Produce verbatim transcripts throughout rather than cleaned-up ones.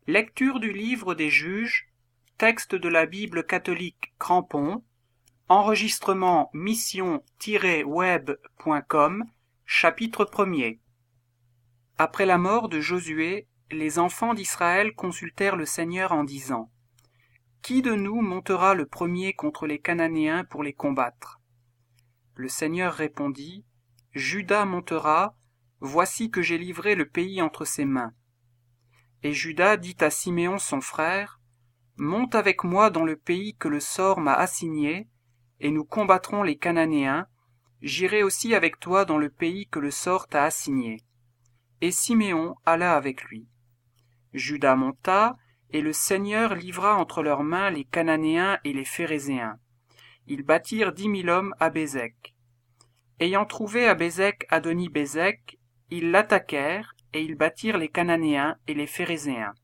Lecture du livre des Juges, texte de la Bible catholique Crampon, enregistrement mission tiret web point com, chapitre premier. Après la mort de Josué, les enfants d'Israël consultèrent le Seigneur en disant : Qui de nous montera le premier contre les Cananéens pour les combattre ? Le Seigneur répondit : Juda montera, voici que j'ai livré le pays entre ses mains. Et Juda dit à Siméon son frère : Monte avec moi dans le pays que le sort m'a assigné, et nous combattrons les Cananéens. J'irai aussi avec toi dans le pays que le sort t'a assigné. Et Siméon alla avec lui. Juda monta, et le Seigneur livra entre leurs mains les Cananéens et les Phérézéens. Ils bâtirent dix mille hommes à Bézek. Ayant trouvé à Bézek Adoni-Bézek, ils l'attaquèrent, et ils bâtirent les Cananéens et les Phérézéens.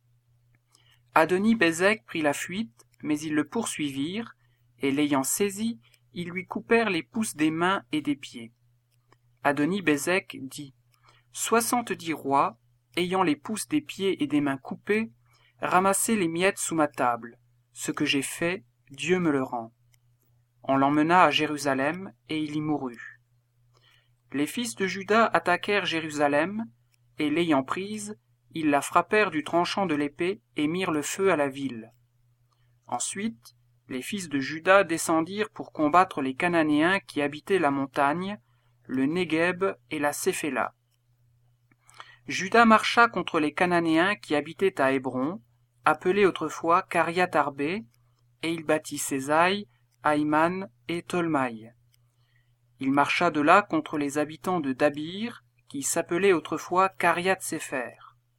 Adoni-Bézek prit la fuite, mais ils le poursuivirent, et l'ayant saisi, ils lui coupèrent les pouces des mains et des pieds. Adoni-Bézek dit : Soixante-dix rois, ayant les pouces des pieds et des mains coupés, ramassaient les miettes sous ma table. Ce que j'ai fait, Dieu me le rend. On l'emmena à Jérusalem, et il y mourut. Les fils de Juda attaquèrent Jérusalem, et l'ayant prise, ils la frappèrent du tranchant de l'épée et mirent le feu à la ville. Ensuite, les fils de Juda descendirent pour combattre les Cananéens qui habitaient la montagne, le Négueb et la Séphéla. Juda marcha contre les Cananéens qui habitaient à Hébron, appelé autrefois Kariath-Arbé, et il bâtit Sésaï, Aïman et Tolmaï. Il marcha de là contre les habitants de Dabir, qui s'appelait autrefois Kariath-Sépher.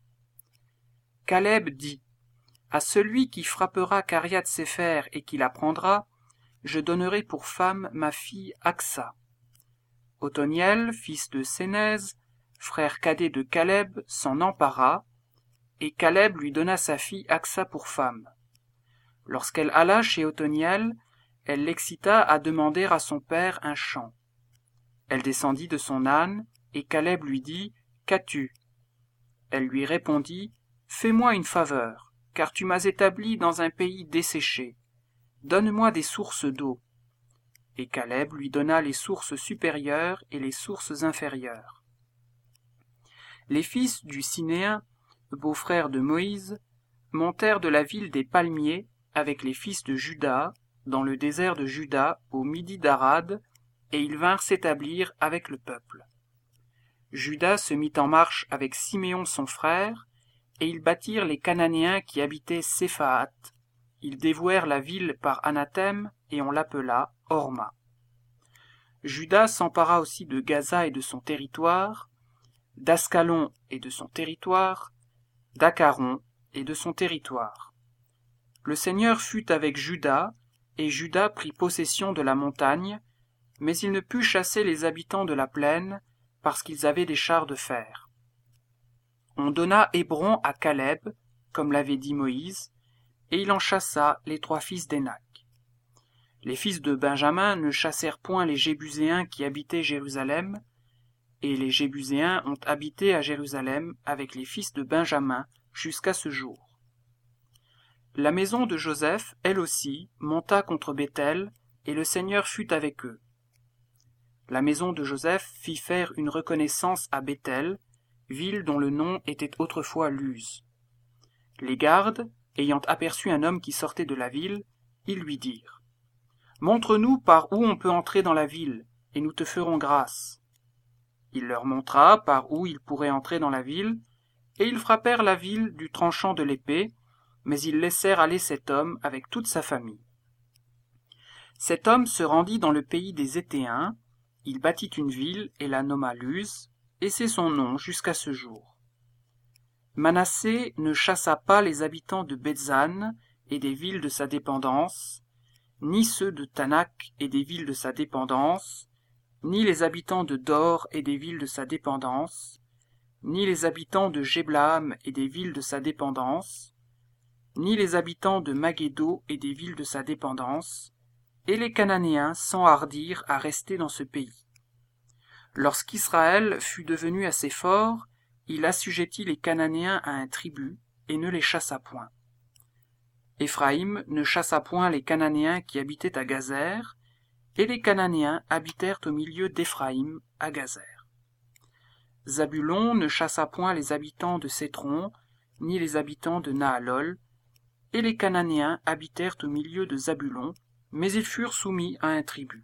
Caleb dit : À celui qui frappera Kariath-Sépher et qui la prendra, je donnerai pour femme ma fille Aksa. Othoniel, fils de Sénèz, frère cadet de Caleb, s'en empara, et Caleb lui donna sa fille Aksa pour femme. Lorsqu'elle alla chez Othoniel, elle l'excita à demander à son père un champ. Elle descendit de son âne, et Caleb lui dit : Qu'as-tu ? Elle lui répondit : Fais-moi une faveur, car tu m'as établi dans un pays desséché. Donne-moi des sources d'eau. Et Caleb lui donna les sources supérieures et les sources inférieures. Les fils du Sinéen, beau-frère de Moïse, montèrent de la ville des Palmiers avec les fils de Juda, dans le désert de Juda, au midi d'Arad, et ils vinrent s'établir avec le peuple. Juda se mit en marche avec Siméon son frère, et ils bâtirent les Cananéens qui habitaient Séphaat. Ils dévouèrent la ville par anathème, et on l'appela Horma. Juda s'empara aussi de Gaza et de son territoire, d'Ascalon et de son territoire, d'Acaron et de son territoire. Le Seigneur fut avec Juda, et Juda prit possession de la montagne, mais il ne put chasser les habitants de la plaine, parce qu'ils avaient des chars de fer. On donna Hébron à Caleb, comme l'avait dit Moïse, et il en chassa les trois fils d'Énac. Les fils de Benjamin ne chassèrent point les Jébuséens qui habitaient Jérusalem, et les Jébuséens ont habité à Jérusalem avec les fils de Benjamin jusqu'à ce jour. La maison de Joseph, elle aussi, monta contre Béthel, et le Seigneur fut avec eux. La maison de Joseph fit faire une reconnaissance à Béthel, ville dont le nom était autrefois Luz. Les gardes, ayant aperçu un homme qui sortait de la ville, ils lui dirent : Montre-nous par où on peut entrer dans la ville, et nous te ferons grâce. Il leur montra par où ils pourraient entrer dans la ville, et ils frappèrent la ville du tranchant de l'épée, mais ils laissèrent aller cet homme avec toute sa famille. Cet homme se rendit dans le pays des Héthéens, il bâtit une ville et la nomma Luz, et c'est son nom jusqu'à ce jour. Manassé ne chassa pas les habitants de Bétzan et des villes de sa dépendance, ni ceux de Tanak et des villes de sa dépendance, ni les habitants de Dor et des villes de sa dépendance, ni les habitants de Jéblaam et des villes de sa dépendance, ni les habitants de Magédo et des villes de sa dépendance, et les Cananéens s'enhardirent à rester dans ce pays. Lorsqu'Israël fut devenu assez fort, il assujettit les Cananéens à un tribut, et ne les chassa point. Éphraïm ne chassa point les Cananéens qui habitaient à Gazer, et les Cananéens habitèrent au milieu d'Éphraïm à Gazer. Zabulon ne chassa point les habitants de Cétron, ni les habitants de Nahalol, et les Cananéens habitèrent au milieu de Zabulon, mais ils furent soumis à un tribut.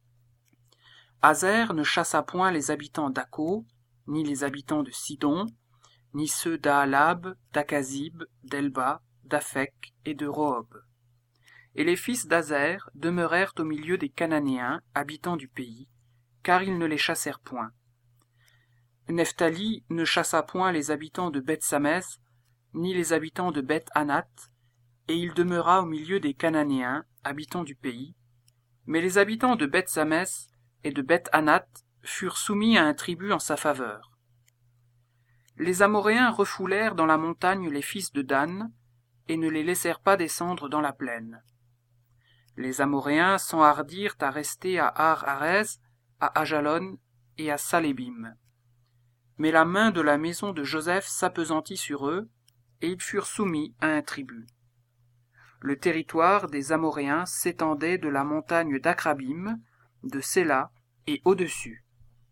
Azer ne chassa point les habitants d'Akko, ni les habitants de Sidon, ni ceux d'Aalab, d'Akazib, d'Elba, d'Aphek et de Rohob. Et les fils d'Azer demeurèrent au milieu des Cananéens, habitants du pays, car ils ne les chassèrent point. Nephtali ne chassa point les habitants de Beth-Samès, ni les habitants de Beth-Anath, et il demeura au milieu des Cananéens, habitants du pays. Mais les habitants de Beth-Samès et de Beth-Anath furent soumis à un tribut en sa faveur. Les Amoréens refoulèrent dans la montagne les fils de Dan, et ne les laissèrent pas descendre dans la plaine. Les Amoréens s'enhardirent à rester à Ar-Arez, à Ajalon et à Salébim. Mais la main de la maison de Joseph s'appesantit sur eux, et ils furent soumis à un tribut. Le territoire des Amoréens s'étendait de la montagne d'Akrabim, de Séla et au-dessus.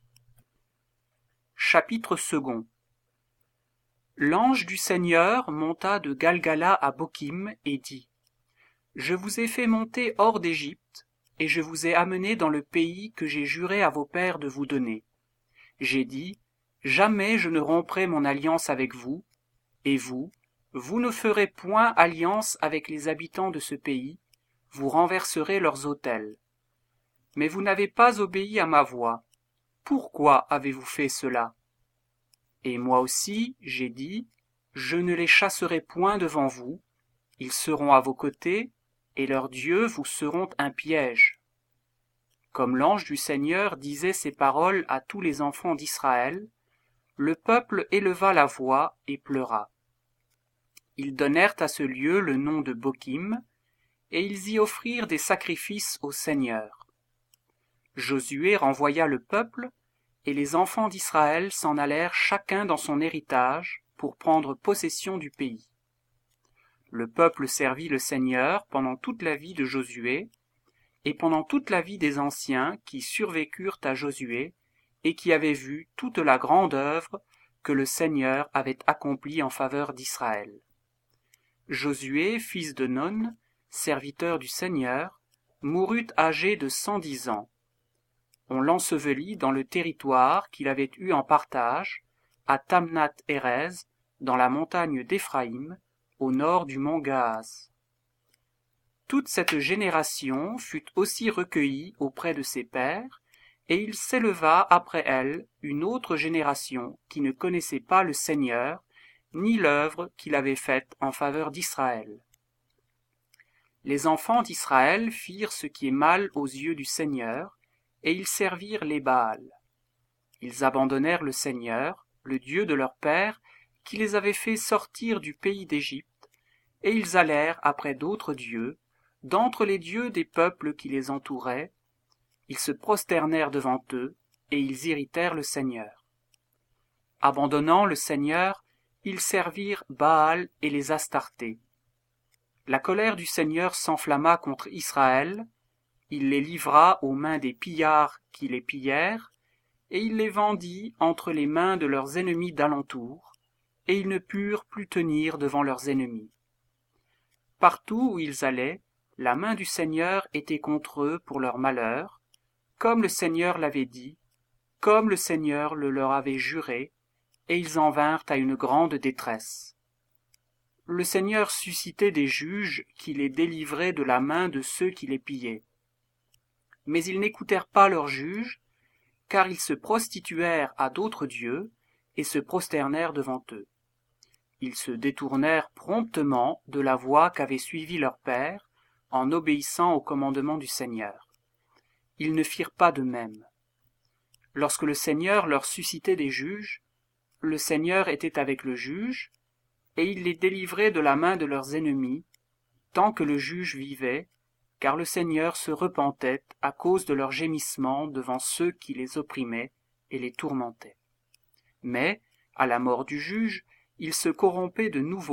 Chapitre second. L'ange du Seigneur monta de Galgala à Bokim et dit : Je vous ai fait monter hors d'Égypte, et je vous ai amené dans le pays que j'ai juré à vos pères de vous donner. J'ai dit : Jamais je ne romprai mon alliance avec vous, et vous, vous ne ferez point alliance avec les habitants de ce pays, vous renverserez leurs autels. Mais vous n'avez pas obéi à ma voix. Pourquoi avez-vous fait cela ? Et moi aussi, j'ai dit, je ne les chasserai point devant vous, ils seront à vos côtés, et leurs dieux vous seront un piège. Comme l'ange du Seigneur disait ces paroles à tous les enfants d'Israël, le peuple éleva la voix et pleura. Ils donnèrent à ce lieu le nom de Bokim, et ils y offrirent des sacrifices au Seigneur. Josué renvoya le peuple, et les enfants d'Israël s'en allèrent chacun dans son héritage pour prendre possession du pays. Le peuple servit le Seigneur pendant toute la vie de Josué, et pendant toute la vie des anciens qui survécurent à Josué, et qui avaient vu toute la grande œuvre que le Seigneur avait accomplie en faveur d'Israël. Josué, fils de Non, serviteur du Seigneur, mourut âgé de cent dix ans. On l'ensevelit dans le territoire qu'il avait eu en partage, à Tamnath-Hérez, dans la montagne d'Éphraïm, au nord du mont Gaas. Toute cette génération fut aussi recueillie auprès de ses pères, et il s'éleva après elle une autre génération qui ne connaissait pas le Seigneur, ni l'œuvre qu'il avait faite en faveur d'Israël. Les enfants d'Israël firent ce qui est mal aux yeux du Seigneur, et ils servirent les Baals. Ils abandonnèrent le Seigneur, le Dieu de leur père, qui les avait fait sortir du pays d'Égypte, et ils allèrent après d'autres dieux, d'entre les dieux des peuples qui les entouraient. Ils se prosternèrent devant eux, et ils irritèrent le Seigneur. Abandonnant le Seigneur, ils servirent Baal et les Astartés. La colère du Seigneur s'enflamma contre Israël, il les livra aux mains des pillards qui les pillèrent, et il les vendit entre les mains de leurs ennemis d'alentour, et ils ne purent plus tenir devant leurs ennemis. Partout où ils allaient, la main du Seigneur était contre eux pour leur malheur, comme le Seigneur l'avait dit, comme le Seigneur le leur avait juré, et ils en vinrent à une grande détresse. Le Seigneur suscitait des juges qui les délivraient de la main de ceux qui les pillaient. Mais ils n'écoutèrent pas leurs juges, car ils se prostituèrent à d'autres dieux et se prosternèrent devant eux. Ils se détournèrent promptement de la voie qu'avait suivie leur père, en obéissant au commandement du Seigneur. Ils ne firent pas de même. Lorsque le Seigneur leur suscitait des juges, le Seigneur était avec le juge, et il les délivrait de la main de leurs ennemis, tant que le juge vivait, car le Seigneur se repentait à cause de leurs gémissements devant ceux qui les opprimaient et les tourmentaient. Mais, à la mort du juge, il se corrompait de nouveau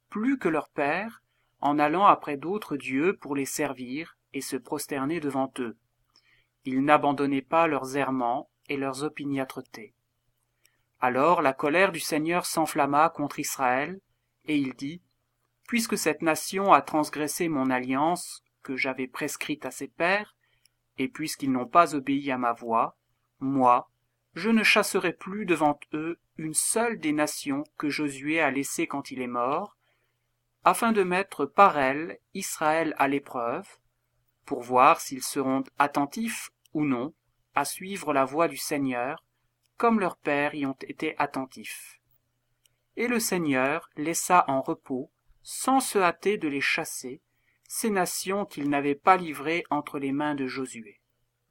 plus que leurs pères, en allant après d'autres dieux pour les servir et se prosterner devant eux. Ils n'abandonnaient pas leurs errements et leurs opiniâtretés. Alors la colère du Seigneur s'enflamma contre Israël, et il dit, « Puisque cette nation a transgressé mon alliance que j'avais prescrite à ses pères, et puisqu'ils n'ont pas obéi à ma voix, moi, je ne chasserai plus devant eux une seule des nations que Josué a laissées quand il est mort, afin de mettre par elles Israël à l'épreuve, pour voir s'ils seront attentifs ou non à suivre la voie du Seigneur, comme leurs pères y ont été attentifs. » Et le Seigneur laissa en repos, sans se hâter de les chasser, ces nations qu'il n'avait pas livrées entre les mains de Josué.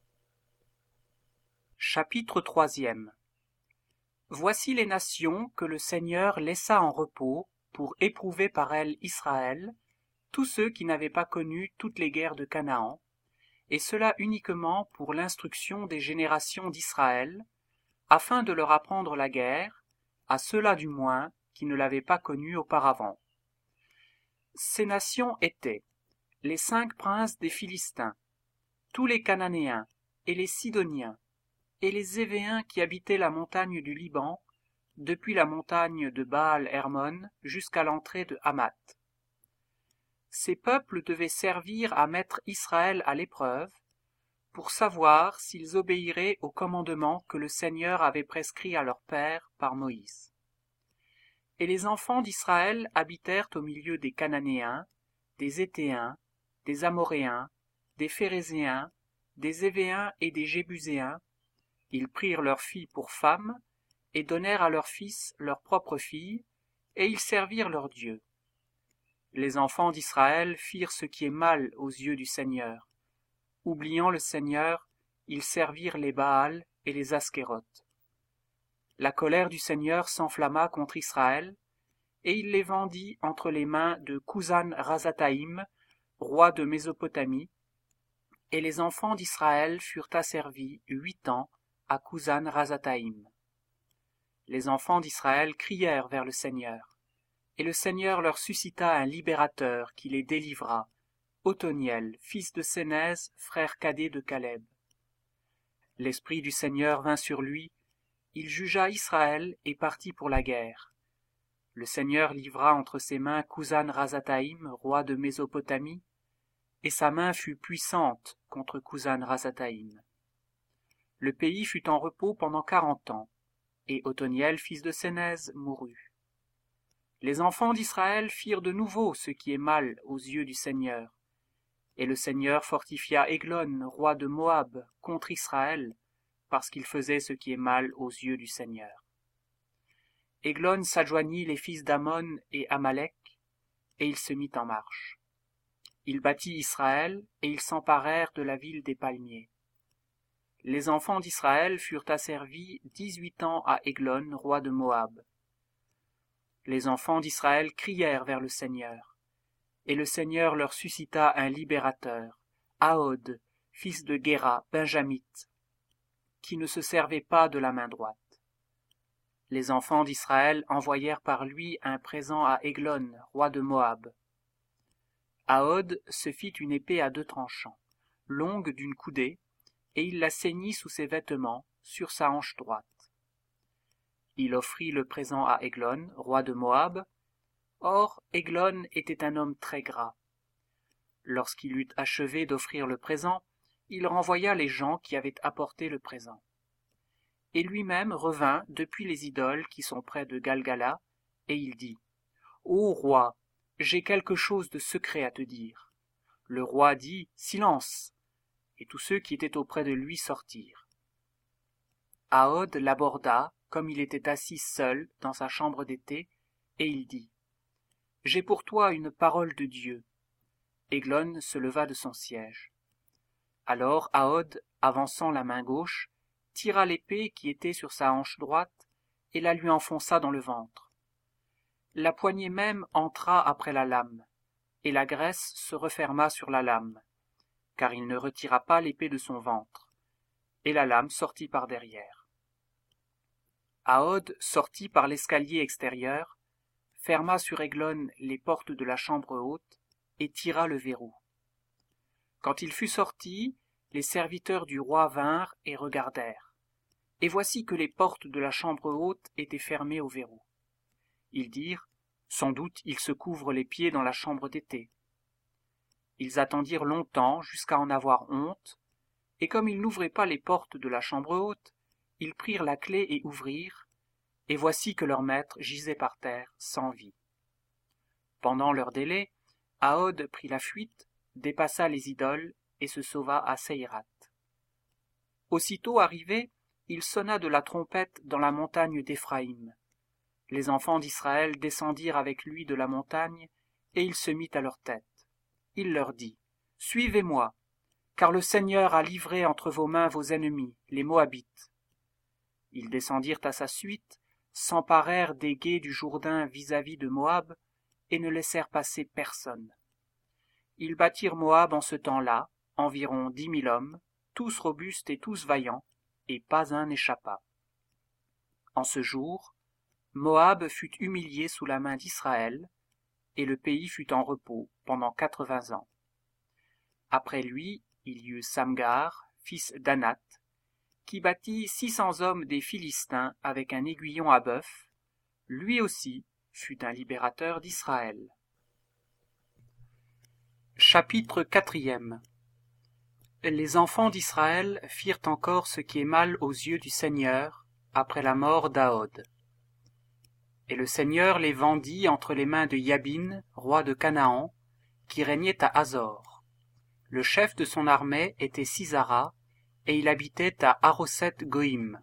Chapitre troisième. Voici les nations que le Seigneur laissa en repos pour éprouver par elles Israël, tous ceux qui n'avaient pas connu toutes les guerres de Canaan, et cela uniquement pour l'instruction des générations d'Israël, afin de leur apprendre la guerre, à ceux-là du moins qui ne l'avaient pas connue auparavant. Ces nations étaient les cinq princes des Philistins, tous les Cananéens, et les Sidoniens, et les Évéens qui habitaient la montagne du Liban, depuis la montagne de Baal-Hermon jusqu'à l'entrée de Hamath. Ces peuples devaient servir à mettre Israël à l'épreuve, pour savoir s'ils obéiraient au commandement que le Seigneur avait prescrit à leur père par Moïse. Et les enfants d'Israël habitèrent au milieu des Cananéens, des Héthéens, des Amoréens, des Phérézéens, des Évéens et des Jébuséens. Ils prirent leurs filles pour femmes, et donnèrent à leurs fils leurs propres filles, et ils servirent leurs dieux. Les enfants d'Israël firent ce qui est mal aux yeux du Seigneur. Oubliant le Seigneur, ils servirent les Baals et les Askéroth. La colère du Seigneur s'enflamma contre Israël, et il les vendit entre les mains de Kuzan-Razataïm, roi de Mésopotamie, et les enfants d'Israël furent asservis huit ans à Kuzan-Razataïm. Les enfants d'Israël crièrent vers le Seigneur, et le Seigneur leur suscita un libérateur qui les délivra, Othoniel, fils de Sénèz, frère cadet de Caleb. L'esprit du Seigneur vint sur lui, il jugea Israël et partit pour la guerre. Le Seigneur livra entre ses mains Kuzan-Razataïm, roi de Mésopotamie, et sa main fut puissante contre Kuzan-Razataïm. Le pays fut en repos pendant quarante ans, et Othoniel, fils de Sénèz, mourut. Les enfants d'Israël firent de nouveau ce qui est mal aux yeux du Seigneur, et le Seigneur fortifia Églon, roi de Moab, contre Israël, parce qu'il faisait ce qui est mal aux yeux du Seigneur. Églon s'adjoignit les fils d'Ammon et Amalek, et il se mit en marche. Il battit Israël, et ils s'emparèrent de la ville des palmiers. Les enfants d'Israël furent asservis dix-huit ans à Églon, roi de Moab. Les enfants d'Israël crièrent vers le Seigneur, et le Seigneur leur suscita un libérateur, Ahod, fils de Guéra, benjamite, qui ne se servait pas de la main droite. Les enfants d'Israël envoyèrent par lui un présent à Églon, roi de Moab. Ahod se fit une épée à deux tranchants, longue d'une coudée, et il la ceignit sous ses vêtements, sur sa hanche droite. Il offrit le présent à Églon, roi de Moab. Or, Églon était un homme très gras. Lorsqu'il eut achevé d'offrir le présent, il renvoya les gens qui avaient apporté le présent. Et lui-même revint depuis les idoles qui sont près de Galgala, et il dit, « Ô roi, j'ai quelque chose de secret à te dire. » Le roi dit, « Silence !» Et tous ceux qui étaient auprès de lui sortirent. Ahod l'aborda, comme il était assis seul dans sa chambre d'été, et il dit, « J'ai pour toi une parole de Dieu. » Églon se leva de son siège. Alors Ahod, avançant la main gauche, tira l'épée qui était sur sa hanche droite, et la lui enfonça dans le ventre. La poignée même entra après la lame, et la graisse se referma sur la lame, car il ne retira pas l'épée de son ventre, et la lame sortit par derrière. Ahod sortit par l'escalier extérieur, ferma sur Églon les portes de la chambre haute et tira le verrou. Quand il fut sorti, les serviteurs du roi vinrent et regardèrent. Et voici que les portes de la chambre haute étaient fermées au verrou. Ils dirent, sans doute il se couvre les pieds dans la chambre d'été. Ils attendirent longtemps jusqu'à en avoir honte, et comme ils n'ouvraient pas les portes de la chambre haute, ils prirent la clé et ouvrirent, et voici que leur maître gisait par terre, sans vie. Pendant leur délai, Ahod prit la fuite, dépassa les idoles et se sauva à Seïrat. Aussitôt arrivé, il sonna de la trompette dans la montagne d'Éphraïm. Les enfants d'Israël descendirent avec lui de la montagne, et il se mit à leur tête. Il leur dit, « Suivez-moi, car le Seigneur a livré entre vos mains vos ennemis, les Moabites. » Ils descendirent à sa suite, s'emparèrent des gués du Jourdain vis-à-vis de Moab, et ne laissèrent passer personne. Ils battirent Moab en ce temps-là, environ dix mille hommes, tous robustes et tous vaillants, et pas un n'échappa. En ce jour, Moab fut humilié sous la main d'Israël, et le pays fut en repos pendant quatre-vingts ans. Après lui, il y eut Samgar, fils d'Anath, qui battit six cents hommes des Philistins avec un aiguillon à bœuf. Lui aussi fut un libérateur d'Israël. Chapitre quatrième. Les enfants d'Israël firent encore ce qui est mal aux yeux du Seigneur après la mort d'Ahod. Et le Seigneur les vendit entre les mains de Yabin, roi de Canaan, qui régnait à Hazor. Le chef de son armée était Sisara, et il habitait à Haroset Goïm.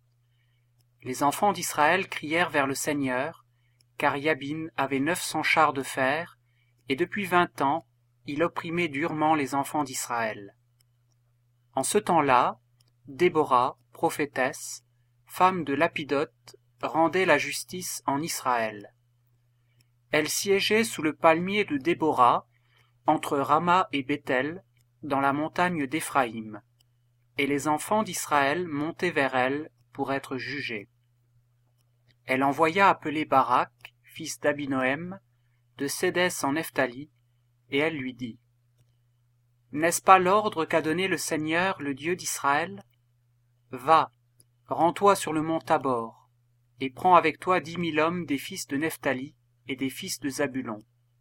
Les enfants d'Israël crièrent vers le Seigneur, car Yabin avait neuf cents chars de fer, et depuis vingt ans, il opprimait durement les enfants d'Israël. En ce temps-là, Déborah, prophétesse, femme de Lapidote, rendait la justice en Israël. Elle siégeait sous le palmier de Déborah, entre Rama et Béthel, dans la montagne d'Éphraïm, et les enfants d'Israël montaient vers elle pour être jugés. Elle envoya appeler Barak, fils d'Abinoëm, de Sédès en Nephtali, et elle lui dit, « N'est-ce pas l'ordre qu'a donné le Seigneur, le Dieu d'Israël? Va, rends-toi sur le mont Tabor, et prends avec toi dix mille hommes des fils de Nephtali et des fils de Zabulon.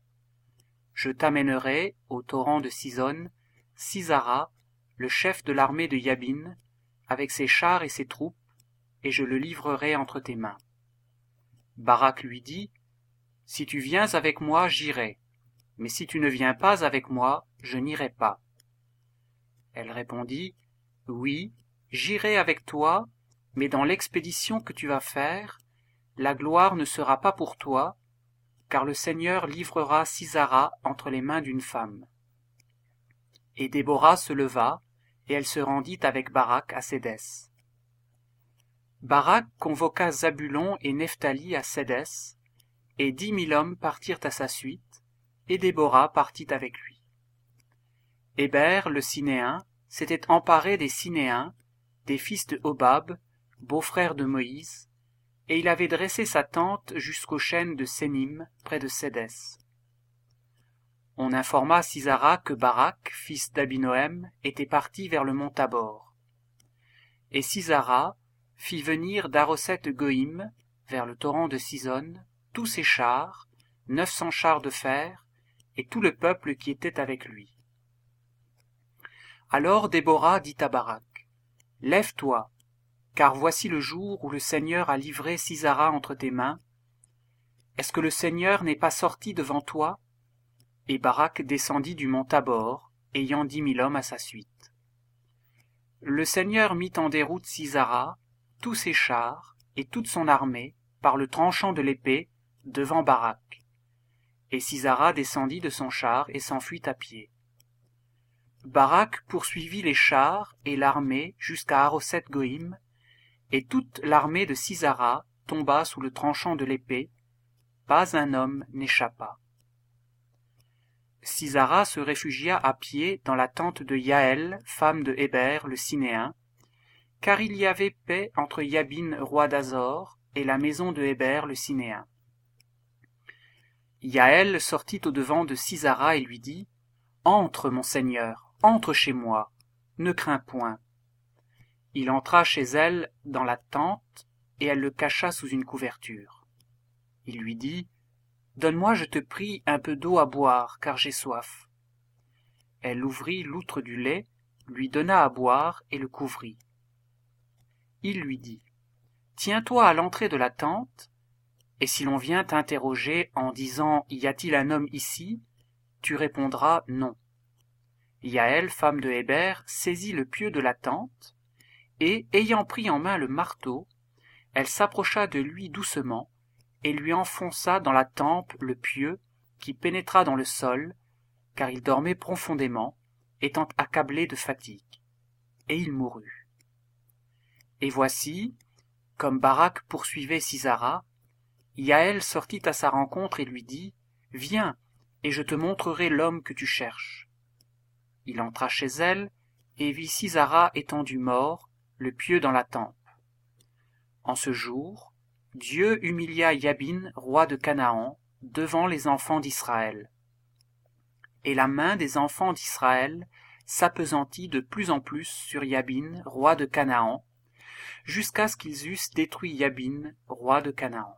Je t'amènerai, au torrent de Sison, Sisara, le chef de l'armée de Yabin, avec ses chars et ses troupes, et je le livrerai entre tes mains. » Barak lui dit, « Si tu viens avec moi, j'irai, mais si tu ne viens pas avec moi, je n'irai pas. » Elle répondit, « Oui, j'irai avec toi, mais dans l'expédition que tu vas faire, la gloire ne sera pas pour toi, car le Seigneur livrera Sisara entre les mains d'une femme. » Et Déborah se leva, et elle se rendit avec Barak à Sédès. Barak convoqua Zabulon et Nephtali à Sédès, et dix mille hommes partirent à sa suite, et Déborah partit avec lui. Héber, le Sinéen, s'était emparé des Sinéens, des fils de Hobab, beau-frère de Moïse, et il avait dressé sa tente jusqu'aux chênes de Sénim, près de Sédès. On informa Sisara que Barak, fils d'Abinoëm, était parti vers le mont Tabor. Et Sisara fit venir d'Haroset Goïm, vers le torrent de Sison, tous ses chars, neuf cents chars de fer, et tout le peuple qui était avec lui. Alors Déborah dit à Barak, « Lève-toi, car voici le jour où le Seigneur a livré Sisara entre tes mains. Est-ce que le Seigneur n'est pas sorti devant toi ?» Et Barak descendit du mont Tabor, ayant dix mille hommes à sa suite. Le Seigneur mit en déroute Sisara, tous ses chars et toute son armée, par le tranchant de l'épée, devant Barak. Et Sisara descendit de son char et s'enfuit à pied. Barak poursuivit les chars et l'armée jusqu'à Haroset Goïm, et toute l'armée de Sisara tomba sous le tranchant de l'épée, pas un homme n'échappa. Sisara se réfugia à pied dans la tente de Yaël, femme de Héber le Sinéen, car il y avait paix entre Yabin, roi d'Azor, et la maison de Héber le Sinéen. Yaël sortit au-devant de Sisara et lui dit « Entre, mon seigneur, entre chez moi, ne crains point. » Il entra chez elle dans la tente, et elle le cacha sous une couverture. Il lui dit « Donne-moi, je te prie, un peu d'eau à boire, car j'ai soif. » Elle ouvrit l'outre du lait, lui donna à boire et le couvrit. Il lui dit « Tiens-toi à l'entrée de la tente, et si l'on vient t'interroger en disant « Y a-t-il un homme ici ?» tu répondras « Non. » Yaël, femme de Hébert, saisit le pieu de la tente, et, ayant pris en main le marteau, elle s'approcha de lui doucement, et lui enfonça dans la tempe le pieu, qui pénétra dans le sol, car il dormait profondément, étant accablé de fatigue. Et il mourut. Et voici, comme Barak poursuivait Sisara, Yaël sortit à sa rencontre et lui dit « Viens, et je te montrerai l'homme que tu cherches. » Il entra chez elle, et vit Sisara étendu mort, le pieu dans la tempe. En ce jour, Dieu humilia Yabin, roi de Canaan, devant les enfants d'Israël. Et la main des enfants d'Israël s'appesantit de plus en plus sur Yabin, roi de Canaan, jusqu'à ce qu'ils eussent détruit Yabin, roi de Canaan.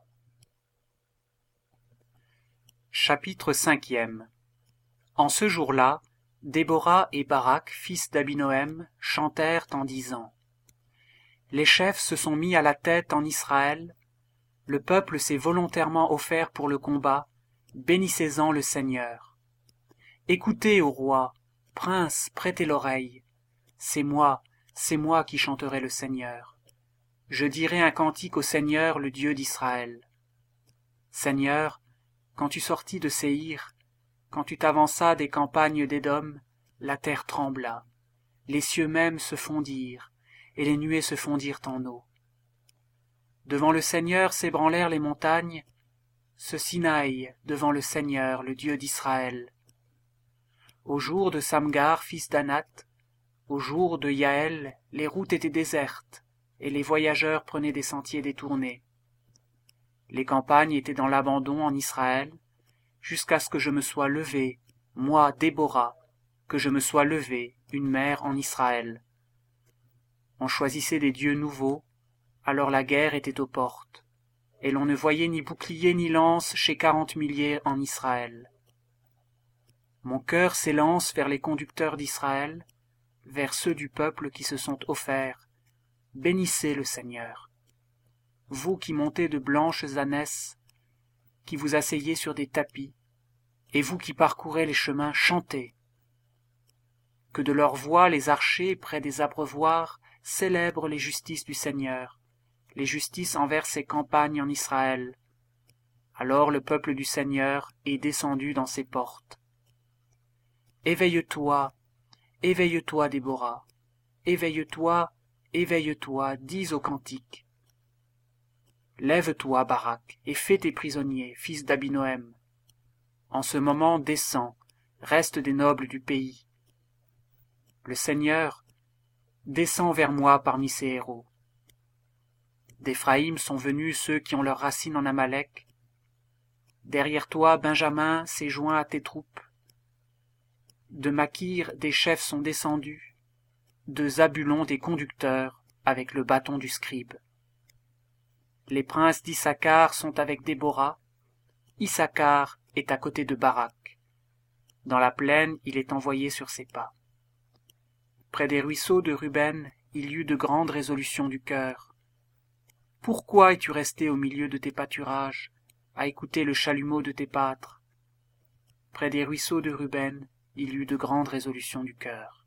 Chapitre cinquième. En ce jour-là, Déborah et Barak, fils d'Abinoëm, chantèrent en disant « Les chefs se sont mis à la tête en Israël, le peuple s'est volontairement offert pour le combat, bénissez-en le Seigneur. Écoutez, ô roi, prince, prêtez l'oreille, c'est moi, c'est moi qui chanterai le Seigneur. Je dirai un cantique au Seigneur, le Dieu d'Israël. Seigneur, quand tu sortis de Séhir, quand tu t'avanças des campagnes d'Édom, la terre trembla, les cieux même se fondirent, et les nuées se fondirent en eau. Devant le Seigneur s'ébranlèrent les montagnes, ce Sinaï devant le Seigneur, le Dieu d'Israël. Au jour de Samgar, fils d'Anath, au jour de Yaël, les routes étaient désertes, et les voyageurs prenaient des sentiers détournés. Les campagnes étaient dans l'abandon en Israël, jusqu'à ce que je me sois levé, moi, Déborah, que je me sois levé, une mère en Israël. On choisissait des dieux nouveaux, alors la guerre était aux portes, et l'on ne voyait ni bouclier ni lance chez quarante milliers en Israël. Mon cœur s'élance vers les conducteurs d'Israël, vers ceux du peuple qui se sont offerts. Bénissez le Seigneur. Vous qui montez de blanches ânesses, qui vous asseyez sur des tapis, et vous qui parcourez les chemins, chantez. Que de leur voix les archers près des abreuvoirs célèbrent les justices du Seigneur, les justices envers ses campagnes en Israël. Alors le peuple du Seigneur est descendu dans ses portes. Éveille-toi, éveille-toi, Déborah, éveille-toi, éveille-toi, dis au cantique. Lève-toi, Barak, et fais tes prisonniers, fils d'Abinoëm. En ce moment descends, reste des nobles du pays. Le Seigneur descend vers moi parmi ses héros. D'Éphraïm sont venus ceux qui ont leurs racines en Amalek. Derrière toi, Benjamin s'est joint à tes troupes. De Makir, des chefs sont descendus. De Zabulon, des conducteurs, avec le bâton du scribe. Les princes d'Issachar sont avec Déborah. Issachar est à côté de Barak. Dans la plaine, il est envoyé sur ses pas. Près des ruisseaux de Ruben, il y eut de grandes résolutions du cœur. Pourquoi es-tu resté au milieu de tes pâturages, à écouter le chalumeau de tes pâtres? Près des ruisseaux de Ruben, il y eut de grandes résolutions du cœur.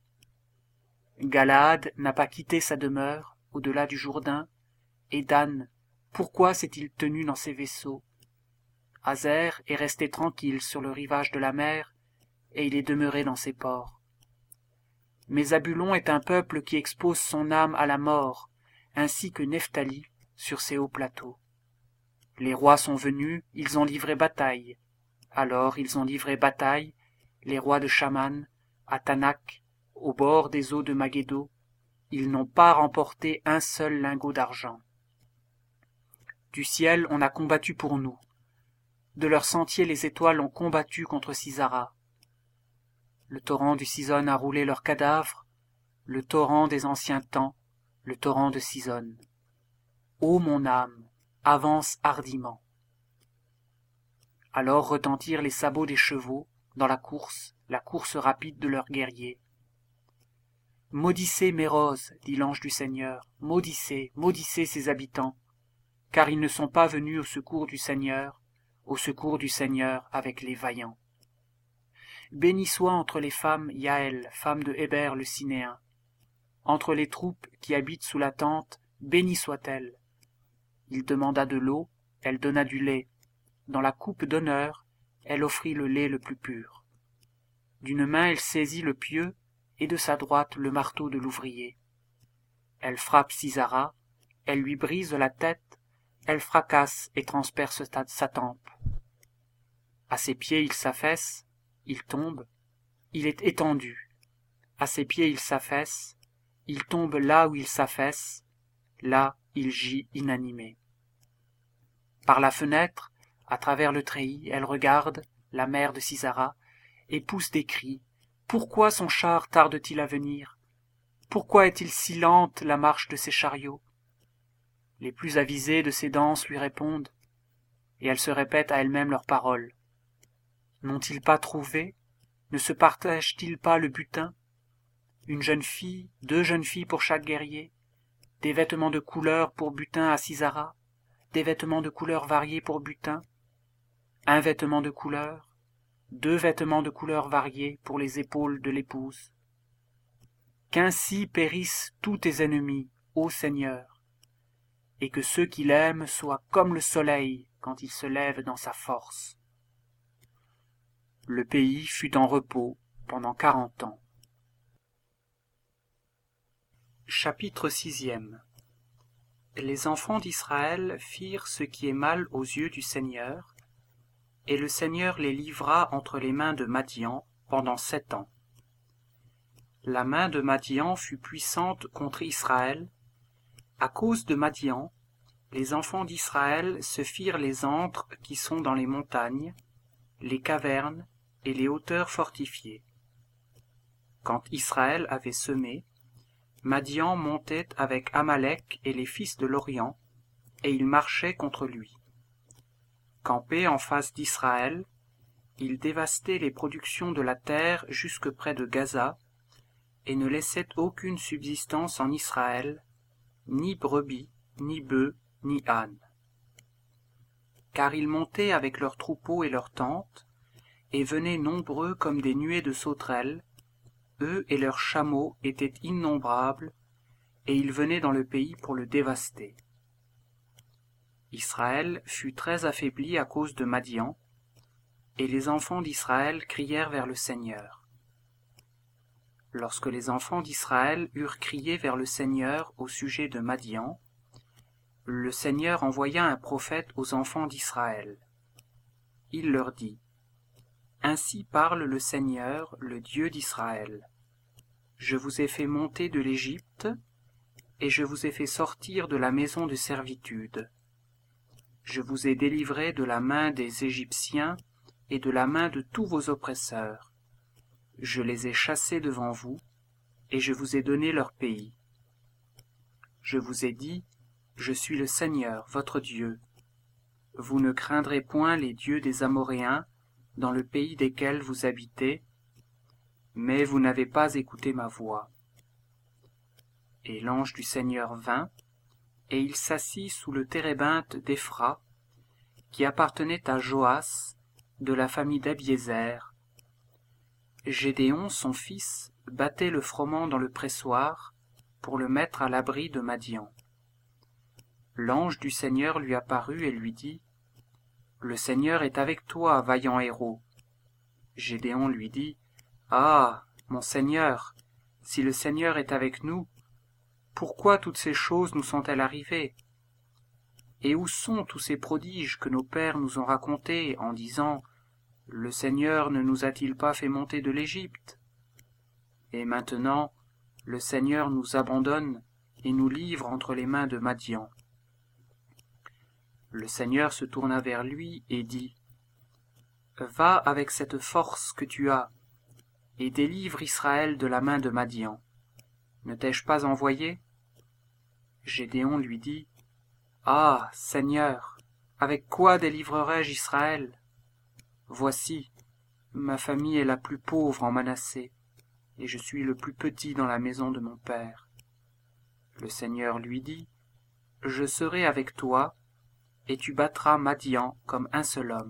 Galaad n'a pas quitté sa demeure, au-delà du Jourdain, et Dan, pourquoi s'est-il tenu dans ses vaisseaux? Hazer est resté tranquille sur le rivage de la mer, et il est demeuré dans ses ports. Mais Zabulon est un peuple qui expose son âme à la mort, ainsi que Nephtali sur ses hauts plateaux. Les rois sont venus, ils ont livré bataille. Alors ils ont livré bataille, les rois de Chaman, à Tanak, au bord des eaux de Magédo. Ils n'ont pas remporté un seul lingot d'argent. Du ciel on a combattu pour nous. De leur sentier les étoiles ont combattu contre Sisara. Le torrent du Sison a roulé leurs cadavres, le torrent des anciens temps, le torrent de Sison. Ô mon âme, avance hardiment. Alors retentirent les sabots des chevaux, dans la course, la course rapide de leurs guerriers. Maudissez Mérose, dit l'ange du Seigneur, maudissez, maudissez ses habitants, car ils ne sont pas venus au secours du Seigneur, au secours du Seigneur avec les vaillants. Béni soit entre les femmes Yaël, femme de Héber le Cinéen. Entre les troupes qui habitent sous la tente, bénie soit-elle. Il demanda de l'eau, elle donna du lait. Dans la coupe d'honneur, elle offrit le lait le plus pur. D'une main elle saisit le pieu, et de sa droite le marteau de l'ouvrier. Elle frappe Sisara, elle lui brise la tête, elle fracasse et transperce sa tempe. À ses pieds il s'affaisse, il tombe, il est étendu. À ses pieds il s'affaisse, il tombe là où il s'affaisse, là il gît inanimé. Par la fenêtre, à travers le treillis, elle regarde, la mère de Sisara, et pousse des cris. Pourquoi son char tarde-t-il à venir? Pourquoi est-il si lente la marche de ses chariots? Les plus avisés de ses danses lui répondent, et elle se répète à elle-même leurs paroles. N'ont-ils pas trouvé? Ne se partagent-ils pas le butin? Une jeune fille, deux jeunes filles pour chaque guerrier, des vêtements de couleur pour butin à Sisara, des vêtements de couleurs variées pour butin, un vêtement de couleur, deux vêtements de couleurs variées pour les épaules de l'épouse. Qu'ainsi périssent tous tes ennemis, ô Seigneur, et que ceux qui l'aiment soient comme le soleil quand il se lève dans sa force. Le pays fut en repos pendant quarante ans. Chapitre sixième. Les enfants d'Israël firent ce qui est mal aux yeux du Seigneur, et le Seigneur les livra entre les mains de Madian pendant sept ans. La main de Madian fut puissante contre Israël. À cause de Madian, les enfants d'Israël se firent les antres qui sont dans les montagnes, les cavernes et les hauteurs fortifiées. Quand Israël avait semé, Madian montait avec Amalek et les fils de l'Orient, et il marchait contre lui. Campé en face d'Israël, il dévastait les productions de la terre jusque près de Gaza, et ne laissait aucune subsistance en Israël, ni brebis, ni bœufs, ni ânes. Car ils montaient avec leurs troupeaux et leurs tentes, et venaient nombreux comme des nuées de sauterelles, eux et leurs chameaux étaient innombrables, et ils venaient dans le pays pour le dévaster. Israël fut très affaibli à cause de Madian, et les enfants d'Israël crièrent vers le Seigneur. Lorsque les enfants d'Israël eurent crié vers le Seigneur au sujet de Madian, le Seigneur envoya un prophète aux enfants d'Israël. Il leur dit, « Ainsi parle le Seigneur, le Dieu d'Israël. Je vous ai fait monter de l'Égypte, et je vous ai fait sortir de la maison de servitude. Je vous ai délivré de la main des Égyptiens et de la main de tous vos oppresseurs. Je les ai chassés devant vous, et je vous ai donné leur pays. Je vous ai dit, je suis le Seigneur, votre Dieu. Vous ne craindrez point les dieux des Amoréens, dans le pays desquels vous habitez, mais vous n'avez pas écouté ma voix. » Et l'ange du Seigneur vint, et il s'assit sous le térébinthe d'Éphra, qui appartenait à Joas, de la famille d'Abiézer. Gédéon, son fils, battait le froment dans le pressoir, pour le mettre à l'abri de Madian. L'ange du Seigneur lui apparut et lui dit, « Le Seigneur est avec toi, vaillant héros. » Gédéon lui dit, « Ah, mon Seigneur, si le Seigneur est avec nous, pourquoi toutes ces choses nous sont-elles arrivées? Et où sont tous ces prodiges que nos pères nous ont racontés en disant, « Le Seigneur ne nous a-t-il pas fait monter de l'Égypte? » Et maintenant, le Seigneur nous abandonne et nous livre entre les mains de Madian. Le Seigneur se tourna vers lui et dit, Va avec cette force que tu as, et délivre Israël de la main de Madian. Ne t'ai-je pas envoyé ?» Gédéon lui dit, « Ah, Seigneur, avec quoi délivrerai-je Israël? Voici, ma famille est la plus pauvre en Manassé, et je suis le plus petit dans la maison de mon père. » Le Seigneur lui dit, « Je serai avec toi, et tu battras Madian comme un seul homme. »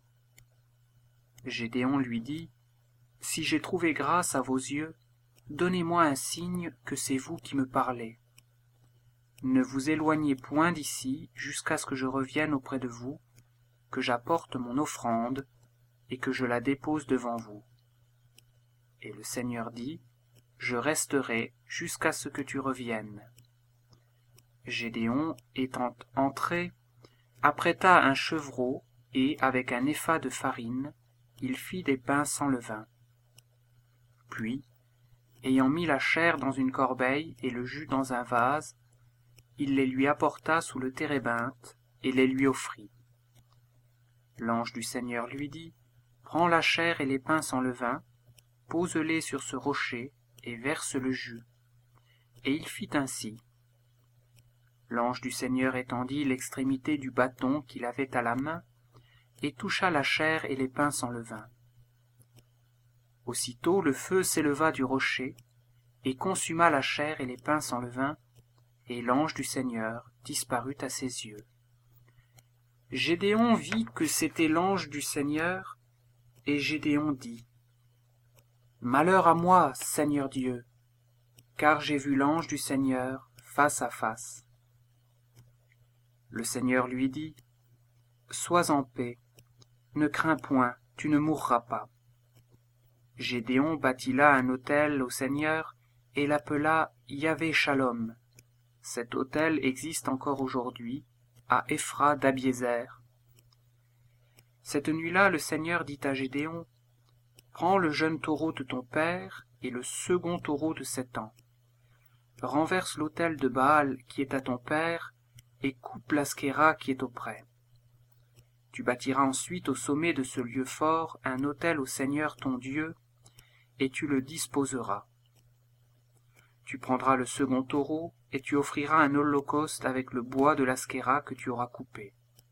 Gédéon lui dit, « Si j'ai trouvé grâce à vos yeux, donnez-moi un signe que c'est vous qui me parlez. Ne vous éloignez point d'ici jusqu'à ce que je revienne auprès de vous, que j'apporte mon offrande et que je la dépose devant vous. » Et le Seigneur dit, « Je resterai jusqu'à ce que tu reviennes. » Gédéon, étant entré, apprêta un chevreau et, avec un épha de farine, il fit des pains sans levain. Puis, ayant mis la chair dans une corbeille et le jus dans un vase, il les lui apporta sous le térébinthe et les lui offrit. L'ange du Seigneur lui dit, « Prends la chair et les pains sans levain, pose-les sur ce rocher et verse le jus. » Et il fit ainsi. L'ange du Seigneur étendit l'extrémité du bâton qu'il avait à la main et toucha la chair et les pains sans levain. Aussitôt le feu s'éleva du rocher et consuma la chair et les pains sans levain, et l'ange du Seigneur disparut à ses yeux. Gédéon vit que c'était l'ange du Seigneur, et Gédéon dit, « Malheur à moi, Seigneur Dieu, car j'ai vu l'ange du Seigneur face à face. » Le Seigneur lui dit, « Sois en paix, ne crains point, tu ne mourras pas. » Gédéon bâtit là un autel au Seigneur et l'appela Yahvé Shalom. Cet autel existe encore aujourd'hui, à Éphra d'Abiézer. Cette nuit-là, le Seigneur dit à Gédéon, « Prends le jeune taureau de ton père et le second taureau de sept ans. Renverse l'autel de Baal qui est à ton père et coupe l'askéra qui est auprès. Tu bâtiras ensuite au sommet de ce lieu fort un autel au Seigneur ton Dieu, et tu le disposeras. Tu prendras le second taureau, et tu offriras un holocauste avec le bois de l'askéra que tu auras coupé. »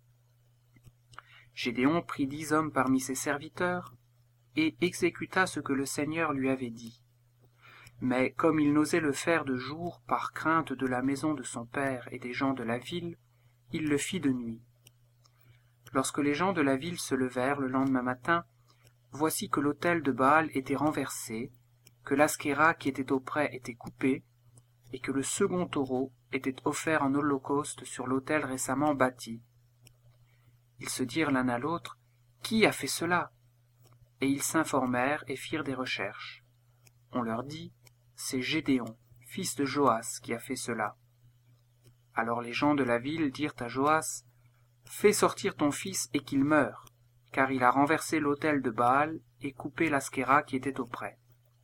Gédéon prit dix hommes parmi ses serviteurs, et exécuta ce que le Seigneur lui avait dit. Mais comme il n'osait le faire de jour par crainte de la maison de son père et des gens de la ville, il le fit de nuit. Lorsque les gens de la ville se levèrent le lendemain matin, voici que l'autel de Baal était renversé, que l'askéra qui était auprès était coupée, et que le second taureau était offert en holocauste sur l'autel récemment bâti. Ils se dirent l'un à l'autre, « Qui a fait cela ?» Et ils s'informèrent et firent des recherches. On leur dit, « C'est Gédéon, fils de Joas, qui a fait cela. » Alors les gens de la ville dirent à Joas, « Fais sortir ton fils et qu'il meure, car il a renversé l'autel de Baal et coupé l'askéra qui était auprès. »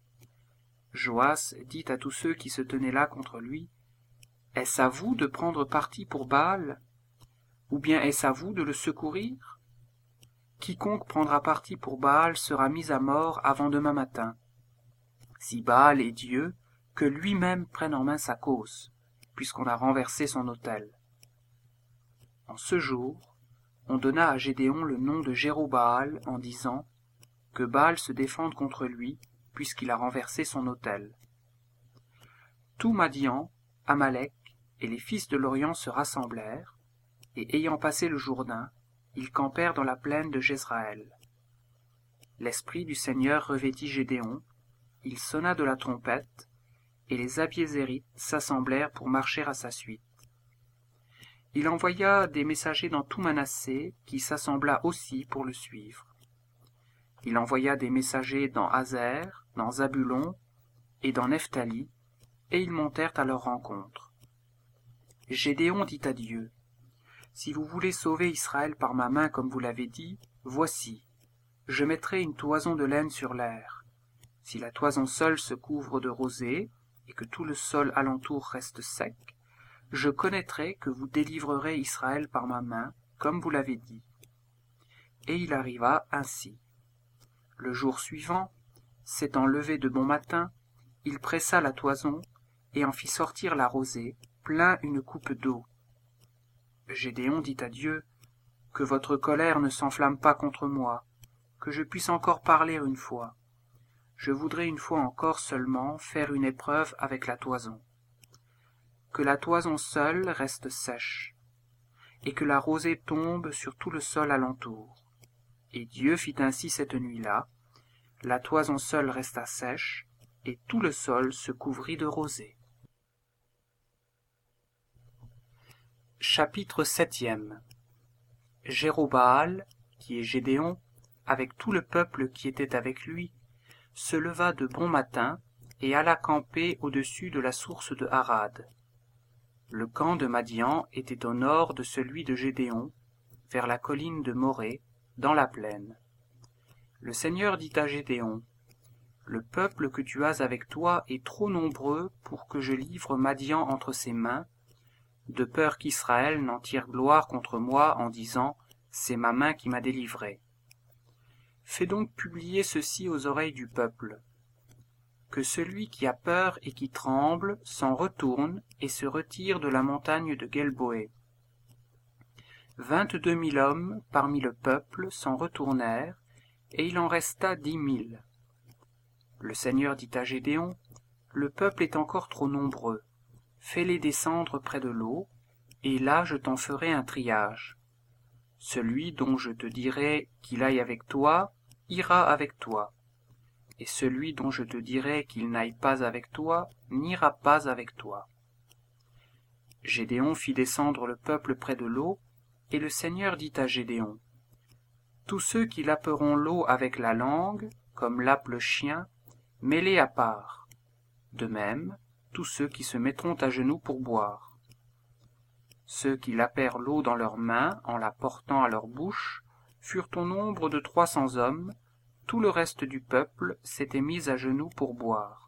Joas dit à tous ceux qui se tenaient là contre lui, « Est-ce à vous de prendre parti pour Baal? Ou bien est-ce à vous de le secourir? Quiconque prendra parti pour Baal sera mis à mort avant demain matin. Si Baal est Dieu, que lui-même prenne en main sa cause, puisqu'on a renversé son autel. » En ce jour, on donna à Gédéon le nom de Jérobaal en disant, « Que Baal se défende contre lui, puisqu'il a renversé son autel. » Tout Madian, Amalek et les fils de l'Orient se rassemblèrent, et ayant passé le Jourdain, ils campèrent dans la plaine de Jezraël. L'esprit du Seigneur revêtit Gédéon, il sonna de la trompette, et les Abiézérites s'assemblèrent pour marcher à sa suite. Il envoya des messagers dans tout Manassé, qui s'assembla aussi pour le suivre. Il envoya des messagers dans Azer, dans Zabulon et dans Nephtali, et ils montèrent à leur rencontre. Gédéon dit à Dieu, « Si vous voulez sauver Israël par ma main comme vous l'avez dit, voici, je mettrai une toison de laine sur l'air. Si la toison seule se couvre de rosée, et que tout le sol alentour reste sec, je connaîtrai que vous délivrerez Israël par ma main, comme vous l'avez dit. Et il arriva ainsi. Le jour suivant, s'étant levé de bon matin, il pressa la toison et en fit sortir la rosée, plein une coupe d'eau. Gédéon dit à Dieu, « Que votre colère ne s'enflamme pas contre moi, que je puisse encore parler une fois. Je voudrais une fois encore seulement faire une épreuve avec la toison. Que la toison seule reste sèche, et que la rosée tombe sur tout le sol alentour. » Et Dieu fit ainsi cette nuit-là. La toison seule resta sèche, et tout le sol se couvrit de rosée. Chapitre septième. Jérobaal, qui est Gédéon, avec tout le peuple qui était avec lui, se leva de bon matin et alla camper au-dessus de la source de Harad. Le camp de Madian était au nord de celui de Gédéon, vers la colline de Morée, dans la plaine. Le Seigneur dit à Gédéon, « Le peuple que tu as avec toi est trop nombreux pour que je livre Madian entre ses mains, de peur qu'Israël n'en tire gloire contre moi en disant, « C'est ma main qui m'a délivré. » Fais donc publier ceci aux oreilles du peuple. Que celui qui a peur et qui tremble s'en retourne et se retire de la montagne de Guelboé. Vingt-deux mille hommes parmi le peuple s'en retournèrent, et il en resta dix mille. Le Seigneur dit à Gédéon, « Le peuple est encore trop nombreux. Fais-les descendre près de l'eau, et là je t'en ferai un triage. Celui dont je te dirai qu'il aille avec toi, ira avec toi. Et celui dont je te dirai qu'il n'aille pas avec toi, n'ira pas avec toi. » Gédéon fit descendre le peuple près de l'eau, et le Seigneur dit à Gédéon, « Tous ceux qui laperont l'eau avec la langue, comme lappe le chien, mets-les à part. De même, tous ceux qui se mettront à genoux pour boire. Ceux qui lapèrent l'eau dans leurs mains en la portant à leur bouche furent au nombre de trois cents hommes. Tout le reste du peuple s'était mis à genoux pour boire.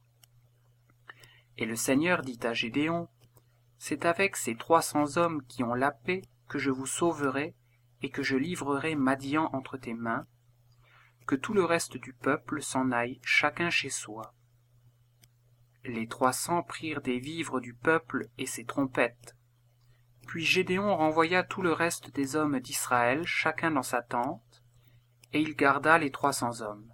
Et le Seigneur dit à Gédéon, « C'est avec ces trois cents hommes qui ont lapé que je vous sauverai et que je livrerai Madian entre tes mains, que tout le reste du peuple s'en aille chacun chez soi. » Les trois cents prirent des vivres du peuple et ses trompettes. Puis Gédéon renvoya tout le reste des hommes d'Israël, chacun dans sa tente, et il garda les trois cents hommes.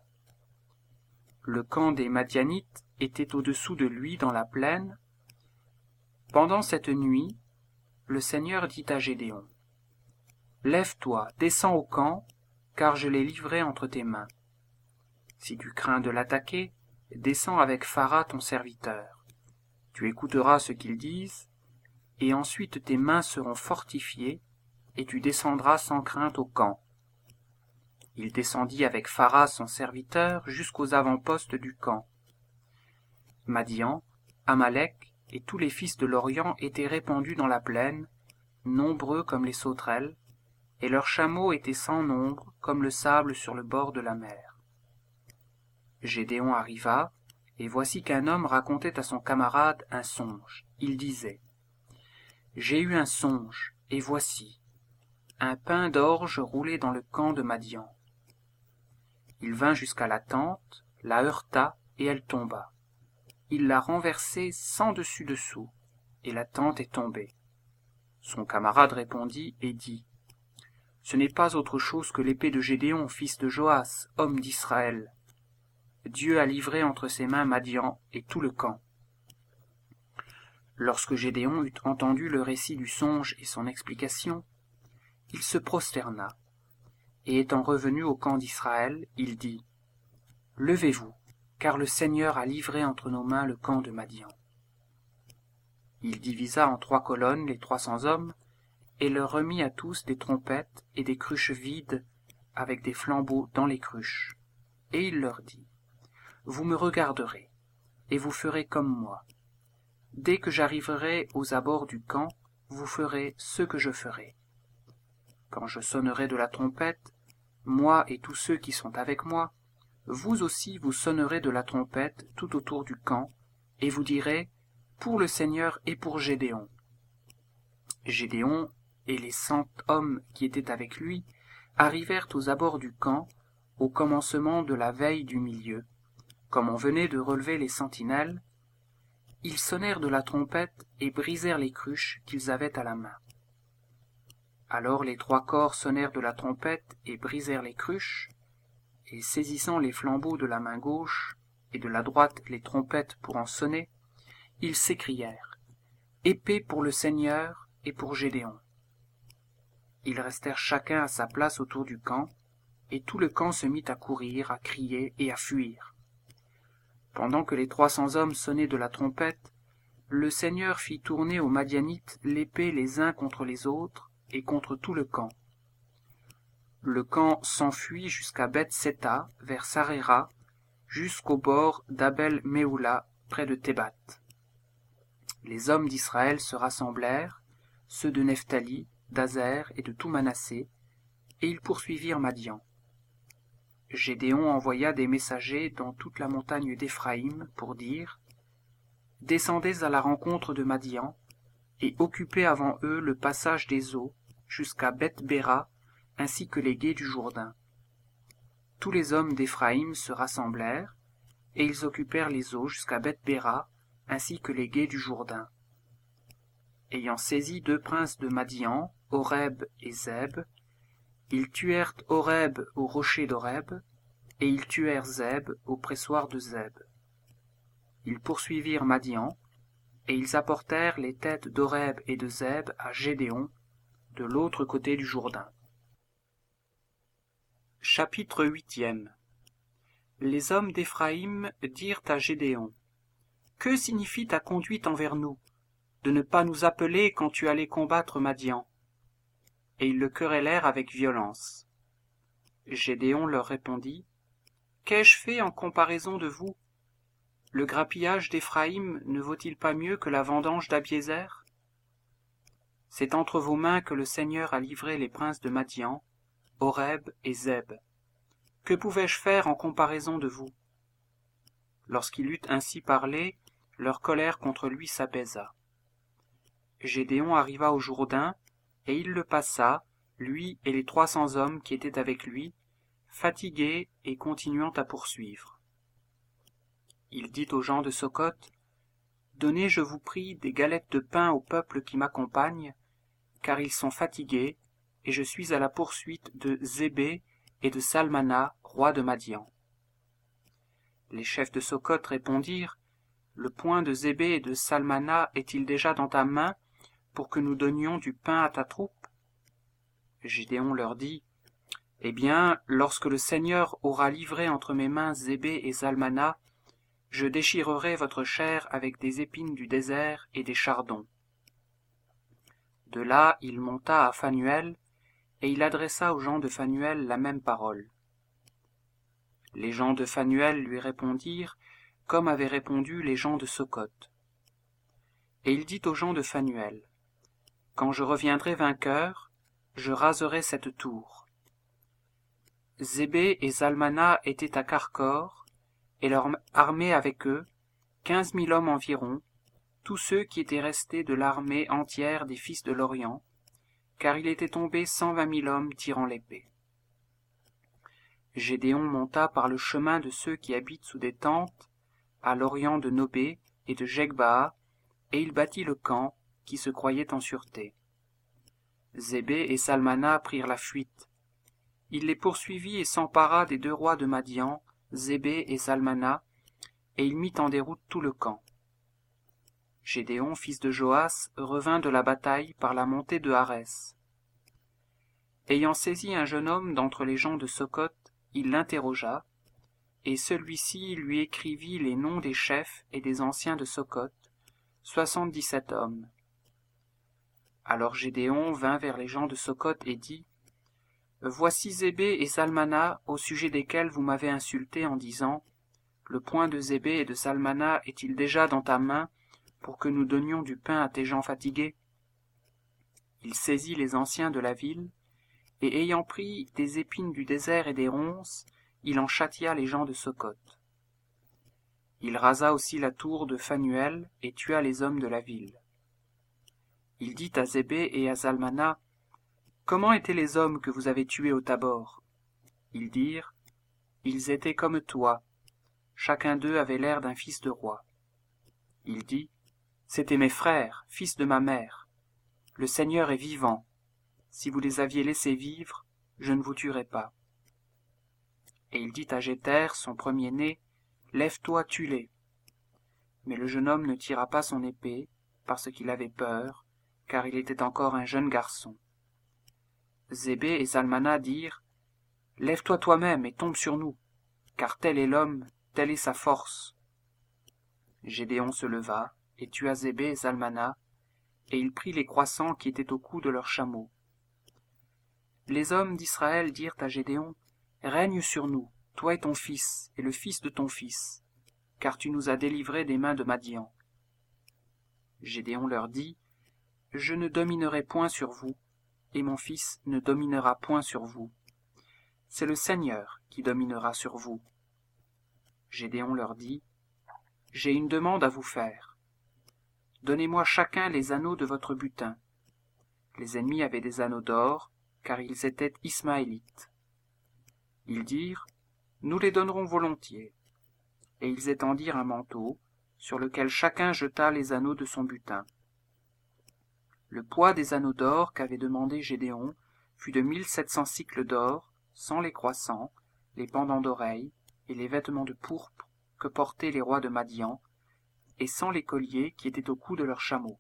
Le camp des Madianites était au-dessous de lui dans la plaine. Pendant cette nuit, le Seigneur dit à Gédéon, « Lève-toi, descends au camp, car je l'ai livré entre tes mains. Si tu crains de l'attaquer, descends avec Phara ton serviteur. Tu écouteras ce qu'ils disent, et ensuite tes mains seront fortifiées, et tu descendras sans crainte au camp. » Il descendit avec Phara son serviteur jusqu'aux avant-postes du camp. Madian, Amalek et tous les fils de l'Orient étaient répandus dans la plaine, nombreux comme les sauterelles, et leurs chameaux étaient sans nombre comme le sable sur le bord de la mer. Gédéon arriva, et voici qu'un homme racontait à son camarade un songe. Il disait, « J'ai eu un songe, et voici, un pain d'orge roulé dans le camp de Madian. » Il vint jusqu'à la tente, la heurta, et elle tomba. Il l'a renversée sans dessus-dessous, et la tente est tombée. Son camarade répondit et dit, « Ce n'est pas autre chose que l'épée de Gédéon, fils de Joas, homme d'Israël. Dieu a livré entre ses mains Madian et tout le camp. » Lorsque Gédéon eut entendu le récit du songe et son explication, il se prosterna, et étant revenu au camp d'Israël, il dit, « Levez-vous, car le Seigneur a livré entre nos mains le camp de Madian. » Il divisa en trois colonnes les trois cents hommes, et leur remit à tous des trompettes et des cruches vides, avec des flambeaux dans les cruches. Et il leur dit, « Vous me regarderez, et vous ferez comme moi. Dès que j'arriverai aux abords du camp, vous ferez ce que je ferai. Quand je sonnerai de la trompette, moi et tous ceux qui sont avec moi, vous aussi vous sonnerez de la trompette tout autour du camp, et vous direz, pour le Seigneur et pour Gédéon. » Gédéon et les cent hommes qui étaient avec lui arrivèrent aux abords du camp, au commencement de la veille du milieu, comme on venait de relever les sentinelles. Ils sonnèrent de la trompette et brisèrent les cruches qu'ils avaient à la main. Alors les trois corps sonnèrent de la trompette et brisèrent les cruches, et saisissant les flambeaux de la main gauche et de la droite les trompettes pour en sonner, ils s'écrièrent « Épée pour le Seigneur et pour Gédéon ». Ils restèrent chacun à sa place autour du camp, et tout le camp se mit à courir, à crier et à fuir. Pendant que les trois cents hommes sonnaient de la trompette, le Seigneur fit tourner aux Madianites l'épée les uns contre les autres et contre tout le camp. Le camp s'enfuit jusqu'à Beth-Séta, vers Saréra, jusqu'au bord d'Abel-Méhoula, près de Thébat. Les hommes d'Israël se rassemblèrent, ceux de Nephtali, d'Azer et de tout Manassé, et ils poursuivirent Madian. Gédéon envoya des messagers dans toute la montagne d'Éphraïm pour dire « Descendez à la rencontre de Madian, et occupez avant eux le passage des eaux jusqu'à Beth-Béra, ainsi que les gués du Jourdain. » Tous les hommes d'Éphraïm se rassemblèrent, et ils occupèrent les eaux jusqu'à Beth-Béra, ainsi que les gués du Jourdain. Ayant saisi deux princes de Madian, Oreb et Zeb, ils tuèrent Oreb au rocher d'Oreb, et ils tuèrent Zeb au pressoir de Zeb. Ils poursuivirent Madian, et ils apportèrent les têtes d'Oreb et de Zeb à Gédéon, de l'autre côté du Jourdain. Chapitre huitième. Les hommes d'Éphraïm dirent à Gédéon, « Que signifie ta conduite envers nous, de ne pas nous appeler quand tu allais combattre Madian ?» Et ils le querellèrent avec violence. Gédéon leur répondit, « Qu'ai-je fait en comparaison de vous? Le grappillage d'Éphraïm ne vaut-il pas mieux que la vendange d'Abiézer? C'est entre vos mains que le Seigneur a livré les princes de Madian, Oreb et Zeb. Que pouvais-je faire en comparaison de vous? » Lorsqu'il eut ainsi parlé, leur colère contre lui s'apaisa. Gédéon arriva au Jourdain, et il le passa, lui et les trois cents hommes qui étaient avec lui, fatigués et continuant à poursuivre. Il dit aux gens de Socoth, « Donnez, je vous prie, des galettes de pain au peuple qui m'accompagne, car ils sont fatigués, et je suis à la poursuite de Zébé et de Salmana, roi de Madian. » Les chefs de Socoth répondirent, « Le poing de Zébé et de Salmana est-il déjà dans ta main, pour que nous donnions du pain à ta troupe? » Gédéon leur dit, « Eh bien, lorsque le Seigneur aura livré entre mes mains Zébé et Salmana, je déchirerai votre chair avec des épines du désert et des chardons. » De là, il monta à Phanuel, et il adressa aux gens de Phanuel la même parole. Les gens de Phanuel lui répondirent, comme avaient répondu les gens de Socoth. Et il dit aux gens de Phanuel, « Quand je reviendrai vainqueur, je raserai cette tour. » Zébé et Zalmana étaient à Carcor, et leur armée avec eux, quinze mille hommes environ, tous ceux qui étaient restés de l'armée entière des fils de l'Orient, car il était tombé cent vingt mille hommes tirant l'épée. Gédéon monta par le chemin de ceux qui habitent sous des tentes, à l'orient de Nobé et de Jegbaa, et il bâtit le camp, qui se croyait en sûreté. Zébé et Salmana prirent la fuite. Il les poursuivit et s'empara des deux rois de Madian, Zébé et Salmana, et il mit en déroute tout le camp. Gédéon, fils de Joas, revint de la bataille par la montée de Harès. Ayant saisi un jeune homme d'entre les gens de Socoth, il l'interrogea, et celui-ci lui écrivit les noms des chefs et des anciens de Socoth, soixante-dix-sept hommes. Alors Gédéon vint vers les gens de Socoth et dit, « Voici Zébé et Salmana, au sujet desquels vous m'avez insulté en disant, « Le poing de Zébé et de Salmana est-il déjà dans ta main, pour que nous donnions du pain à tes gens fatigués? » Il saisit les anciens de la ville, et ayant pris des épines du désert et des ronces, il en châtia les gens de Socoth. Il rasa aussi la tour de Phanuel et tua les hommes de la ville. Il dit à Zébé et à Zalmana, « Comment étaient les hommes que vous avez tués au Tabor? Ils dirent, ils étaient comme toi. Chacun d'eux avait l'air d'un fils de roi. Il dit, c'étaient mes frères, fils de ma mère. Le Seigneur est vivant. Si vous les aviez laissés vivre, je ne vous tuerais pas. Et il dit à Jéter, son premier-né, lève-toi, tue-les. Mais le jeune homme ne tira pas son épée, parce qu'il avait peur, car il était encore un jeune garçon. Zébé et Zalmana dirent, lève-toi toi-même et tombe sur nous, car tel est l'homme, telle est sa force. Gédéon se leva, et tua Zébé et Zalmana, et il prit les croissants qui étaient au cou de leurs chameaux. Les hommes d'Israël dirent à Gédéon, règne sur nous, toi et ton fils, et le fils de ton fils, car tu nous as délivrés des mains de Madian. Gédéon leur dit, je ne dominerai point sur vous, et mon fils ne dominera point sur vous. C'est le Seigneur qui dominera sur vous. Gédéon leur dit, j'ai une demande à vous faire. Donnez-moi chacun les anneaux de votre butin. Les ennemis avaient des anneaux d'or, car ils étaient ismaélites. Ils dirent, nous les donnerons volontiers. Et ils étendirent un manteau, sur lequel chacun jeta les anneaux de son butin. Le poids des anneaux d'or qu'avait demandé Gédéon fut de mille sept cents cycles d'or, sans les croissants, les pendants d'oreilles et les vêtements de pourpre que portaient les rois de Madian, et sans les colliers qui étaient au cou de leurs chameaux.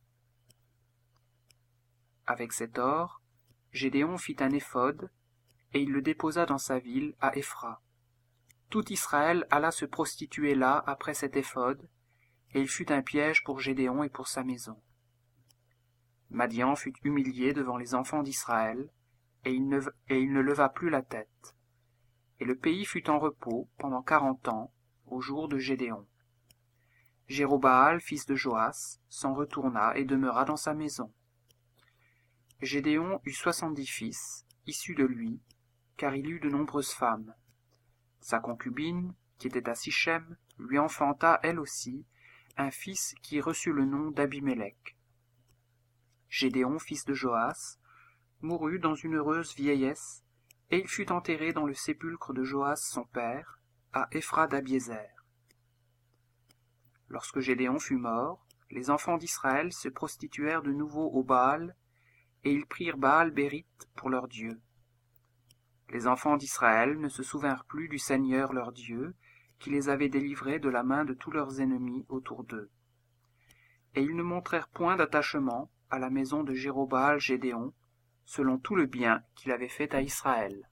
Avec cet or, Gédéon fit un éphod, et il le déposa dans sa ville à Éphra. Tout Israël alla se prostituer là après cet éphod, et il fut un piège pour Gédéon et pour sa maison. Madian fut humilié devant les enfants d'Israël, et il ne, et il ne leva plus la tête. Et le pays fut en repos pendant quarante ans, au jour de Gédéon. Jérobaal, fils de Joas, s'en retourna et demeura dans sa maison. Gédéon eut soixante-dix fils, issus de lui, car il eut de nombreuses femmes. Sa concubine, qui était à Sichem, lui enfanta elle aussi un fils qui reçut le nom d'Abimélec. Gédéon, fils de Joas, mourut dans une heureuse vieillesse, et il fut enterré dans le sépulcre de Joas son père, à Éphra d'Abiézer. Lorsque Gédéon fut mort, les enfants d'Israël se prostituèrent de nouveau au Baal, et ils prirent Baal-Bérith pour leur Dieu. Les enfants d'Israël ne se souvinrent plus du Seigneur leur Dieu, qui les avait délivrés de la main de tous leurs ennemis autour d'eux. Et ils ne montrèrent point d'attachement à la maison de Jérobaal Gédéon, selon tout le bien qu'il avait fait à Israël.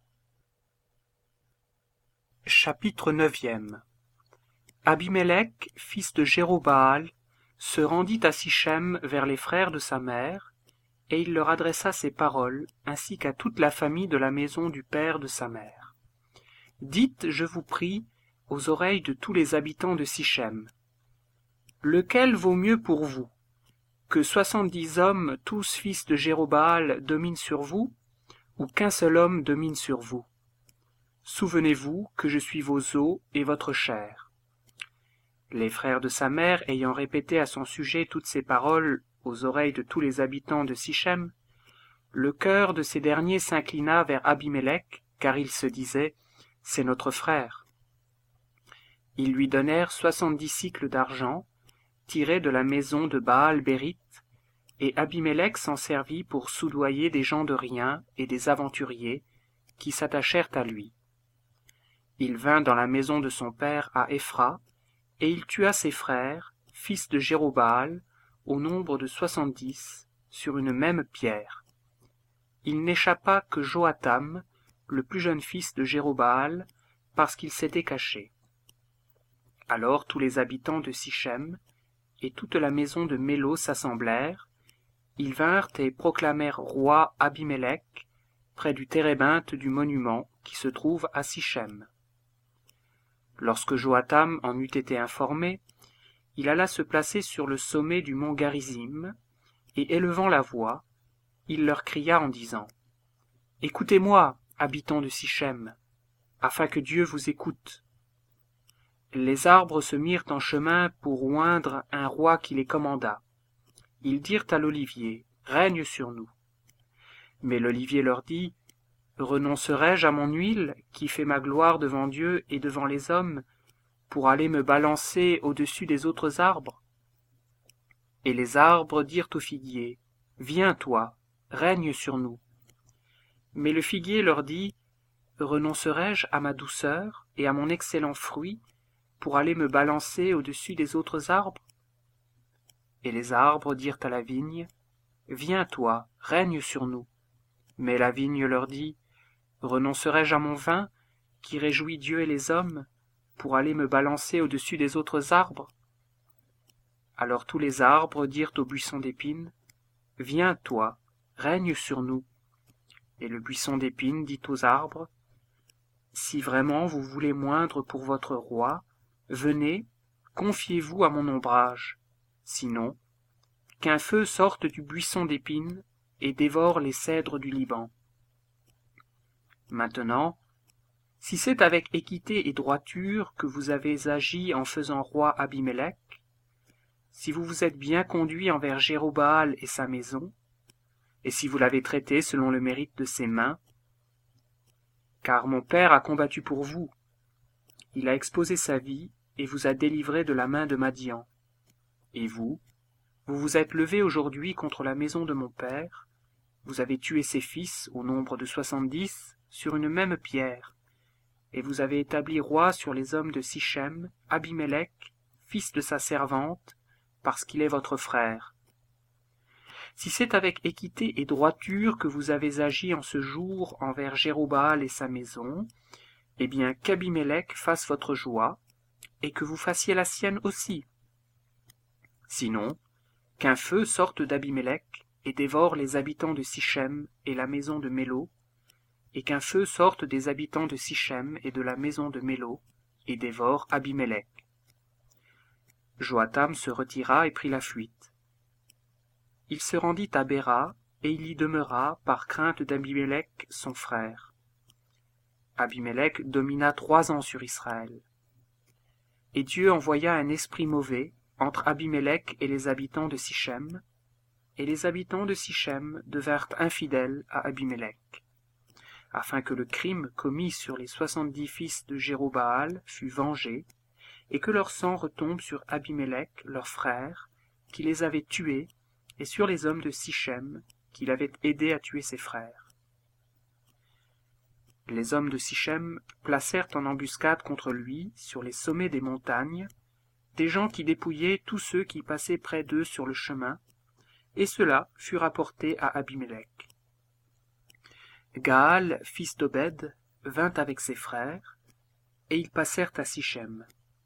Chapitre neuvième. Abimélec, fils de Jérobaal, se rendit à Sichem vers les frères de sa mère, et il leur adressa ces paroles, ainsi qu'à toute la famille de la maison du père de sa mère. Dites, je vous prie, aux oreilles de tous les habitants de Sichem, lequel vaut mieux pour vous, que soixante-dix hommes, tous fils de Jérobaal, dominent sur vous, ou qu'un seul homme domine sur vous? Souvenez-vous que je suis vos os et votre chair. Les frères de sa mère, ayant répété à son sujet toutes ces paroles aux oreilles de tous les habitants de Sichem, le cœur de ces derniers s'inclina vers Abimélec, car il se disait, c'est notre frère. Ils lui donnèrent soixante-dix cycles d'argent, tirés de la maison de Baal-Bérith, et Abimélec s'en servit pour soudoyer des gens de rien et des aventuriers qui s'attachèrent à lui. Il vint dans la maison de son père à Éphra, et il tua ses frères, fils de Jérobaal, au nombre de soixante-dix, sur une même pierre. Il n'échappa que Joatam, le plus jeune fils de Jérobaal, parce qu'il s'était caché. Alors tous les habitants de Sichem et toute la maison de Mélo s'assemblèrent, ils vinrent et proclamèrent roi Abimélec, près du térébinthe du monument qui se trouve à Sichem. Lorsque Joatam en eut été informé, il alla se placer sur le sommet du mont Garizim, et élevant la voix, il leur cria en disant « Écoutez-moi, habitants de Sichem, afin que Dieu vous écoute. » Les arbres se mirent en chemin pour oindre un roi qui les commandât. Ils dirent à l'olivier « Règne sur nous. » Mais l'olivier leur dit, « Renoncerai-je à mon huile, qui fait ma gloire devant Dieu et devant les hommes, pour aller me balancer au-dessus des autres arbres ?» Et les arbres dirent au figuier, « Viens, toi, règne sur nous. » Mais le figuier leur dit, « Renoncerai-je à ma douceur et à mon excellent fruit, pour aller me balancer au-dessus des autres arbres ?» Et les arbres dirent à la vigne, « Viens, toi, règne sur nous. » Mais la vigne leur dit, « Renoncerai-je à mon vin, qui réjouit Dieu et les hommes, pour aller me balancer au-dessus des autres arbres ?» Alors tous les arbres dirent au buisson d'épines, « Viens, toi, règne sur nous. » Et le buisson d'épines dit aux arbres, « Si vraiment vous voulez moindre pour votre roi, venez, confiez-vous à mon ombrage. Sinon, qu'un feu sorte du buisson d'épines et dévore les cèdres du Liban. Maintenant, si c'est avec équité et droiture que vous avez agi en faisant roi Abimélec, si vous vous êtes bien conduit envers Jérobaal et sa maison, et si vous l'avez traité selon le mérite de ses mains, car mon père a combattu pour vous, il a exposé sa vie et vous a délivré de la main de Madian. Et vous, vous vous êtes levé aujourd'hui contre la maison de mon père, vous avez tué ses fils au nombre de soixante-dix sur une même pierre, et vous avez établi roi sur les hommes de Sichem, Abimélec, fils de sa servante, parce qu'il est votre frère. Si c'est avec équité et droiture que vous avez agi en ce jour envers Jérobaal et sa maison, eh bien qu'Abimélec fasse votre joie, et que vous fassiez la sienne aussi. Sinon, qu'un feu sorte d'Abimélec et dévore les habitants de Sichem et la maison de Mélo, et qu'un feu sorte des habitants de Sichem et de la maison de Mélo, et dévore Abimélec. » Joatam se retira et prit la fuite. Il se rendit à Béra, et il y demeura par crainte d'Abimélec son frère. Abimélec domina trois ans sur Israël. Et Dieu envoya un esprit mauvais entre Abimélec et les habitants de Sichem, et les habitants de Sichem devinrent infidèles à Abimélec, afin que le crime commis sur les soixante-dix fils de Jérobaal fût vengé, et que leur sang retombe sur Abimélec, leur frère, qui les avait tués, et sur les hommes de Sichem, qui l'avaient aidé à tuer ses frères. Les hommes de Sichem placèrent en embuscade contre lui, sur les sommets des montagnes, des gens qui dépouillaient tous ceux qui passaient près d'eux sur le chemin, et cela fut rapporté à Abimélec. Gaal, fils d'Obed, vint avec ses frères, et ils passèrent à Sichem.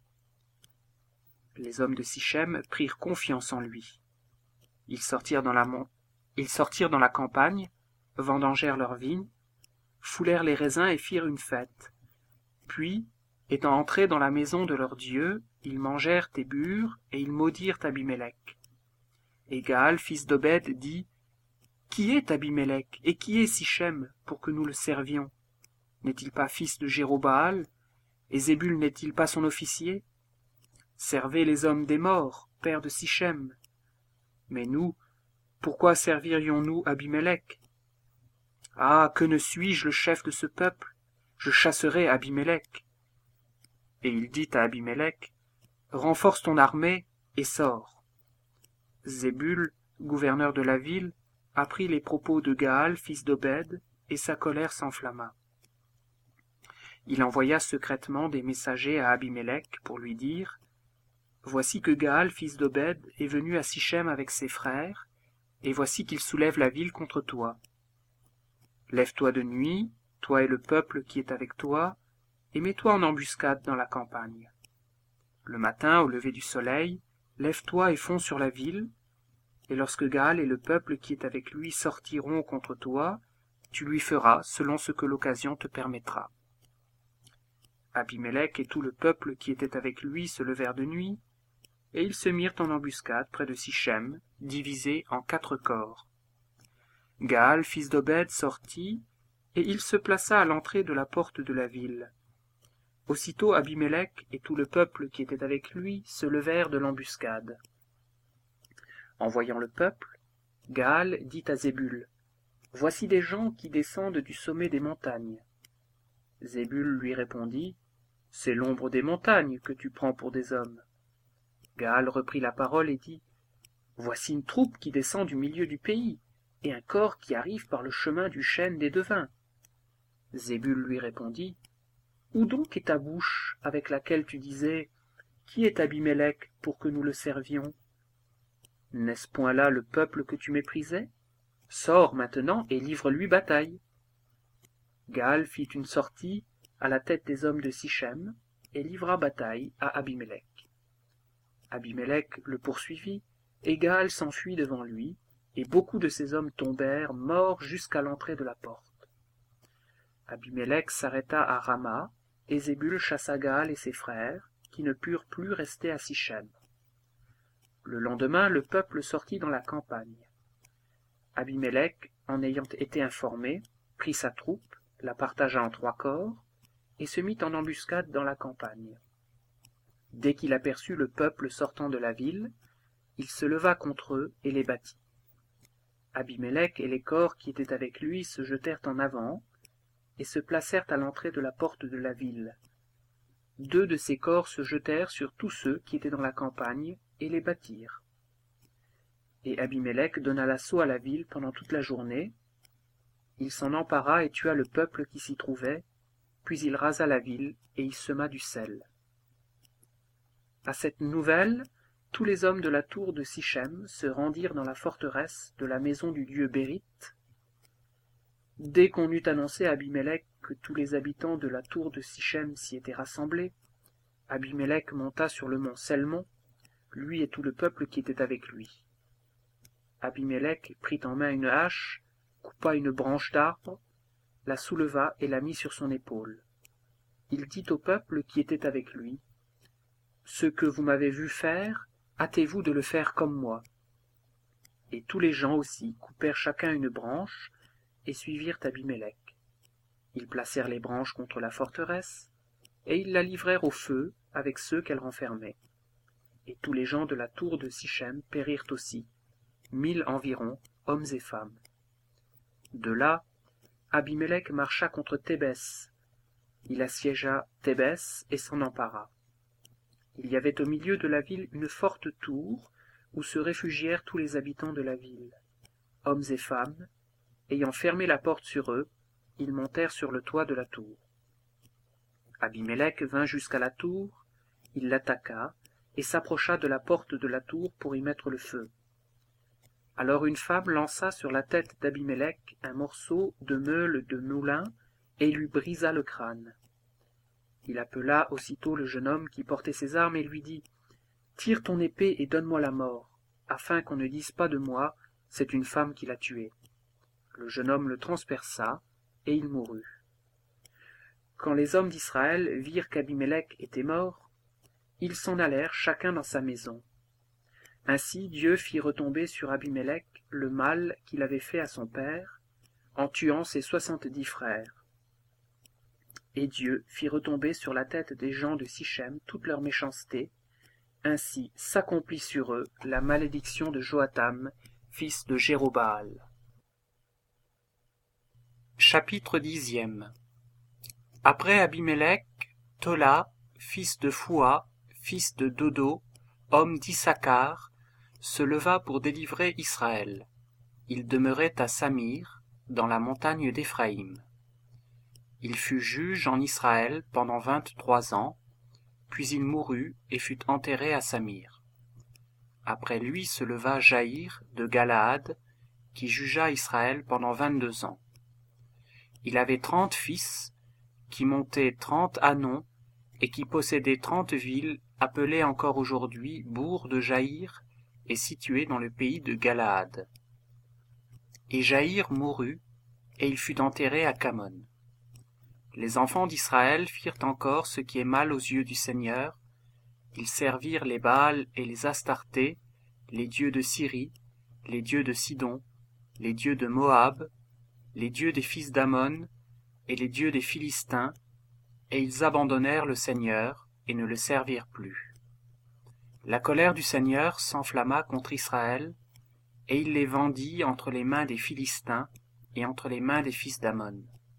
Les hommes de Sichem prirent confiance en lui. Ils sortirent dans la, mon... ils sortirent dans la campagne, vendangèrent leurs vignes, foulèrent les raisins et firent une fête. Puis, étant entrés dans la maison de leur Dieu, ils mangèrent et burent, et ils maudirent Abimélec. Et Gaal, fils d'Obed, dit, « Qui est Abimélec, et qui est Sichem, pour que nous le servions? N'est-il pas fils de Jérobaal, et Zébul n'est-il pas son officier? Servez les hommes des morts, père de Sichem. Mais nous, pourquoi servirions-nous Abimélec? Ah, que ne suis-je le chef de ce peuple? Je chasserai Abimélec. » Et il dit à Abimélec, « Renforce ton armée et sors. » Zébul, gouverneur de la ville, apprit les propos de Gaal, fils d'Obed, et sa colère s'enflamma. Il envoya secrètement des messagers à Abimélec pour lui dire, « Voici que Gaal, fils d'Obed, est venu à Sichem avec ses frères, et voici qu'il soulève la ville contre toi. Lève-toi de nuit, toi et le peuple qui est avec toi, et mets-toi en embuscade dans la campagne. Le matin, au lever du soleil, lève-toi et fonds sur la ville, et lorsque Gaal et le peuple qui est avec lui sortiront contre toi, tu lui feras selon ce que l'occasion te permettra. » Abimélec et tout le peuple qui était avec lui se levèrent de nuit, et ils se mirent en embuscade près de Sichem, divisés en quatre corps. Gaal, fils d'Obed, sortit, et il se plaça à l'entrée de la porte de la ville. Aussitôt Abimélec et tout le peuple qui était avec lui se levèrent de l'embuscade. En voyant le peuple, Gaal dit à Zébul, « Voici des gens qui descendent du sommet des montagnes. » Zébul lui répondit, « C'est l'ombre des montagnes que tu prends pour des hommes. » Gaal reprit la parole et dit, « Voici une troupe qui descend du milieu du pays, et un corps qui arrive par le chemin du chêne des devins. » Zébul lui répondit, « Où donc est ta bouche avec laquelle tu disais, « Qui est Abimélec pour que nous le servions » N'est-ce point là le peuple que tu méprisais? Sors maintenant et livre-lui bataille. Gaal fit une sortie à la tête des hommes de Sichem et livra bataille à Abimélec. Abimélec le poursuivit, et Gaal s'enfuit devant lui, et beaucoup de ses hommes tombèrent morts jusqu'à l'entrée de la porte. Abimélec s'arrêta à Rama, et Zébul chassa Gaal et ses frères, qui ne purent plus rester à Sichem. Le lendemain, le peuple sortit dans la campagne. Abimélec, en ayant été informé, prit sa troupe, la partagea en trois corps, et se mit en embuscade dans la campagne. Dès qu'il aperçut le peuple sortant de la ville, il se leva contre eux et les battit. Abimélec et les corps qui étaient avec lui se jetèrent en avant, et se placèrent à l'entrée de la porte de la ville. Deux de ces corps se jetèrent sur tous ceux qui étaient dans la campagne, et les battirent. Et Abimélec donna l'assaut à la ville pendant toute la journée. Il s'en empara et tua le peuple qui s'y trouvait, puis il rasa la ville et y sema du sel. À cette nouvelle, tous les hommes de la tour de Sichem se rendirent dans la forteresse de la maison du dieu Bérite. Dès qu'on eut annoncé à Abimélec que tous les habitants de la tour de Sichem s'y étaient rassemblés, Abimélec monta sur le mont Selmon, lui et tout le peuple qui était avec lui. Abimélec prit en main une hache, coupa une branche d'arbre, la souleva et la mit sur son épaule. Il dit au peuple qui était avec lui, « Ce que vous m'avez vu faire, hâtez-vous de le faire comme moi. » Et tous les gens aussi coupèrent chacun une branche et suivirent Abimélec. Ils placèrent les branches contre la forteresse, et ils la livrèrent au feu avec ceux qu'elle renfermait. Et tous les gens de la tour de Sichem périrent aussi, mille environ, hommes et femmes. De là, Abimélec marcha contre Thébès. Il assiégea Thébès et s'en empara. Il y avait au milieu de la ville une forte tour où se réfugièrent tous les habitants de la ville. Hommes et femmes, ayant fermé la porte sur eux, ils montèrent sur le toit de la tour. Abimélec vint jusqu'à la tour, il l'attaqua et s'approcha de la porte de la tour pour y mettre le feu. Alors une femme lança sur la tête d'Abimélec un morceau de meule de moulin et lui brisa le crâne. Il appela aussitôt le jeune homme qui portait ses armes et lui dit « Tire ton épée et donne-moi la mort, afin qu'on ne dise pas de moi, c'est une femme qui l'a tué. » Le jeune homme le transperça, et il mourut. Quand les hommes d'Israël virent qu'Abimélec était mort, ils s'en allèrent chacun dans sa maison. Ainsi Dieu fit retomber sur Abimélec le mal qu'il avait fait à son père, en tuant ses soixante-dix frères. Et Dieu fit retomber sur la tête des gens de Sichem toute leur méchanceté, ainsi s'accomplit sur eux la malédiction de Joatam, fils de Jérobaal. Chapitre dixième. Après Abimélec, Tola, fils de Foua, fils de Dodo, homme d'Issachar, se leva pour délivrer Israël. Il demeurait à Samir, dans la montagne d'Éphraïm. Il fut juge en Israël pendant vingt-trois ans, puis il mourut et fut enterré à Samir. Après lui se leva Jaïr de Galaad, qui jugea Israël pendant vingt-deux ans. Il avait trente fils, qui montaient trente ânons, et qui possédaient trente villes, appelées encore aujourd'hui bourgs de Jaïr, et situées dans le pays de Galaad. Et Jaïr mourut, et il fut enterré à Camon. Les enfants d'Israël firent encore ce qui est mal aux yeux du Seigneur. Ils servirent les Baals et les Astartés, les dieux de Syrie, les dieux de Sidon, les dieux de Moab, les dieux des fils d'Ammon et les dieux des Philistins, et ils abandonnèrent le Seigneur et ne le servirent plus. La colère du Seigneur s'enflamma contre Israël, et il les vendit entre les mains des Philistins, et entre les mains des fils d'Ammon.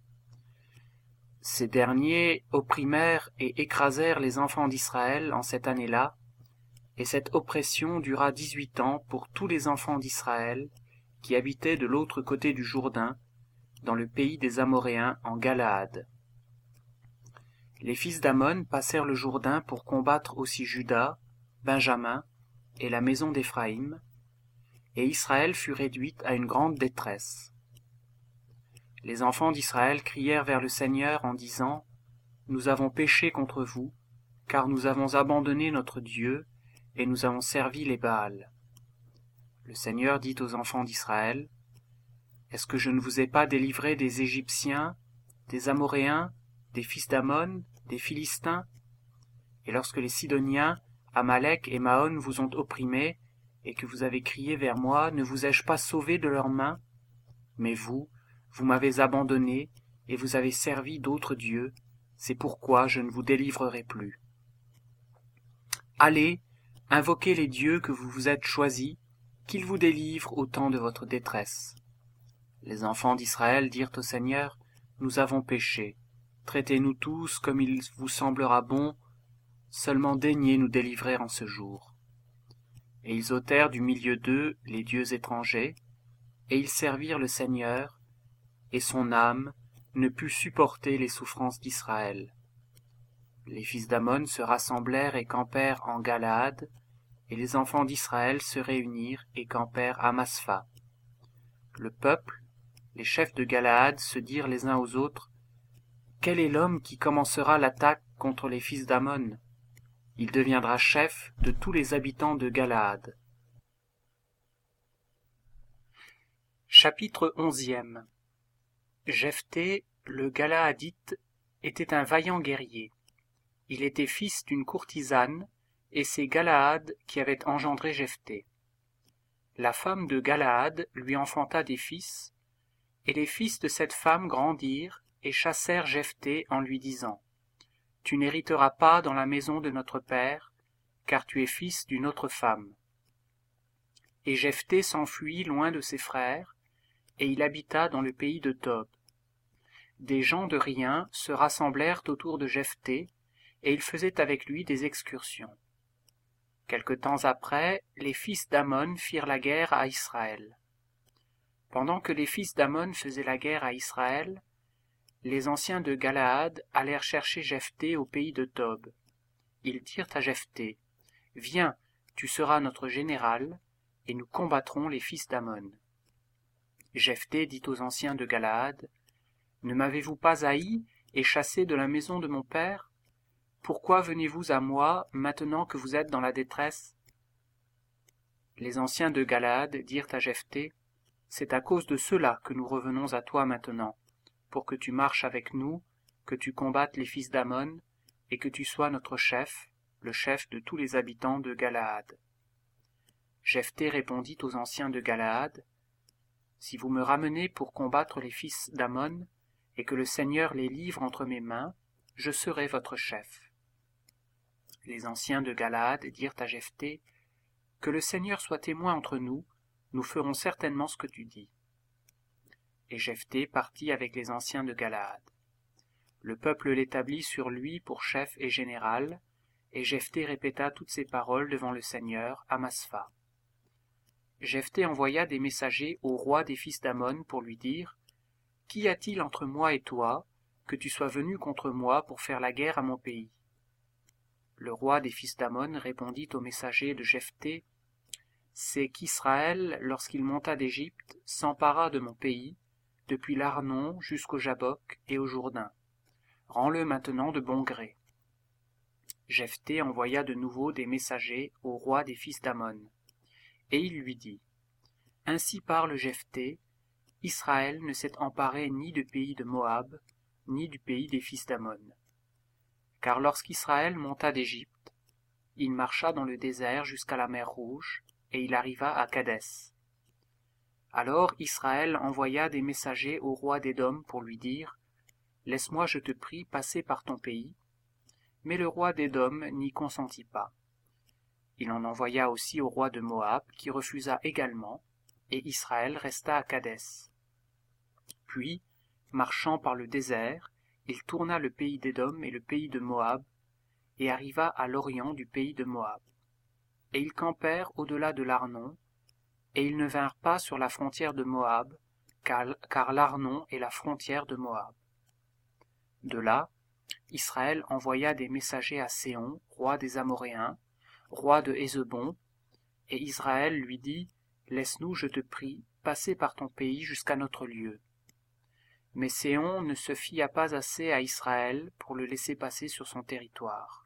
Ces derniers opprimèrent et écrasèrent les enfants d'Israël en cette année-là, et cette oppression dura dix-huit ans pour tous les enfants d'Israël qui habitaient de l'autre côté du Jourdain, dans le pays des Amoréens en Galaad. Les fils d'Ammon passèrent le Jourdain pour combattre aussi Juda, Benjamin et la maison d'Éphraïm, et Israël fut réduite à une grande détresse. Les enfants d'Israël crièrent vers le Seigneur en disant : « Nous avons péché contre vous, car nous avons abandonné notre Dieu, et nous avons servi les Baals. » Le Seigneur dit aux enfants d'Israël : « Est-ce que je ne vous ai pas délivré des Égyptiens, des Amoréens, des fils d'Ammon, des Philistins ? Et lorsque les Sidoniens, Amalek et Maon vous ont opprimés, et que vous avez crié vers moi, ne vous ai-je pas sauvé de leurs mains ? Mais vous, vous m'avez abandonné, et vous avez servi d'autres dieux, c'est pourquoi je ne vous délivrerai plus. Allez, invoquez les dieux que vous vous êtes choisis, qu'ils vous délivrent au temps de votre détresse. » Les enfants d'Israël dirent au Seigneur : « Nous avons péché. Traitez-nous tous comme il vous semblera bon, seulement daignez nous délivrer en ce jour. » Et ils ôtèrent du milieu d'eux les dieux étrangers, et ils servirent le Seigneur, et son âme ne put supporter les souffrances d'Israël. Les fils d'Ammon se rassemblèrent et campèrent en Galaad, et les enfants d'Israël se réunirent et campèrent à Maspha. Le peuple, les chefs de Galaad, se dirent les uns aux autres : « Quel est l'homme qui commencera l'attaque contre les fils d'Ammon ? Il deviendra chef de tous les habitants de Galaad. » Chapitre onzième. Jephthé, le Galaadite, était un vaillant guerrier. Il était fils d'une courtisane, et c'est Galaad qui avait engendré Jephthé. La femme de Galaad lui enfanta des fils, et les fils de cette femme grandirent et chassèrent Jephthé en lui disant : « Tu n'hériteras pas dans la maison de notre père, car tu es fils d'une autre femme. » Et Jephthé s'enfuit loin de ses frères, et il habita dans le pays de Tob. Des gens de rien se rassemblèrent autour de Jephthé, et ils faisaient avec lui des excursions. Quelque temps après, les fils d'Ammon firent la guerre à Israël. Pendant que les fils d'Ammon faisaient la guerre à Israël, les anciens de Galaad allèrent chercher Jephthé au pays de Tob. Ils dirent à Jephthé : « Viens, tu seras notre général, et nous combattrons les fils d'Ammon. » Jephthé dit aux anciens de Galaad : « Ne m'avez-vous pas haï et chassé de la maison de mon père ? Pourquoi venez-vous à moi maintenant que vous êtes dans la détresse ?» Les anciens de Galaad dirent à Jephthé : « C'est à cause de cela que nous revenons à toi maintenant, pour que tu marches avec nous, que tu combattes les fils d'Ammon, et que tu sois notre chef, le chef de tous les habitants de Galaad. » Jephthé répondit aux anciens de Galaad : « Si vous me ramenez pour combattre les fils d'Ammon, et que le Seigneur les livre entre mes mains, je serai votre chef. » Les anciens de Galaad dirent à Jephthé : « Que le Seigneur soit témoin entre nous, nous ferons certainement ce que tu dis. » Et Jephthé partit avec les anciens de Galaad. Le peuple l'établit sur lui pour chef et général, et Jephthé répéta toutes ces paroles devant le Seigneur à Maspha. Jephthé envoya des messagers au roi des fils d'Ammon pour lui dire : « Qu'y a-t-il entre moi et toi, que tu sois venu contre moi pour faire la guerre à mon pays ?» Le roi des fils d'Ammon répondit aux messagers de Jephthé : « C'est qu'Israël, lorsqu'il monta d'Égypte, s'empara de mon pays, depuis l'Arnon jusqu'au Jabbok et au Jourdain. Rends-le maintenant de bon gré. » Jephthé envoya de nouveau des messagers au roi des fils d'Ammon. Et il lui dit : « Ainsi parle Jephthé, Israël ne s'est emparé ni du pays de Moab, ni du pays des fils d'Ammon. Car lorsqu'Israël monta d'Égypte, il marcha dans le désert jusqu'à la mer Rouge, et il arriva à Kadès. Alors Israël envoya des messagers au roi d'Édom pour lui dire : « Laisse-moi, je te prie, passer par ton pays. » Mais le roi d'Édom n'y consentit pas. Il en envoya aussi au roi de Moab, qui refusa également, et Israël resta à Kadès. Puis, marchant par le désert, il tourna le pays d'Édom et le pays de Moab, et arriva à l'orient du pays de Moab. Et ils campèrent au-delà de l'Arnon, et ils ne vinrent pas sur la frontière de Moab, car, car l'Arnon est la frontière de Moab. De là, Israël envoya des messagers à Séhon, roi des Amoréens, roi de Hésebon, et Israël lui dit, « Laisse-nous, je te prie, passer par ton pays jusqu'à notre lieu. » Mais Séhon ne se fia pas assez à Israël pour le laisser passer sur son territoire.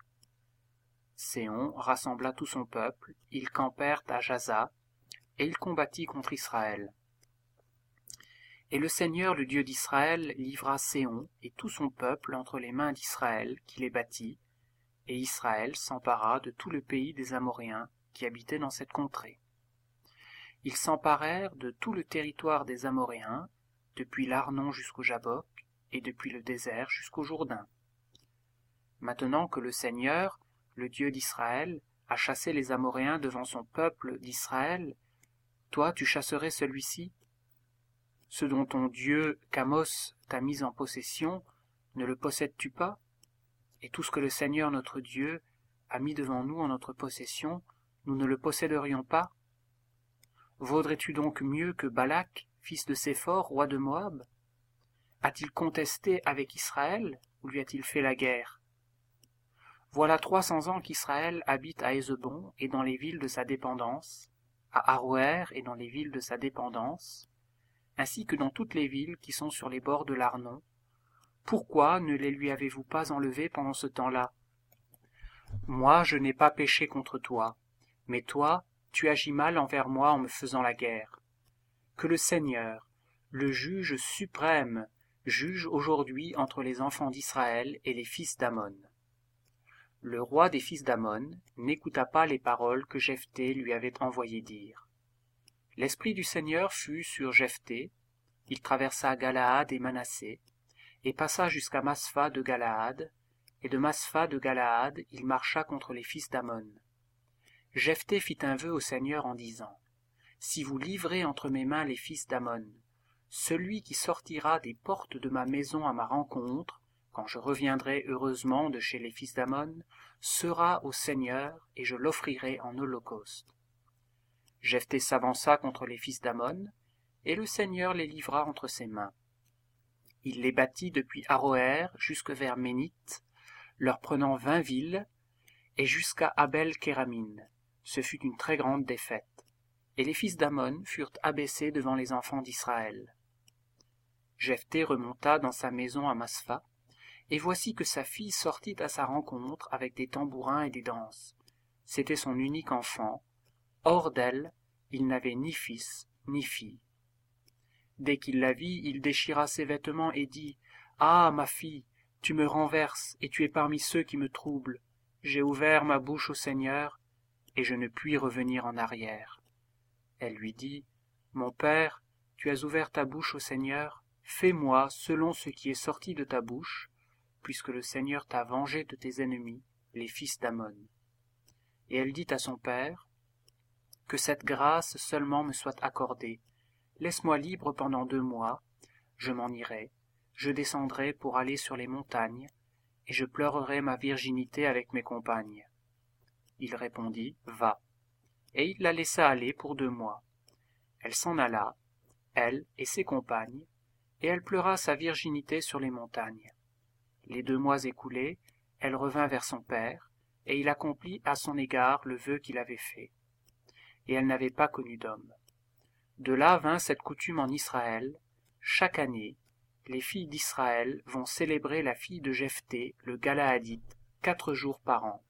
Séhon rassembla tout son peuple, ils campèrent à Jaza, et il combattit contre Israël. Et le Seigneur, le Dieu d'Israël, livra Séhon et tout son peuple entre les mains d'Israël, qui les battit, et Israël s'empara de tout le pays des Amoréens qui habitaient dans cette contrée. Ils s'emparèrent de tout le territoire des Amoréens, depuis l'Arnon jusqu'au Jabbok, et depuis le désert jusqu'au Jourdain. Maintenant que le Seigneur, le Dieu d'Israël, a chassé les Amoréens devant son peuple d'Israël, toi tu chasserais celui-ci? Ce dont ton Dieu, Kamos, t'a mis en possession, ne le possèdes-tu pas? Et tout ce que le Seigneur notre Dieu a mis devant nous en notre possession, nous ne le posséderions pas? Vaudrais-tu donc mieux que Balak, fils de Séphor, roi de Moab? A-t-il contesté avec Israël, ou lui a-t-il fait la guerre? Voilà trois cents ans qu'Israël habite à Hésebon et dans les villes de sa dépendance, à Aroër et dans les villes de sa dépendance, ainsi que dans toutes les villes qui sont sur les bords de l'Arnon. Pourquoi ne les lui avez-vous pas enlevés pendant ce temps-là? Moi, je n'ai pas péché contre toi, mais toi, tu agis mal envers moi en me faisant la guerre. Que le Seigneur, le juge suprême, juge aujourd'hui entre les enfants d'Israël et les fils d'Ammon. Le roi des fils d'Ammon n'écouta pas les paroles que Jephthé lui avait envoyé dire. L'esprit du Seigneur fut sur Jephthé, il traversa Galaad et Manassé, et passa jusqu'à Maspha de Galaad, et de Maspha de Galaad il marcha contre les fils d'Ammon. Jephthé fit un vœu au Seigneur en disant, « Si vous livrez entre mes mains les fils d'Ammon, celui qui sortira des portes de ma maison à ma rencontre, quand je reviendrai heureusement de chez les fils d'Ammon, sera au Seigneur, et je l'offrirai en holocauste. » Jephthé s'avança contre les fils d'Ammon, et le Seigneur les livra entre ses mains. Il les battit depuis Aroër jusque vers Ménith, leur prenant vingt villes, et jusqu'à Abel-Kéramine. Ce fut une très grande défaite, et les fils d'Ammon furent abaissés devant les enfants d'Israël. Jephthé remonta dans sa maison à Maspha, et voici que sa fille sortit à sa rencontre avec des tambourins et des danses. C'était son unique enfant. Hors d'elle, il n'avait ni fils ni fille. Dès qu'il la vit, il déchira ses vêtements et dit, « Ah, ma fille, tu me renverses, et tu es parmi ceux qui me troublent. J'ai ouvert ma bouche au Seigneur, et je ne puis revenir en arrière. » Elle lui dit, « Mon père, tu as ouvert ta bouche au Seigneur, fais-moi selon ce qui est sorti de ta bouche, puisque le Seigneur t'a vengé de tes ennemis, les fils d'Ammon. » Et elle dit à son père, « Que cette grâce seulement me soit accordée. Laisse-moi libre pendant deux mois, je m'en irai, je descendrai pour aller sur les montagnes, et je pleurerai ma virginité avec mes compagnes. » Il répondit, « Va. » Et il la laissa aller pour deux mois. Elle s'en alla, elle et ses compagnes, et elle pleura sa virginité sur les montagnes. Les deux mois écoulés, elle revint vers son père, et il accomplit à son égard le vœu qu'il avait fait. Et elle n'avait pas connu d'homme. De là vint cette coutume en Israël. Chaque année, les filles d'Israël vont célébrer la fille de Jephthé, le Galaadite, quatre jours par an.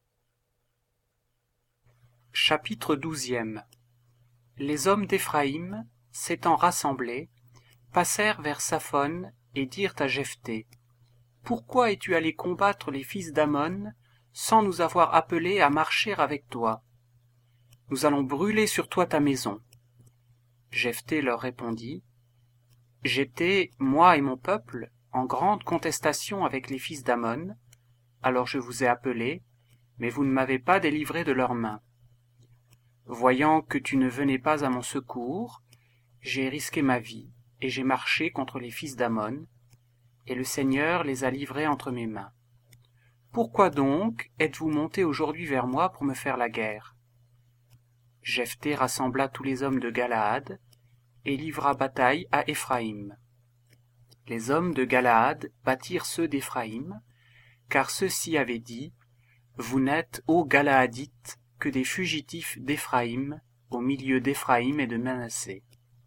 Chapitre douzième. Les hommes d'Éphraïm, s'étant rassemblés, passèrent vers Saphon et dirent à Jephthé, « Pourquoi es-tu allé combattre les fils d'Ammon sans nous avoir appelés à marcher avec toi? Nous allons brûler sur toi ta maison. » Jephthé leur répondit, « J'étais, moi et mon peuple, en grande contestation avec les fils d'Ammon, alors je vous ai appelés, mais vous ne m'avez pas délivré de leurs mains. Voyant que tu ne venais pas à mon secours, j'ai risqué ma vie, et j'ai marché contre les fils d'Ammon, et le Seigneur les a livrés entre mes mains. Pourquoi donc êtes-vous montés aujourd'hui vers moi pour me faire la guerre ?» Jephthé rassembla tous les hommes de Galaad, et livra bataille à Éphraïm. Les hommes de Galaad battirent ceux d'Éphraïm, car ceux-ci avaient dit « Vous n'êtes, ô Galaadites, que des fugitifs d'Éphraïm, au milieu d'Éphraïm et de Manassé. »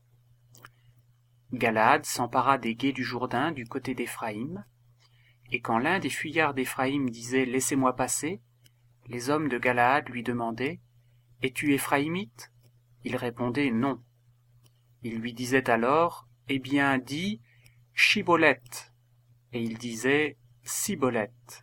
Galaad s'empara des gués du Jourdain du côté d'Éphraïm, et quand l'un des fuyards d'Éphraïm disait « Laissez-moi passer », les hommes de Galaad lui demandaient « Es-tu Éphraïmite » Il répondait « Non ». Il lui disait alors « Eh bien, dis Chiboleth » et il disait « Siboleth »,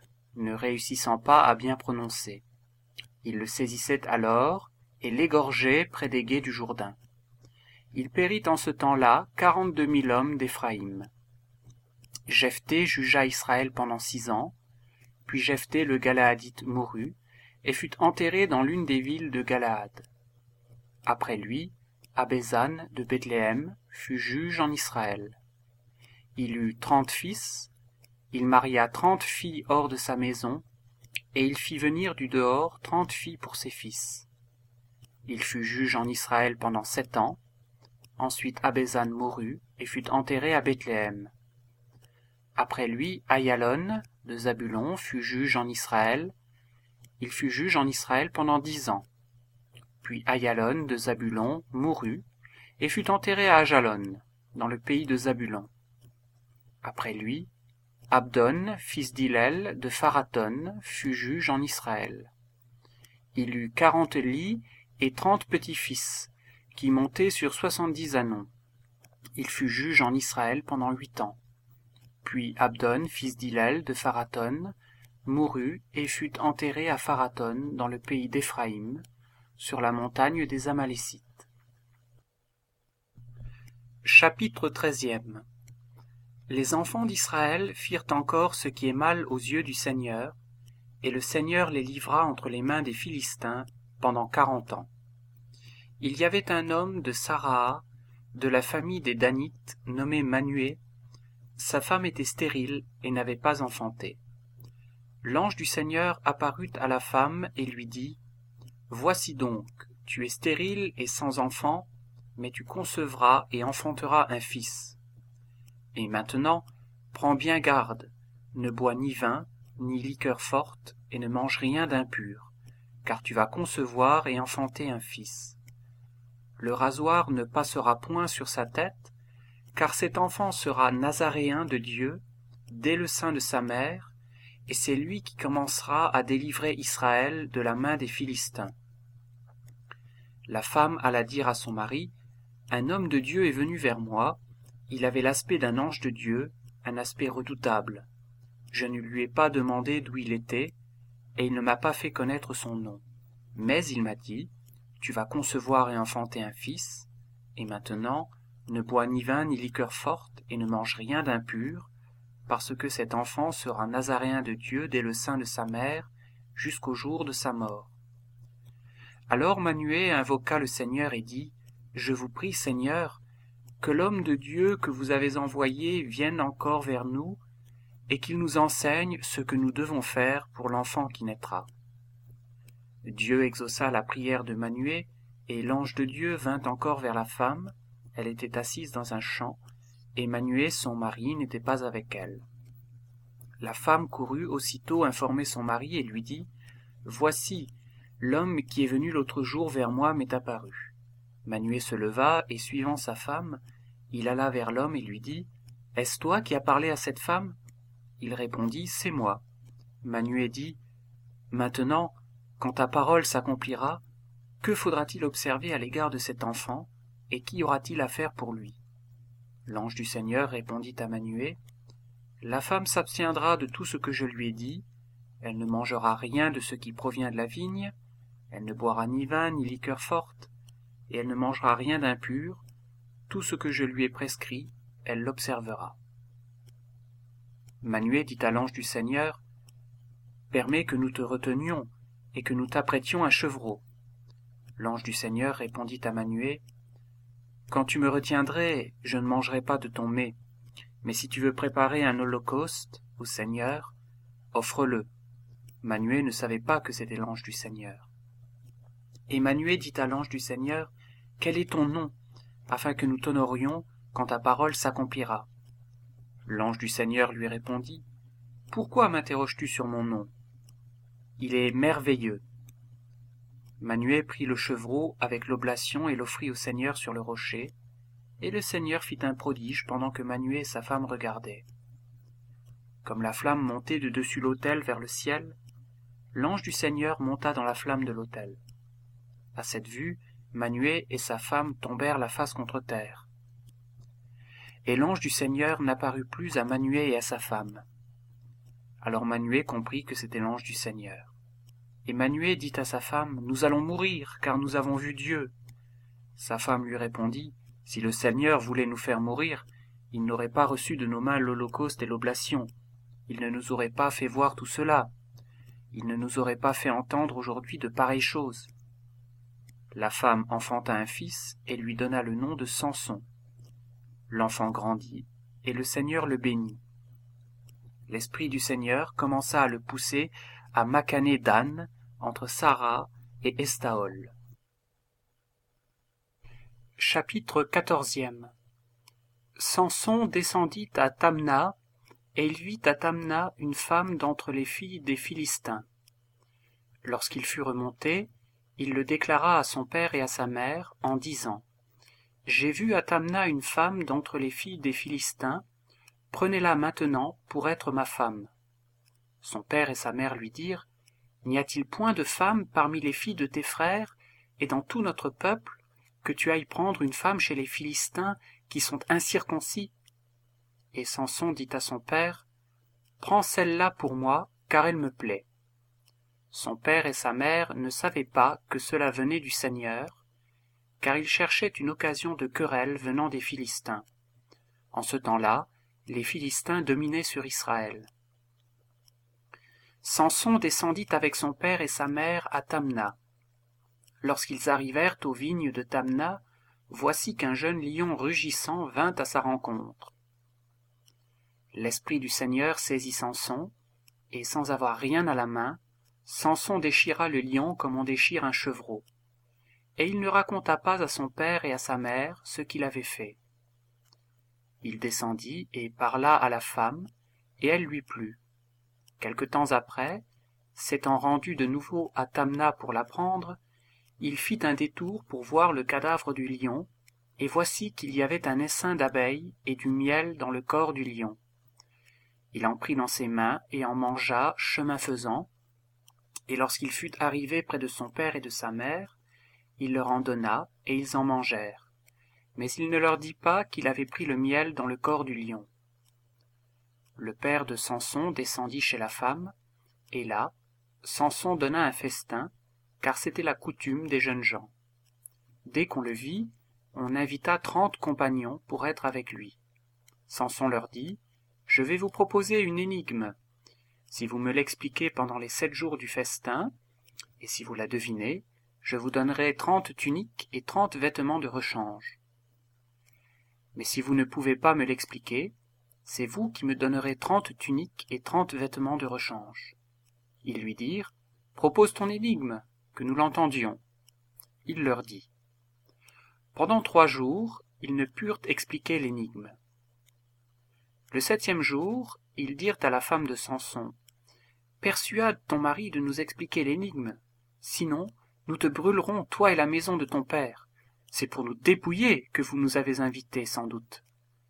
ne réussissant pas à bien prononcer. Il le saisissait alors et l'égorgeait près des gués du Jourdain. Il périt en ce temps-là quarante-deux mille hommes d'Éphraïm. Jephthé jugea Israël pendant six ans, puis Jephthé le Galaadite mourut, et fut enterré dans l'une des villes de Galaad. Après lui, Abézan de Bethléem fut juge en Israël. Il eut trente fils, il maria trente filles hors de sa maison, et il fit venir du dehors trente filles pour ses fils. Il fut juge en Israël pendant sept ans. Ensuite Abézan mourut et fut enterré à Bethléem. Après lui, Ayalon de Zabulon fut juge en Israël. Il fut juge en Israël pendant dix ans. Puis Ayalon de Zabulon mourut et fut enterré à Ajalon, dans le pays de Zabulon. Après lui, Abdon, fils d'Hillel de Pharaton, fut juge en Israël. Il eut quarante lits et trente petits-fils, qui montaient sur soixante-dix ânons. Il fut juge en Israël pendant huit ans. Puis Abdon, fils d'Hillel de Pharaton, mourut et fut enterré à Pharaton dans le pays d'Éphraïm, sur la montagne des Amalécites. Chapitre treizième. Les enfants d'Israël firent encore ce qui est mal aux yeux du Seigneur, et le Seigneur les livra entre les mains des Philistins pendant quarante ans. Il y avait un homme de Saraha, de la famille des Danites, nommé Manué. Sa femme était stérile et n'avait pas enfanté. L'ange du Seigneur apparut à la femme et lui dit « Voici donc, tu es stérile et sans enfant, mais tu concevras et enfanteras un fils. Et maintenant, prends bien garde, ne bois ni vin, ni liqueur forte, et ne mange rien d'impur, car tu vas concevoir et enfanter un fils. Le rasoir ne passera point sur sa tête, car cet enfant sera nazaréen de Dieu, dès le sein de sa mère, et c'est lui qui commencera à délivrer Israël de la main des Philistins. » La femme alla dire à son mari, « Un homme de Dieu est venu vers moi, il avait l'aspect d'un ange de Dieu, un aspect redoutable. Je ne lui ai pas demandé d'où il était, et il ne m'a pas fait connaître son nom. Mais il m'a dit, tu vas concevoir et enfanter un fils, et maintenant, ne bois ni vin ni liqueur forte, et ne mange rien d'impur, parce que cet enfant sera nazaréen de Dieu dès le sein de sa mère, jusqu'au jour de sa mort. » Alors Manué invoqua le Seigneur et dit, « Je vous prie, Seigneur, que l'homme de Dieu que vous avez envoyé vienne encore vers nous, et qu'il nous enseigne ce que nous devons faire pour l'enfant qui naîtra. » Dieu exauça la prière de Manué, et l'ange de Dieu vint encore vers la femme. Elle était assise dans un champ, et Manué, son mari, n'était pas avec elle. La femme courut aussitôt informer son mari et lui dit, « Voici, l'homme qui est venu l'autre jour vers moi m'est apparu. » Manué se leva, et suivant sa femme, il alla vers l'homme et lui dit, « Est-ce toi qui as parlé à cette femme ?» Il répondit, « C'est moi. » Manué dit, « Maintenant, quand ta parole s'accomplira, que faudra-t-il observer à l'égard de cet enfant, et qu'y aura-t-il à faire pour lui ?» L'ange du Seigneur répondit à Manué, « La femme s'abstiendra de tout ce que je lui ai dit, elle ne mangera rien de ce qui provient de la vigne, elle ne boira ni vin ni liqueur forte, et elle ne mangera rien d'impur, tout ce que je lui ai prescrit, elle l'observera. » Manué dit à l'ange du Seigneur, « Permets que nous te retenions, et que nous t'apprêtions un chevreau. » L'ange du Seigneur répondit à Manué, « Quand tu me retiendrais, je ne mangerai pas de ton mets, mais si tu veux préparer un holocauste au Seigneur, offre-le. » Manué ne savait pas que c'était l'ange du Seigneur. Et Manué dit à l'ange du Seigneur, « Quel est ton nom, afin que nous t'honorions quand ta parole s'accomplira ?» L'ange du Seigneur lui répondit, « Pourquoi m'interroges-tu sur mon nom? Il est merveilleux. » Manué prit le chevreau avec l'oblation et l'offrit au Seigneur sur le rocher, et le Seigneur fit un prodige pendant que Manué et sa femme regardaient. Comme la flamme montait de dessus l'autel vers le ciel, l'ange du Seigneur monta dans la flamme de l'autel. À cette vue, Manué et sa femme tombèrent la face contre terre. Et l'ange du Seigneur n'apparut plus à Manué et à sa femme. Alors Manué comprit que c'était l'ange du Seigneur. Et Manué dit à sa femme, « Nous allons mourir, car nous avons vu Dieu. » Sa femme lui répondit, « Si le Seigneur voulait nous faire mourir, il n'aurait pas reçu de nos mains l'holocauste et l'oblation. Il ne nous aurait pas fait voir tout cela. Il ne nous aurait pas fait entendre aujourd'hui de pareilles choses. » La femme enfanta un fils et lui donna le nom de Samson. L'enfant grandit, et le Seigneur le bénit. L'Esprit du Seigneur commença à le pousser à Macané Dan, entre Sarah et Estaol. Chapitre quatorzième. Samson descendit à Tamna, et il vit à Tamna une femme d'entre les filles des Philistins. Lorsqu'il fut remonté, il le déclara à son père et à sa mère, en disant, « J'ai vu à Tamna une femme d'entre les filles des Philistins, prenez-la maintenant pour être ma femme. » Son père et sa mère lui dirent, « N'y a-t-il point de femme parmi les filles de tes frères et dans tout notre peuple, que tu ailles prendre une femme chez les Philistins qui sont incirconcis ?» Et Samson dit à son père, « Prends celle-là pour moi, car elle me plaît. » Son père et sa mère ne savaient pas que cela venait du Seigneur, car ils cherchaient une occasion de querelle venant des Philistins. En ce temps-là, les Philistins dominaient sur Israël. Samson descendit avec son père et sa mère à Tamna. Lorsqu'ils arrivèrent aux vignes de Tamna, voici qu'un jeune lion rugissant vint à sa rencontre. L'Esprit du Seigneur saisit Samson, et sans avoir rien à la main, Samson déchira le lion comme on déchire un chevreau. Et il ne raconta pas à son père et à sa mère ce qu'il avait fait. Il descendit et parla à la femme, et elle lui plut. Quelque temps après, s'étant rendu de nouveau à Tamna pour la prendre, il fit un détour pour voir le cadavre du lion, et voici qu'il y avait un essaim d'abeilles et du miel dans le corps du lion. Il en prit dans ses mains et en mangea, chemin faisant, et lorsqu'il fut arrivé près de son père et de sa mère, il leur en donna, et ils en mangèrent. Mais il ne leur dit pas qu'il avait pris le miel dans le corps du lion. Le père de Samson descendit chez la femme, et là, Samson donna un festin, car c'était la coutume des jeunes gens. Dès qu'on le vit, on invita trente compagnons pour être avec lui. Samson leur dit, « Je vais vous proposer une énigme. Si vous me l'expliquez pendant les sept jours du festin, et si vous la devinez, je vous donnerai trente tuniques et trente vêtements de rechange. Mais si vous ne pouvez pas me l'expliquer, c'est vous qui me donnerez trente tuniques et trente vêtements de rechange. » Ils lui dirent, « Propose ton énigme, que nous l'entendions. » Il leur dit. Pendant trois jours, ils ne purent expliquer l'énigme. Le septième jour, ils dirent à la femme de Samson, « Persuade ton mari de nous expliquer l'énigme, sinon nous te brûlerons, toi et la maison de ton père. C'est pour nous dépouiller que vous nous avez invités, sans doute. »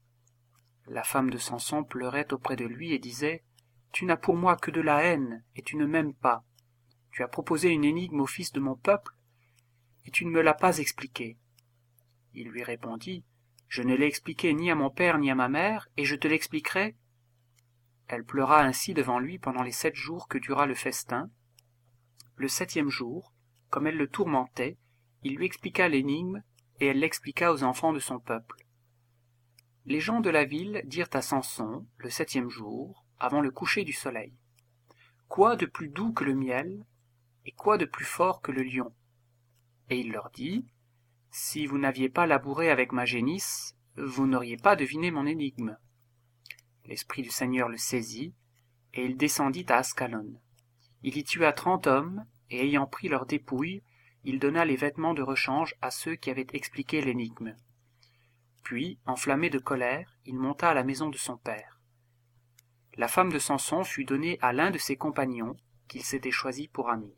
La femme de Samson pleurait auprès de lui et disait, « Tu n'as pour moi que de la haine, et tu ne m'aimes pas. Tu as proposé une énigme au fils de mon peuple, et tu ne me l'as pas expliquée. » Il lui répondit, « Je ne l'ai expliquée ni à mon père ni à ma mère, et je te l'expliquerai. » Elle pleura ainsi devant lui pendant les sept jours que dura le festin. Le septième jour, comme elle le tourmentait, il lui expliqua l'énigme, et elle l'expliqua aux enfants de son peuple. Les gens de la ville dirent à Samson, le septième jour, avant le coucher du soleil, « Quoi de plus doux que le miel, et quoi de plus fort que le lion ?» Et il leur dit, Si vous n'aviez pas labouré avec ma génisse, vous n'auriez pas deviné mon énigme. » L'Esprit du Seigneur le saisit, et il descendit à Ascalon. Il y tua trente hommes, et ayant pris leurs dépouilles, il donna les vêtements de rechange à ceux qui avaient expliqué l'énigme. Puis, enflammé de colère, il monta à la maison de son père. La femme de Samson fut donnée à l'un de ses compagnons, qu'il s'était choisi pour ami.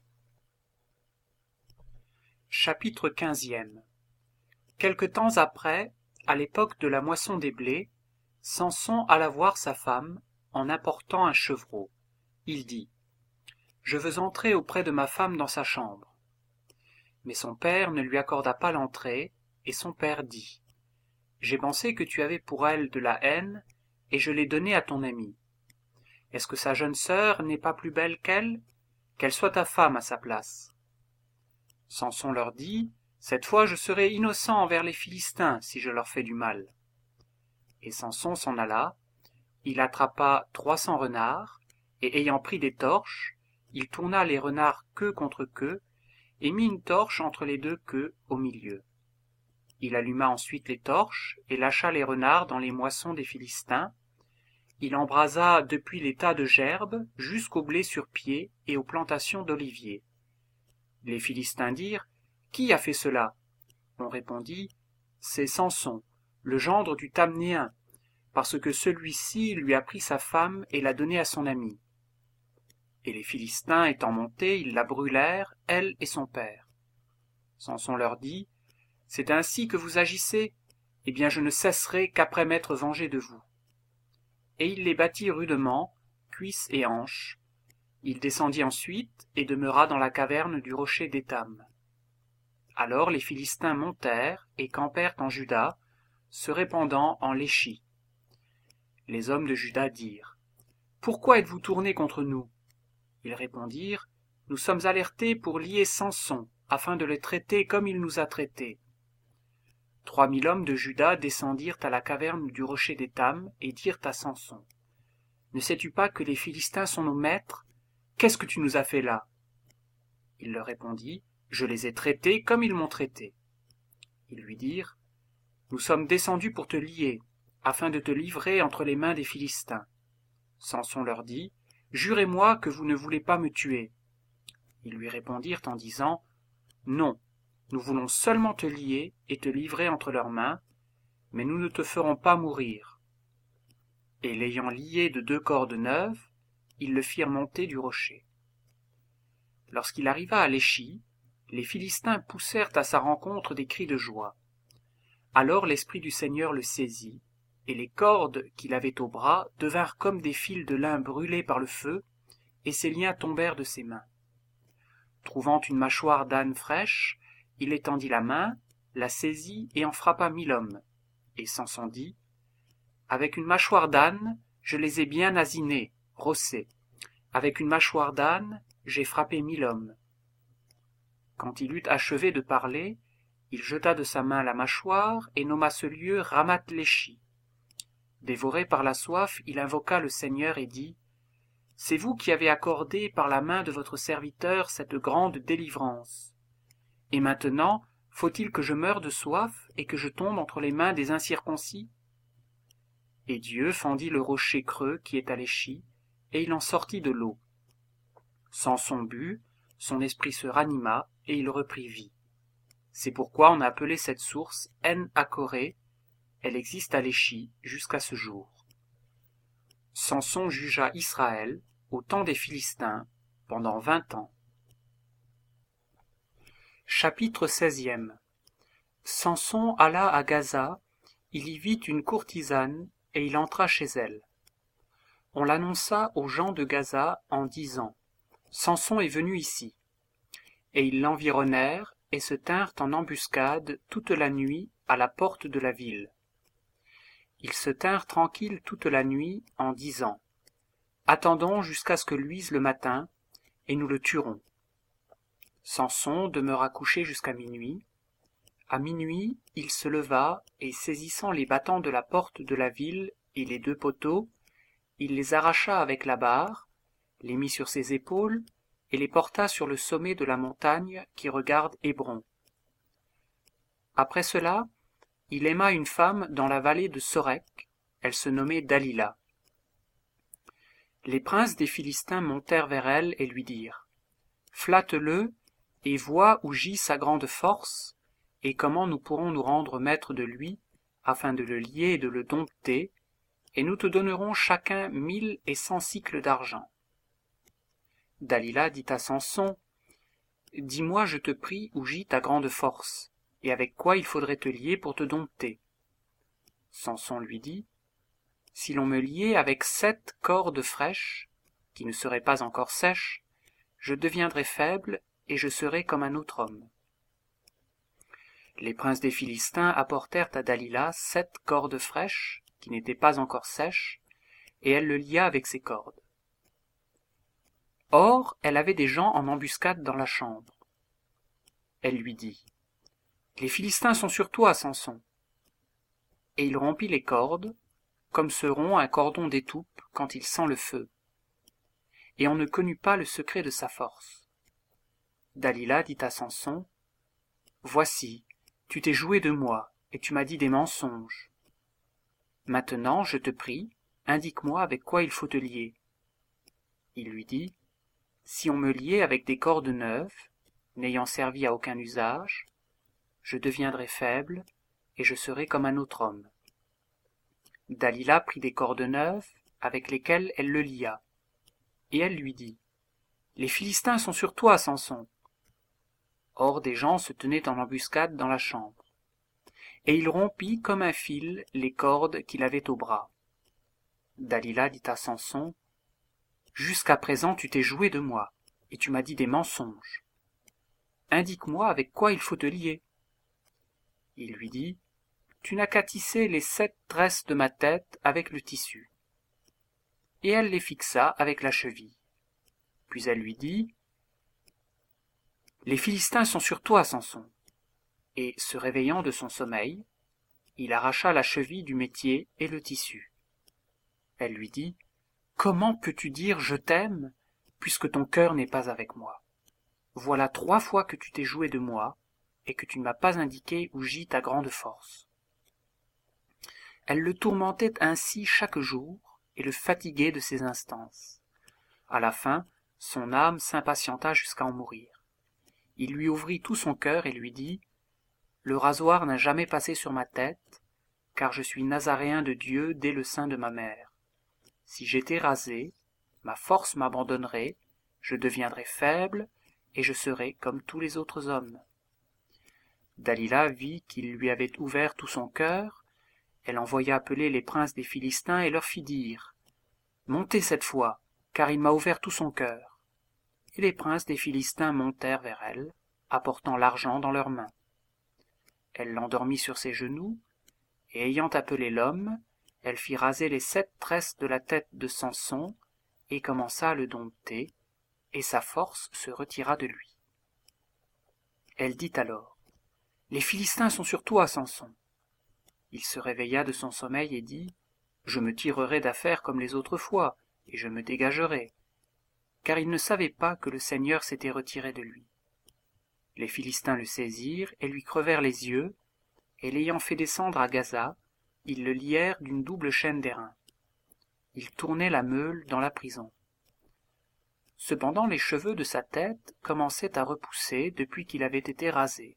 Chapitre quinzième. Quelque temps après, à l'époque de la moisson des blés, Samson alla voir sa femme, en apportant un chevreau. Il dit : « Je veux entrer auprès de ma femme dans sa chambre. » Mais son père ne lui accorda pas l'entrée, et son père dit : « J'ai pensé que tu avais pour elle de la haine, et je l'ai donnée à ton ami. Est-ce que sa jeune sœur n'est pas plus belle qu'elle ? Qu'elle soit ta femme à sa place. » Samson leur dit : « Cette fois je serai innocent envers les Philistins, si je leur fais du mal. » Et Samson s'en alla, il attrapa trois cents renards, et ayant pris des torches, il tourna les renards queue contre queue, et mit une torche entre les deux queues au milieu. Il alluma ensuite les torches, et lâcha les renards dans les moissons des Philistins. Il embrasa depuis les tas de gerbes jusqu'au blé sur pied et aux plantations d'oliviers. Les Philistins dirent : « Qui a fait cela ? » On répondit : « C'est Samson, le gendre du Thamnéen, parce que celui-ci lui a pris sa femme et l'a donnée à son ami. » Et les Philistins étant montés, ils la brûlèrent, elle et son père. Samson leur dit : « C'est ainsi que vous agissez ? Eh bien je ne cesserai qu'après m'être vengé de vous. » Et il les battit rudement, cuisses et hanches. Il descendit ensuite et demeura dans la caverne du rocher d'Étam. Alors les Philistins montèrent et campèrent en Juda, se répandant en Léchi. Les hommes de Juda dirent : « Pourquoi êtes-vous tournés contre nous ? » Ils répondirent : « Nous sommes alertés pour lier Samson, afin de le traiter comme il nous a traités. » Trois mille hommes de Juda descendirent à la caverne du rocher d'Étam et dirent à Samson : « Ne sais-tu pas que les Philistins sont nos maîtres ? Qu'est-ce que tu nous as fait là ? » Il leur répondit : « Je les ai traités comme ils m'ont traité. » Ils lui dirent : « Nous sommes descendus pour te lier, afin de te livrer entre les mains des Philistins. » Samson leur dit : « Jurez-moi que vous ne voulez pas me tuer. » Ils lui répondirent en disant : « Non, nous voulons seulement te lier et te livrer entre leurs mains, mais nous ne te ferons pas mourir. » Et l'ayant lié de deux cordes neuves, ils le firent monter du rocher. Lorsqu'il arriva à Léchi, les Philistins poussèrent à sa rencontre des cris de joie. Alors l'Esprit du Seigneur le saisit, et les cordes qu'il avait au bras devinrent comme des fils de lin brûlés par le feu, et ses liens tombèrent de ses mains. Trouvant une mâchoire d'âne fraîche, il étendit la main, la saisit et en frappa mille hommes. Et Samson dit : « Avec une mâchoire d'âne, je les ai bien asinés, rossés. Avec une mâchoire d'âne, j'ai frappé mille hommes. » Quand il eut achevé de parler, il jeta de sa main la mâchoire et nomma ce lieu Ramath-Léchi. Dévoré par la soif, il invoqua le Seigneur et dit : « C'est vous qui avez accordé par la main de votre serviteur cette grande délivrance. Et maintenant, faut-il que je meure de soif et que je tombe entre les mains des incirconcis ? » Et Dieu fendit le rocher creux qui est à Léchi, et il en sortit de l'eau. Samson but, son esprit se ranima, et il reprit vie. C'est pourquoi on a appelé cette source En-Hakoré. Elle existe à Léchi jusqu'à ce jour. Samson jugea Israël, au temps des Philistins, pendant vingt ans. Chapitre seizième. Samson alla à Gaza, il y vit une courtisane, et il entra chez elle. On l'annonça aux gens de Gaza en disant : « Samson est venu ici. » Et ils l'environnèrent et se tinrent en embuscade toute la nuit à la porte de la ville. Ils se tinrent tranquilles toute la nuit en disant : « Attendons jusqu'à ce que luise le matin, et nous le tuerons. » Samson demeura couché jusqu'à minuit. À minuit, il se leva, et saisissant les battants de la porte de la ville et les deux poteaux, il les arracha avec la barre, les mit sur ses épaules, et les porta sur le sommet de la montagne qui regarde Hébron. Après cela, il aima une femme dans la vallée de Sorek, elle se nommait Dalila. Les princes des Philistins montèrent vers elle et lui dirent « Flatte-le, et vois où gît sa grande force, et comment nous pourrons nous rendre maîtres de lui, afin de le lier et de le dompter, et nous te donnerons chacun mille et cent cycles d'argent. » Dalila dit à Samson « Dis-moi, je te prie, où gît ta grande force, et avec quoi il faudrait te lier pour te dompter. » Samson lui dit « Si l'on me liait avec sept cordes fraîches, qui ne seraient pas encore sèches, je deviendrais faible et je serais comme un autre homme. » Les princes des Philistins apportèrent à Dalila sept cordes fraîches, qui n'étaient pas encore sèches, et elle le lia avec ces cordes. Or, elle avait des gens en embuscade dans la chambre. Elle lui dit « Les Philistins sont sur toi, Samson. » Et il rompit les cordes, comme se rompt un cordon d'étoupe quand il sent le feu. Et on ne connut pas le secret de sa force. Dalila dit à Samson « Voici, tu t'es joué de moi, et tu m'as dit des mensonges. Maintenant, je te prie, indique-moi avec quoi il faut te lier. » Il lui dit « Si on me liait avec des cordes neuves, n'ayant servi à aucun usage, je deviendrai faible, et je serai comme un autre homme. » Dalila prit des cordes neuves, avec lesquelles elle le lia. Et elle lui dit « Les Philistins sont sur toi, Samson. » Or des gens se tenaient en embuscade dans la chambre. Et il rompit comme un fil les cordes qu'il avait au bras. Dalila dit à Samson « Jusqu'à présent tu t'es joué de moi, et tu m'as dit des mensonges. Indique-moi avec quoi il faut te lier. » Il lui dit « Tu n'as qu'à tisser les sept tresses de ma tête avec le tissu. » Et elle les fixa avec la cheville. Puis elle lui dit « Les Philistins sont sur toi, Samson. » Et, se réveillant de son sommeil, il arracha la cheville du métier et le tissu. Elle lui dit « Comment peux-tu dire « je t'aime » puisque ton cœur n'est pas avec moi? Voilà trois fois que tu t'es joué de moi et que tu ne m'as pas indiqué où gît ta grande force. » Elle le tourmentait ainsi chaque jour et le fatiguait de ses instances. À la fin, son âme s'impatienta jusqu'à en mourir. Il lui ouvrit tout son cœur et lui dit « Le rasoir n'a jamais passé sur ma tête, car je suis nazaréen de Dieu dès le sein de ma mère. Si j'étais rasé, ma force m'abandonnerait, je deviendrais faible, et je serais comme tous les autres hommes. » Dalila vit qu'il lui avait ouvert tout son cœur. Elle envoya appeler les princes des Philistins et leur fit dire « Montez cette fois, car il m'a ouvert tout son cœur. » Et les princes des Philistins montèrent vers elle, apportant l'argent dans leurs mains. Elle l'endormit sur ses genoux, et ayant appelé l'homme, elle fit raser les sept tresses de la tête de Samson, et commença à le dompter, et sa force se retira de lui. Elle dit alors « Les Philistins sont sur toi, Samson. » Il se réveilla de son sommeil et dit « Je me tirerai d'affaire comme les autres fois, et je me dégagerai. » Car il ne savait pas que le Seigneur s'était retiré de lui. Les Philistins le saisirent et lui crevèrent les yeux, et l'ayant fait descendre à Gaza, ils le lièrent d'une double chaîne d'airain. Il tournait la meule dans la prison. Cependant les cheveux de sa tête commençaient à repousser depuis qu'il avait été rasé.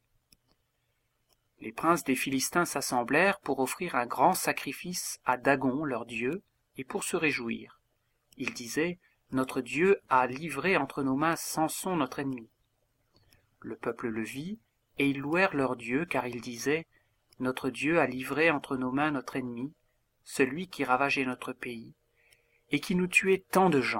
Les princes des Philistins s'assemblèrent pour offrir un grand sacrifice à Dagon, leur dieu, et pour se réjouir. Ils disaient « Notre Dieu a livré entre nos mains Samson notre ennemi. » Le peuple le vit, et ils louèrent leur Dieu, car ils disaient « Notre Dieu a livré entre nos mains notre ennemi, celui qui ravageait notre pays, et qui nous tuait tant de gens. »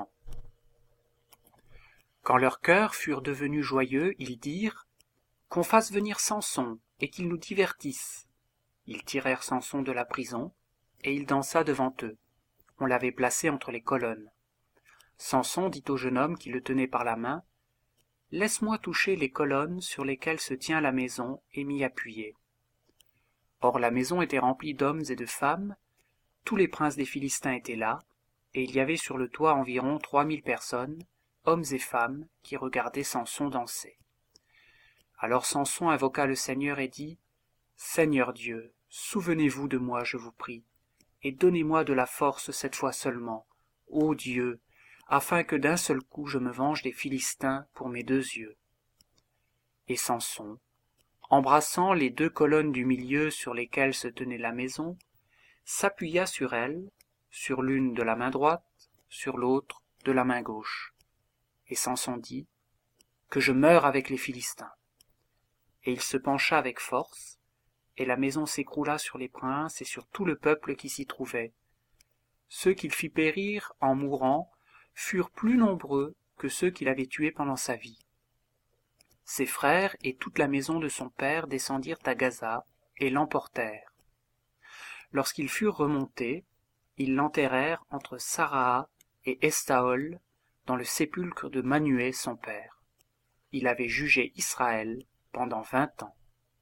Quand leurs cœurs furent devenus joyeux, ils dirent « Qu'on fasse venir Samson, et qu'il nous divertisse. » Ils tirèrent Samson de la prison, et il dansa devant eux. On l'avait placé entre les colonnes. Samson dit au jeune homme qui le tenait par la main « Laisse-moi toucher les colonnes sur lesquelles se tient la maison et m'y appuyer. » Or la maison était remplie d'hommes et de femmes, tous les princes des Philistins étaient là, et il y avait sur le toit environ trois mille personnes, hommes et femmes, qui regardaient Samson danser. Alors Samson invoqua le Seigneur et dit Seigneur Dieu, souvenez-vous de moi, je vous prie, et donnez-moi de la force cette fois seulement, ô Dieu, afin que d'un seul coup je me venge des Philistins pour mes deux yeux. » Et Samson, embrassant les deux colonnes du milieu sur lesquelles se tenait la maison, s'appuya sur elles, sur l'une de la main droite, sur l'autre de la main gauche. Et Samson dit, « Que je meure avec les Philistins. » Et il se pencha avec force, et la maison s'écroula sur les princes et sur tout le peuple qui s'y trouvait. Ceux qu'il fit périr en mourant furent plus nombreux que ceux qu'il avait tués pendant sa vie. Ses frères et toute la maison de son père descendirent à Gaza et l'emportèrent. Lorsqu'ils furent remontés, ils l'enterrèrent entre Saraha et Estaol, dans le sépulcre de Manué son père. Il avait jugé Israël pendant vingt ans.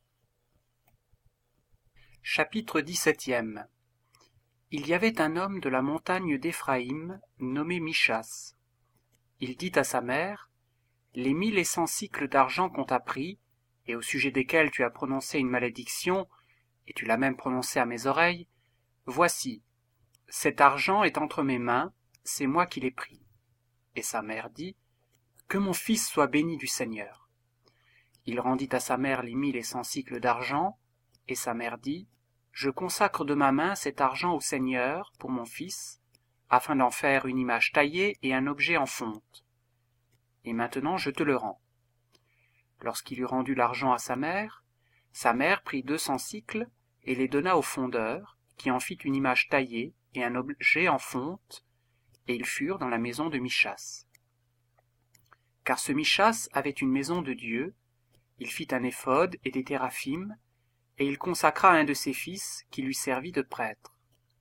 Chapitre dix-septième. Il y avait un homme de la montagne d'Éphraïm, nommé Michas. Il dit à sa mère, « Les mille et cent cycles d'argent qu'on t'a pris, et au sujet desquels tu as prononcé une malédiction, et tu l'as même prononcée à mes oreilles, voici, cet argent est entre mes mains, c'est moi qui l'ai pris. » Et sa mère dit, « Que mon fils soit béni du Seigneur. » Il rendit à sa mère les mille et cent cycles d'argent, et sa mère dit, « Je consacre de ma main cet argent au Seigneur pour mon fils, afin d'en faire une image taillée et un objet en fonte. Et maintenant je te le rends. » Lorsqu'il eut rendu l'argent à sa mère, sa mère prit deux cents cycles et les donna au fondeur, qui en fit une image taillée et un objet en fonte, et ils furent dans la maison de Michas. Car ce Michas avait une maison de Dieu, il fit un éphod et des téraphim, et il consacra un de ses fils qui lui servit de prêtre.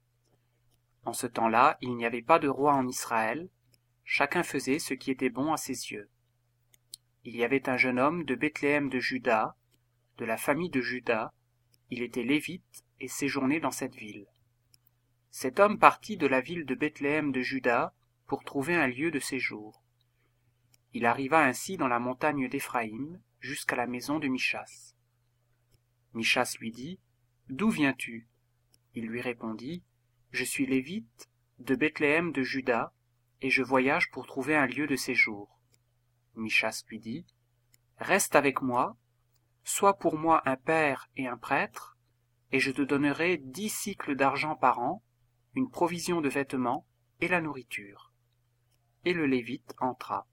En ce temps-là, il n'y avait pas de roi en Israël, chacun faisait ce qui était bon à ses yeux. Il y avait un jeune homme de Bethléem de Juda, de la famille de Juda, il était lévite et séjournait dans cette ville. Cet homme partit de la ville de Bethléem de Juda pour trouver un lieu de séjour. Il arriva ainsi dans la montagne d'Éphraïm jusqu'à la maison de Michas. Michas lui dit, « D'où viens-tu » Il lui répondit, « Je suis lévite de Bethléem de Juda, et je voyage pour trouver un lieu de séjour. » Michas lui dit, « Reste avec moi, sois pour moi un père et un prêtre, et je te donnerai dix cycles d'argent par an, une provision de vêtements et la nourriture. » Et le Lévite entra.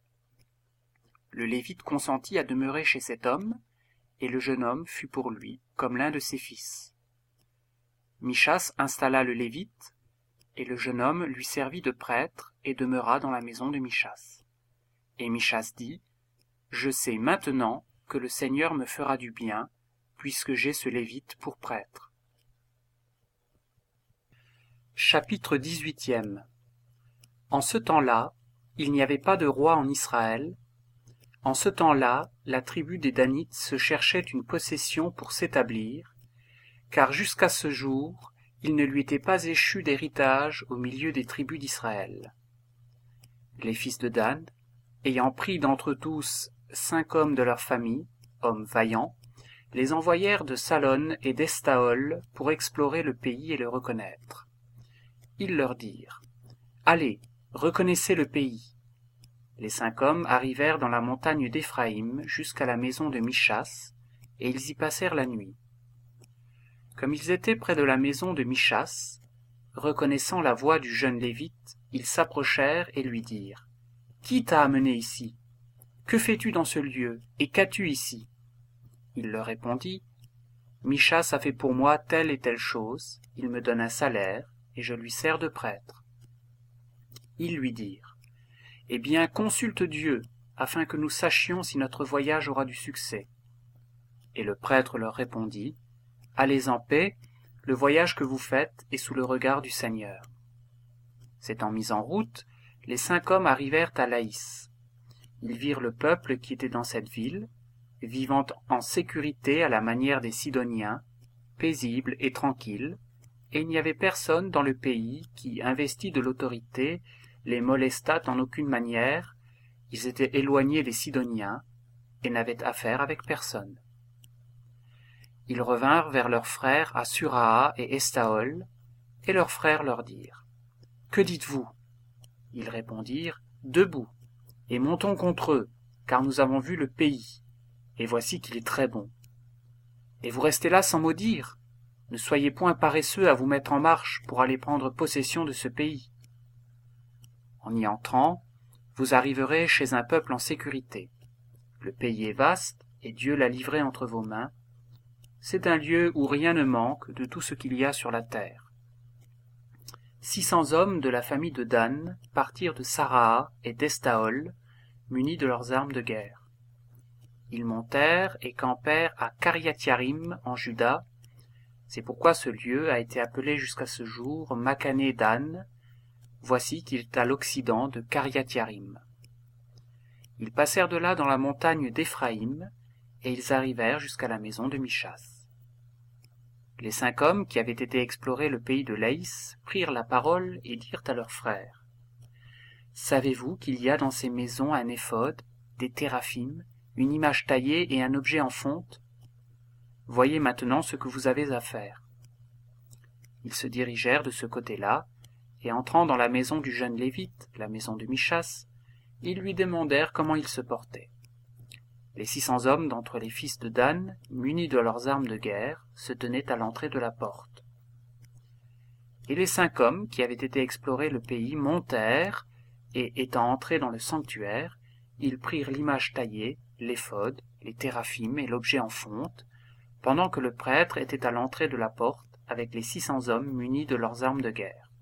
Le Lévite consentit à demeurer chez cet homme, et le jeune homme fut pour lui comme l'un de ses fils. Michas installa le Lévite, et le jeune homme lui servit de prêtre et demeura dans la maison de Michas. Et Michas dit, « Je sais maintenant que le Seigneur me fera du bien, puisque j'ai ce Lévite pour prêtre. » Chapitre dix-huitième. En ce temps-là, il n'y avait pas de roi en Israël. En ce temps-là, la tribu des Danites se cherchait une possession pour s'établir, car jusqu'à ce jour, il ne lui était pas échu d'héritage au milieu des tribus d'Israël. Les fils de Dan, ayant pris d'entre tous cinq hommes de leur famille, hommes vaillants, les envoyèrent de Salon et d'Estaol pour explorer le pays et le reconnaître. Ils leur dirent, « Allez, reconnaissez le pays. » Les cinq hommes arrivèrent dans la montagne d'Éphraïm jusqu'à la maison de Michas, et ils y passèrent la nuit. Comme ils étaient près de la maison de Michas, reconnaissant la voix du jeune Lévite, ils s'approchèrent et lui dirent, « Qui t'a amené ici? Que fais-tu dans ce lieu, et qu'as-tu ici ?» Il leur répondit, « Michas a fait pour moi telle et telle chose, il me donne un salaire, et je lui sers de prêtre. » Ils lui dirent, « Eh bien, consulte Dieu, afin que nous sachions si notre voyage aura du succès. » Et le prêtre leur répondit, « Allez en paix, le voyage que vous faites est sous le regard du Seigneur. » S'étant mis en route, les cinq hommes arrivèrent à Laïs. Ils virent le peuple qui était dans cette ville, vivant en sécurité à la manière des Sidoniens, paisible et tranquille, et il n'y avait personne dans le pays qui, investi de l'autorité, les molestât en aucune manière, ils étaient éloignés des Sidoniens, et n'avaient affaire avec personne. Ils revinrent vers leurs frères à Suraha et Estaol, et leurs frères leur dirent : « Que dites-vous ? » Ils répondirent : « Debout, et montons contre eux, car nous avons vu le pays, et voici qu'il est très bon. Et vous restez là sans mot dire ? Ne soyez point paresseux à vous mettre en marche pour aller prendre possession de ce pays. En y entrant, vous arriverez chez un peuple en sécurité. Le pays est vaste, et Dieu l'a livré entre vos mains. C'est un lieu où rien ne manque de tout ce qu'il y a sur la terre. Six cents hommes de la famille de Dan partirent de Saraha et d'Estaol, munis de leurs armes de guerre. Ils montèrent et campèrent à Kiriath-Yarim en Juda. C'est pourquoi ce lieu a été appelé jusqu'à ce jour Machane Dan. Voici qu'il est à l'occident de Kiriath-Yarim. Ils passèrent de là dans la montagne d'Éphraïm, et ils arrivèrent jusqu'à la maison de Michas. Les cinq hommes qui avaient été explorer le pays de Laïs prirent la parole et dirent à leurs frères : « Savez-vous qu'il y a dans ces maisons un éphod, des téraphim, une image taillée et un objet en fonte ? Voyez maintenant ce que vous avez à faire. » Ils se dirigèrent de ce côté-là, et entrant dans la maison du jeune Lévite, la maison de Michas, ils lui demandèrent comment il se portait. Les six cents hommes d'entre les fils de Dan, munis de leurs armes de guerre, se tenaient à l'entrée de la porte. Et les cinq hommes qui avaient été explorer le pays montèrent, et étant entrés dans le sanctuaire, ils prirent l'image taillée, l'éphod, les téraphim et l'objet en fonte, pendant que le prêtre était à l'entrée de la porte avec les six cents hommes munis de leurs armes de guerre.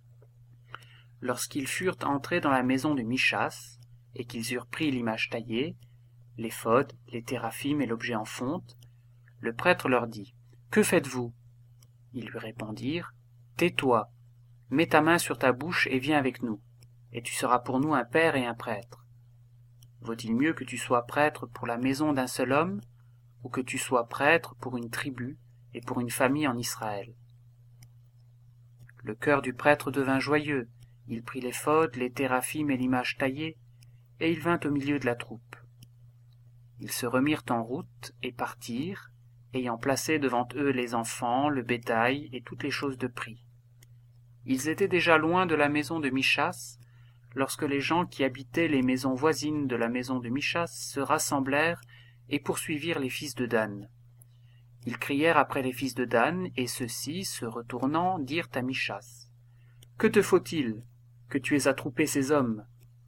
Lorsqu'ils furent entrés dans la maison de Michas, et qu'ils eurent pris l'image taillée, l'éphod, les téraphim et l'objet en fonte, le prêtre leur dit : « Que faites-vous ? » Ils lui répondirent : « Tais-toi, mets ta main sur ta bouche et viens avec nous, et tu seras pour nous un père et un prêtre. Vaut-il mieux que tu sois prêtre pour la maison d'un seul homme, ou que tu sois prêtre pour une tribu et pour une famille en Israël ?» Le cœur du prêtre devint joyeux, il prit l'éphod, les téraphim et l'image taillée, et il vint au milieu de la troupe. Ils se remirent en route et partirent, ayant placé devant eux les enfants, le bétail et toutes les choses de prix. Ils étaient déjà loin de la maison de Michas, lorsque les gens qui habitaient les maisons voisines de la maison de Michas se rassemblèrent et poursuivirent les fils de Dan. Ils crièrent après les fils de Dan, et ceux-ci, se retournant, dirent à Michas : « Que te faut-il, que tu aies attroupé ces hommes ? »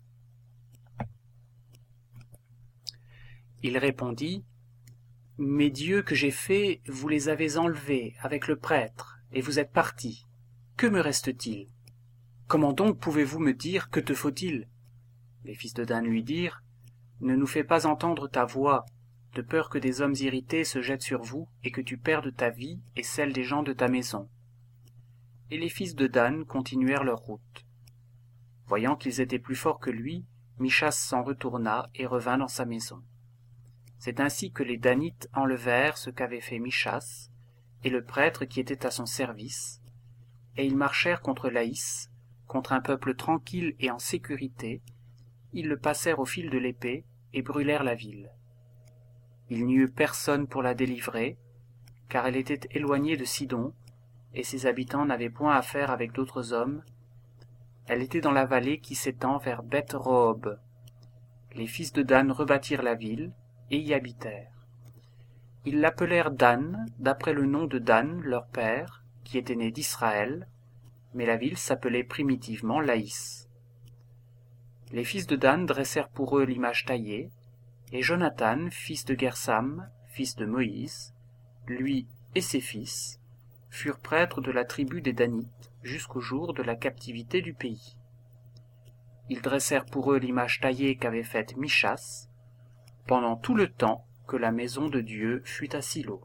Il répondit : « Mes dieux que j'ai faits, vous les avez enlevés avec le prêtre, et vous êtes partis. Que me reste-t-il ? Comment donc pouvez-vous me dire que te faut-il ? » Les fils de Dan lui dirent : « Ne nous fais pas entendre ta voix, de peur que des hommes irrités se jettent sur vous, et que tu perdes ta vie et celle des gens de ta maison. » Et les fils de Dan continuèrent leur route. Voyant qu'ils étaient plus forts que lui, Michas s'en retourna et revint dans sa maison. C'est ainsi que les Danites enlevèrent ce qu'avait fait Michas et le prêtre qui était à son service, et ils marchèrent contre Laïs, contre un peuple tranquille et en sécurité. Ils le passèrent au fil de l'épée et brûlèrent la ville. Il n'y eut personne pour la délivrer, car elle était éloignée de Sidon, et ses habitants n'avaient point affaire avec d'autres hommes. Elle était dans la vallée qui s'étend vers Beth-Rehob. Les fils de Dan rebâtirent la ville, et y habitèrent. Ils l'appelèrent Dan, d'après le nom de Dan, leur père, qui était né d'Israël, mais la ville s'appelait primitivement Laïs. Les fils de Dan dressèrent pour eux l'image taillée, et Jonathan, fils de Gersam, fils de Moïse, lui et ses fils, furent prêtres de la tribu des Danites jusqu'au jour de la captivité du pays. Ils dressèrent pour eux l'image taillée qu'avait faite Michas, pendant tout le temps que la maison de Dieu fut à Silo.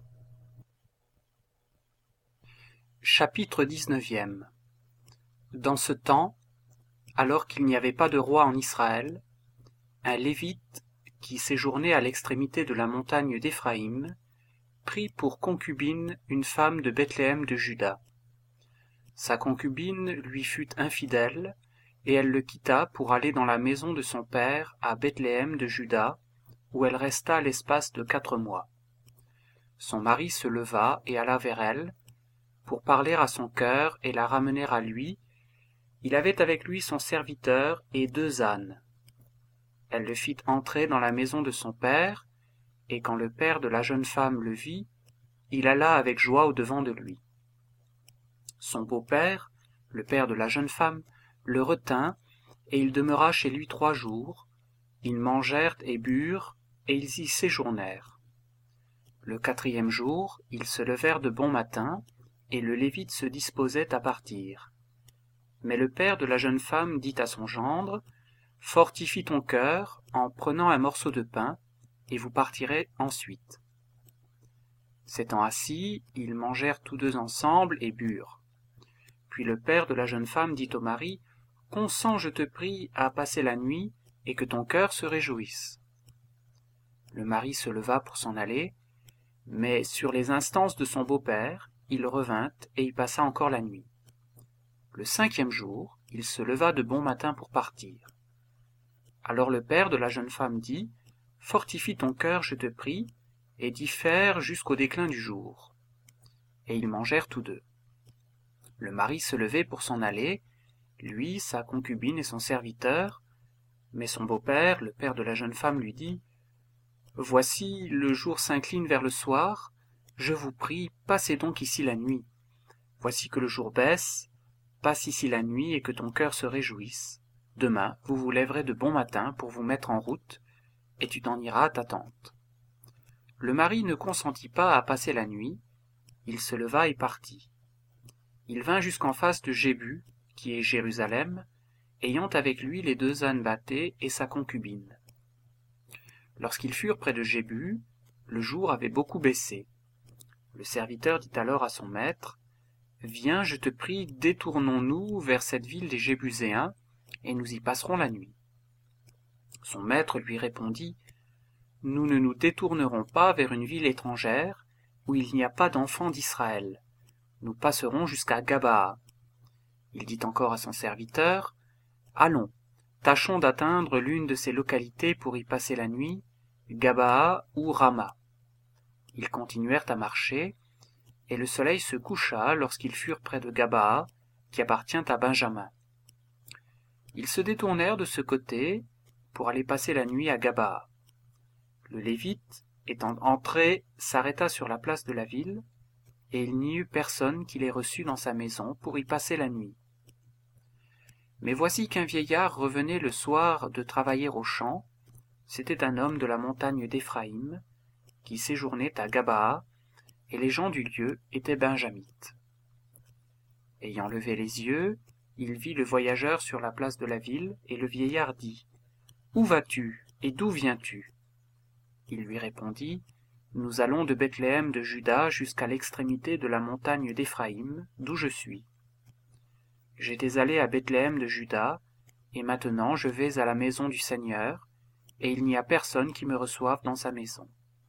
Chapitre dix-neuvième. Dans ce temps, alors qu'il n'y avait pas de roi en Israël, un Lévite, qui séjournait à l'extrémité de la montagne d'Éphraïm, prit pour concubine une femme de Bethléem de Juda. Sa concubine lui fut infidèle, et elle le quitta pour aller dans la maison de son père à Bethléem de Juda, où elle resta l'espace de quatre mois. Son mari se leva et alla vers elle, pour parler à son cœur et la ramener à lui. Il avait avec lui son serviteur et deux ânes. Elle le fit entrer dans la maison de son père, et quand le père de la jeune femme le vit, il alla avec joie au-devant de lui. Son beau-père, le père de la jeune femme, le retint, et il demeura chez lui trois jours. Ils mangèrent et burent, et ils y séjournèrent. Le quatrième jour, ils se levèrent de bon matin, et le Lévite se disposait à partir. Mais le père de la jeune femme dit à son gendre, « Fortifie ton cœur en prenant un morceau de pain, et vous partirez ensuite. » S'étant assis, ils mangèrent tous deux ensemble et burent. Puis le père de la jeune femme dit au mari, « Consens, je te prie, à passer la nuit, et que ton cœur se réjouisse. » Le mari se leva pour s'en aller, mais sur les instances de son beau-père, il revint et y passa encore la nuit. Le cinquième jour, il se leva de bon matin pour partir. Alors le père de la jeune femme dit, « Fortifie ton cœur, je te prie, et diffère jusqu'au déclin du jour. » Et ils mangèrent tous deux. Le mari se levait pour s'en aller, lui, sa concubine et son serviteur, mais son beau-père, le père de la jeune femme, lui dit, « Voici, le jour s'incline vers le soir, je vous prie, passez donc ici la nuit. Voici que le jour baisse, passe ici la nuit et que ton cœur se réjouisse. Demain, vous vous lèverez de bon matin pour vous mettre en route, et tu t'en iras à ta tente. » Le mari ne consentit pas à passer la nuit, il se leva et partit. Il vint jusqu'en face de Jébu, qui est Jérusalem, ayant avec lui les deux ânes bâtés et sa concubine. Lorsqu'ils furent près de Jébu, le jour avait beaucoup baissé. Le serviteur dit alors à son maître, « Viens, je te prie, détournons-nous vers cette ville des Jébuséens, et nous y passerons la nuit. » Son maître lui répondit, « Nous ne nous détournerons pas vers une ville étrangère, où il n'y a pas d'enfants d'Israël. Nous passerons jusqu'à Gabaa. » Il dit encore à son serviteur, « Allons, tâchons d'atteindre l'une de ces localités pour y passer la nuit, Gabaa ou Rama. » Ils continuèrent à marcher, et le soleil se coucha lorsqu'ils furent près de Gabaa, qui appartient à Benjamin. Ils se détournèrent de ce côté pour aller passer la nuit à Gabaa. Le Lévite, étant entré, s'arrêta sur la place de la ville, et il n'y eut personne qui les reçût dans sa maison pour y passer la nuit. Mais voici qu'un vieillard revenait le soir de travailler au champ. C'était un homme de la montagne d'Éphraïm, qui séjournait à Gabaa, et les gens du lieu étaient benjamites. Ayant levé les yeux, il vit le voyageur sur la place de la ville, et le vieillard dit, « Où vas-tu, et d'où viens-tu » Il lui répondit, « Nous allons de Bethléem de Juda jusqu'à l'extrémité de la montagne d'Éphraïm, d'où je suis. J'étais allé à Bethléem de Juda, et maintenant je vais à la maison du Seigneur, et il n'y a personne qui me reçoive dans sa maison.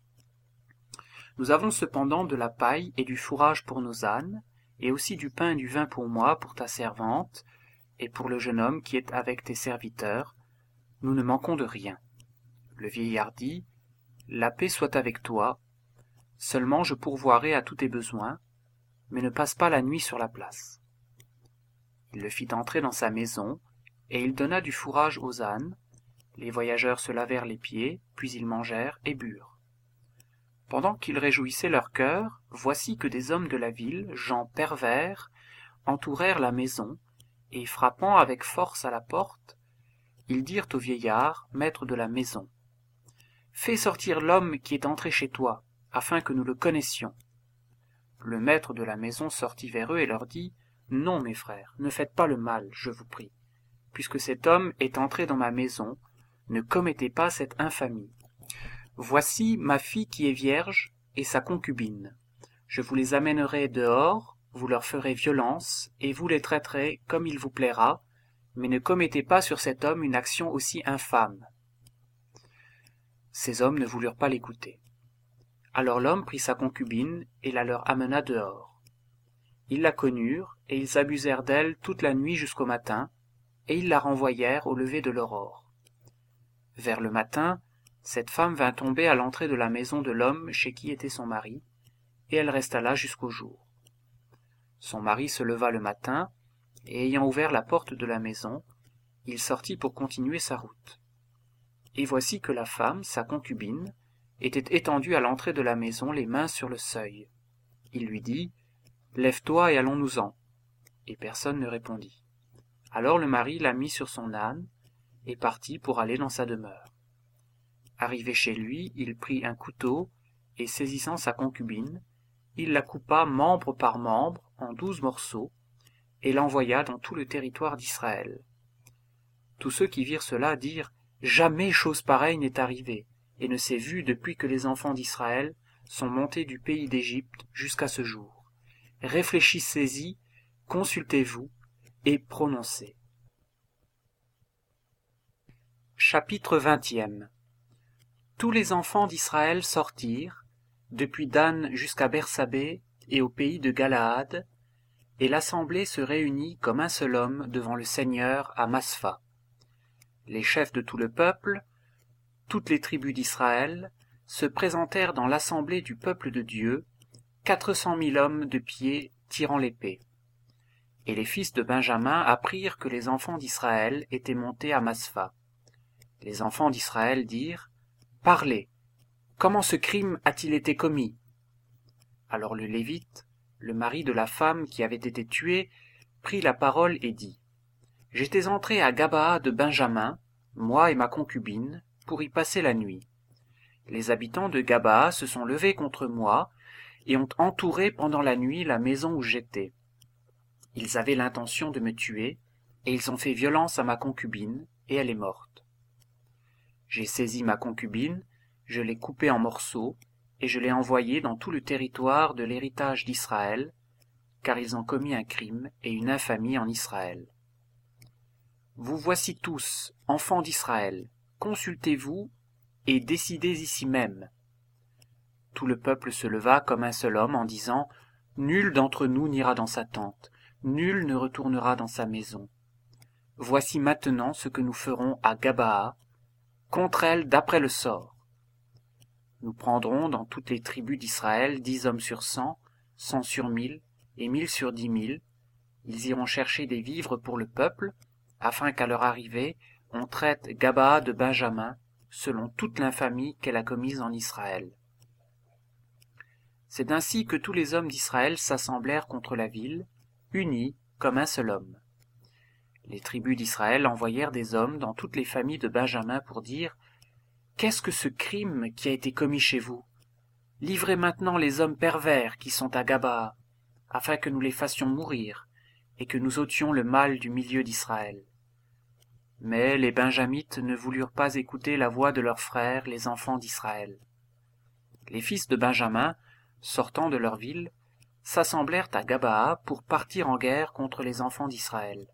Nous avons cependant de la paille et du fourrage pour nos ânes, et aussi du pain et du vin pour moi, pour ta servante, et pour le jeune homme qui est avec tes serviteurs. Nous ne manquons de rien. » Le vieillard dit, « La paix soit avec toi, seulement je pourvoirai à tous tes besoins, mais ne passe pas la nuit sur la place. » Il le fit entrer dans sa maison, et il donna du fourrage aux ânes. Les voyageurs se lavèrent les pieds, puis ils mangèrent et burent. Pendant qu'ils réjouissaient leur cœur, voici que des hommes de la ville, gens pervers, entourèrent la maison, et frappant avec force à la porte, ils dirent au vieillard, maître de la maison, « Fais sortir l'homme qui est entré chez toi, afin que nous le connaissions. » Le maître de la maison sortit vers eux et leur dit, « Non, mes frères, ne faites pas le mal, je vous prie. Puisque cet homme est entré dans ma maison, ne commettez pas cette infamie. Voici ma fille qui est vierge et sa concubine. Je vous les amènerai dehors, vous leur ferez violence, et vous les traiterez comme il vous plaira, mais ne commettez pas sur cet homme une action aussi infâme. » Ces hommes ne voulurent pas l'écouter. Alors l'homme prit sa concubine et la leur amena dehors. Ils la connurent, et ils abusèrent d'elle toute la nuit jusqu'au matin, et ils la renvoyèrent au lever de l'aurore. Vers le matin, cette femme vint tomber à l'entrée de la maison de l'homme chez qui était son mari, et elle resta là jusqu'au jour. Son mari se leva le matin, et ayant ouvert la porte de la maison, il sortit pour continuer sa route. Et voici que la femme, sa concubine, était étendue à l'entrée de la maison, les mains sur le seuil. Il lui dit « Lève-toi et allons-nous-en » et personne ne répondit. Alors le mari la mit sur son âne et partit pour aller dans sa demeure. Arrivé chez lui, il prit un couteau et saisissant sa concubine, il la coupa membre par membre en douze morceaux et l'envoya dans tout le territoire d'Israël. Tous ceux qui virent cela dirent « Jamais chose pareille n'est arrivée et ne s'est vue depuis que les enfants d'Israël sont montés du pays d'Égypte jusqu'à ce jour. Réfléchissez-y, consultez-vous et prononcez. » Chapitre vingtième. Tous les enfants d'Israël sortirent, depuis Dan jusqu'à Bersabée et au pays de Galaad, et l'assemblée se réunit comme un seul homme devant le Seigneur à Maspha. Les chefs de tout le peuple, toutes les tribus d'Israël, se présentèrent dans l'assemblée du peuple de Dieu, quatre cent mille hommes de pied tirant l'épée. Et les fils de Benjamin apprirent que les enfants d'Israël étaient montés à Maspha. Les enfants d'Israël dirent « Parlez, comment ce crime a-t-il été commis ?» Alors le Lévite, le mari de la femme qui avait été tuée, prit la parole et dit « J'étais entré à Gabaa de Benjamin, moi et ma concubine, pour y passer la nuit. Les habitants de Gabaa se sont levés contre moi et ont entouré pendant la nuit la maison où j'étais. Ils avaient l'intention de me tuer, et ils ont fait violence à ma concubine, et elle est morte. J'ai saisi ma concubine, je l'ai coupée en morceaux, et je l'ai envoyée dans tout le territoire de l'héritage d'Israël, car ils ont commis un crime et une infamie en Israël. Vous voici tous, enfants d'Israël, consultez-vous et décidez ici même. » Tout le peuple se leva comme un seul homme en disant « Nul d'entre nous n'ira dans sa tente, nul ne retournera dans sa maison. Voici maintenant ce que nous ferons à Gabaa, contre elle d'après le sort. Nous prendrons dans toutes les tribus d'Israël dix hommes sur cent, cent sur mille et mille sur dix mille. Ils iront chercher des vivres pour le peuple, afin qu'à leur arrivée, on traite Gabaa de Benjamin, selon toute l'infamie qu'elle a commise en Israël. » C'est ainsi que tous les hommes d'Israël s'assemblèrent contre la ville, unis comme un seul homme. Les tribus d'Israël envoyèrent des hommes dans toutes les familles de Benjamin pour dire « Qu'est-ce que ce crime qui a été commis chez vous? Livrez maintenant les hommes pervers qui sont à Gabaa, afin que nous les fassions mourir, et que nous ôtions le mal du milieu d'Israël. » Mais les Benjamites ne voulurent pas écouter la voix de leurs frères, les enfants d'Israël. Les fils de Benjamin, sortant de leur ville, s'assemblèrent à Gabaa pour partir en guerre contre les enfants d'Israël.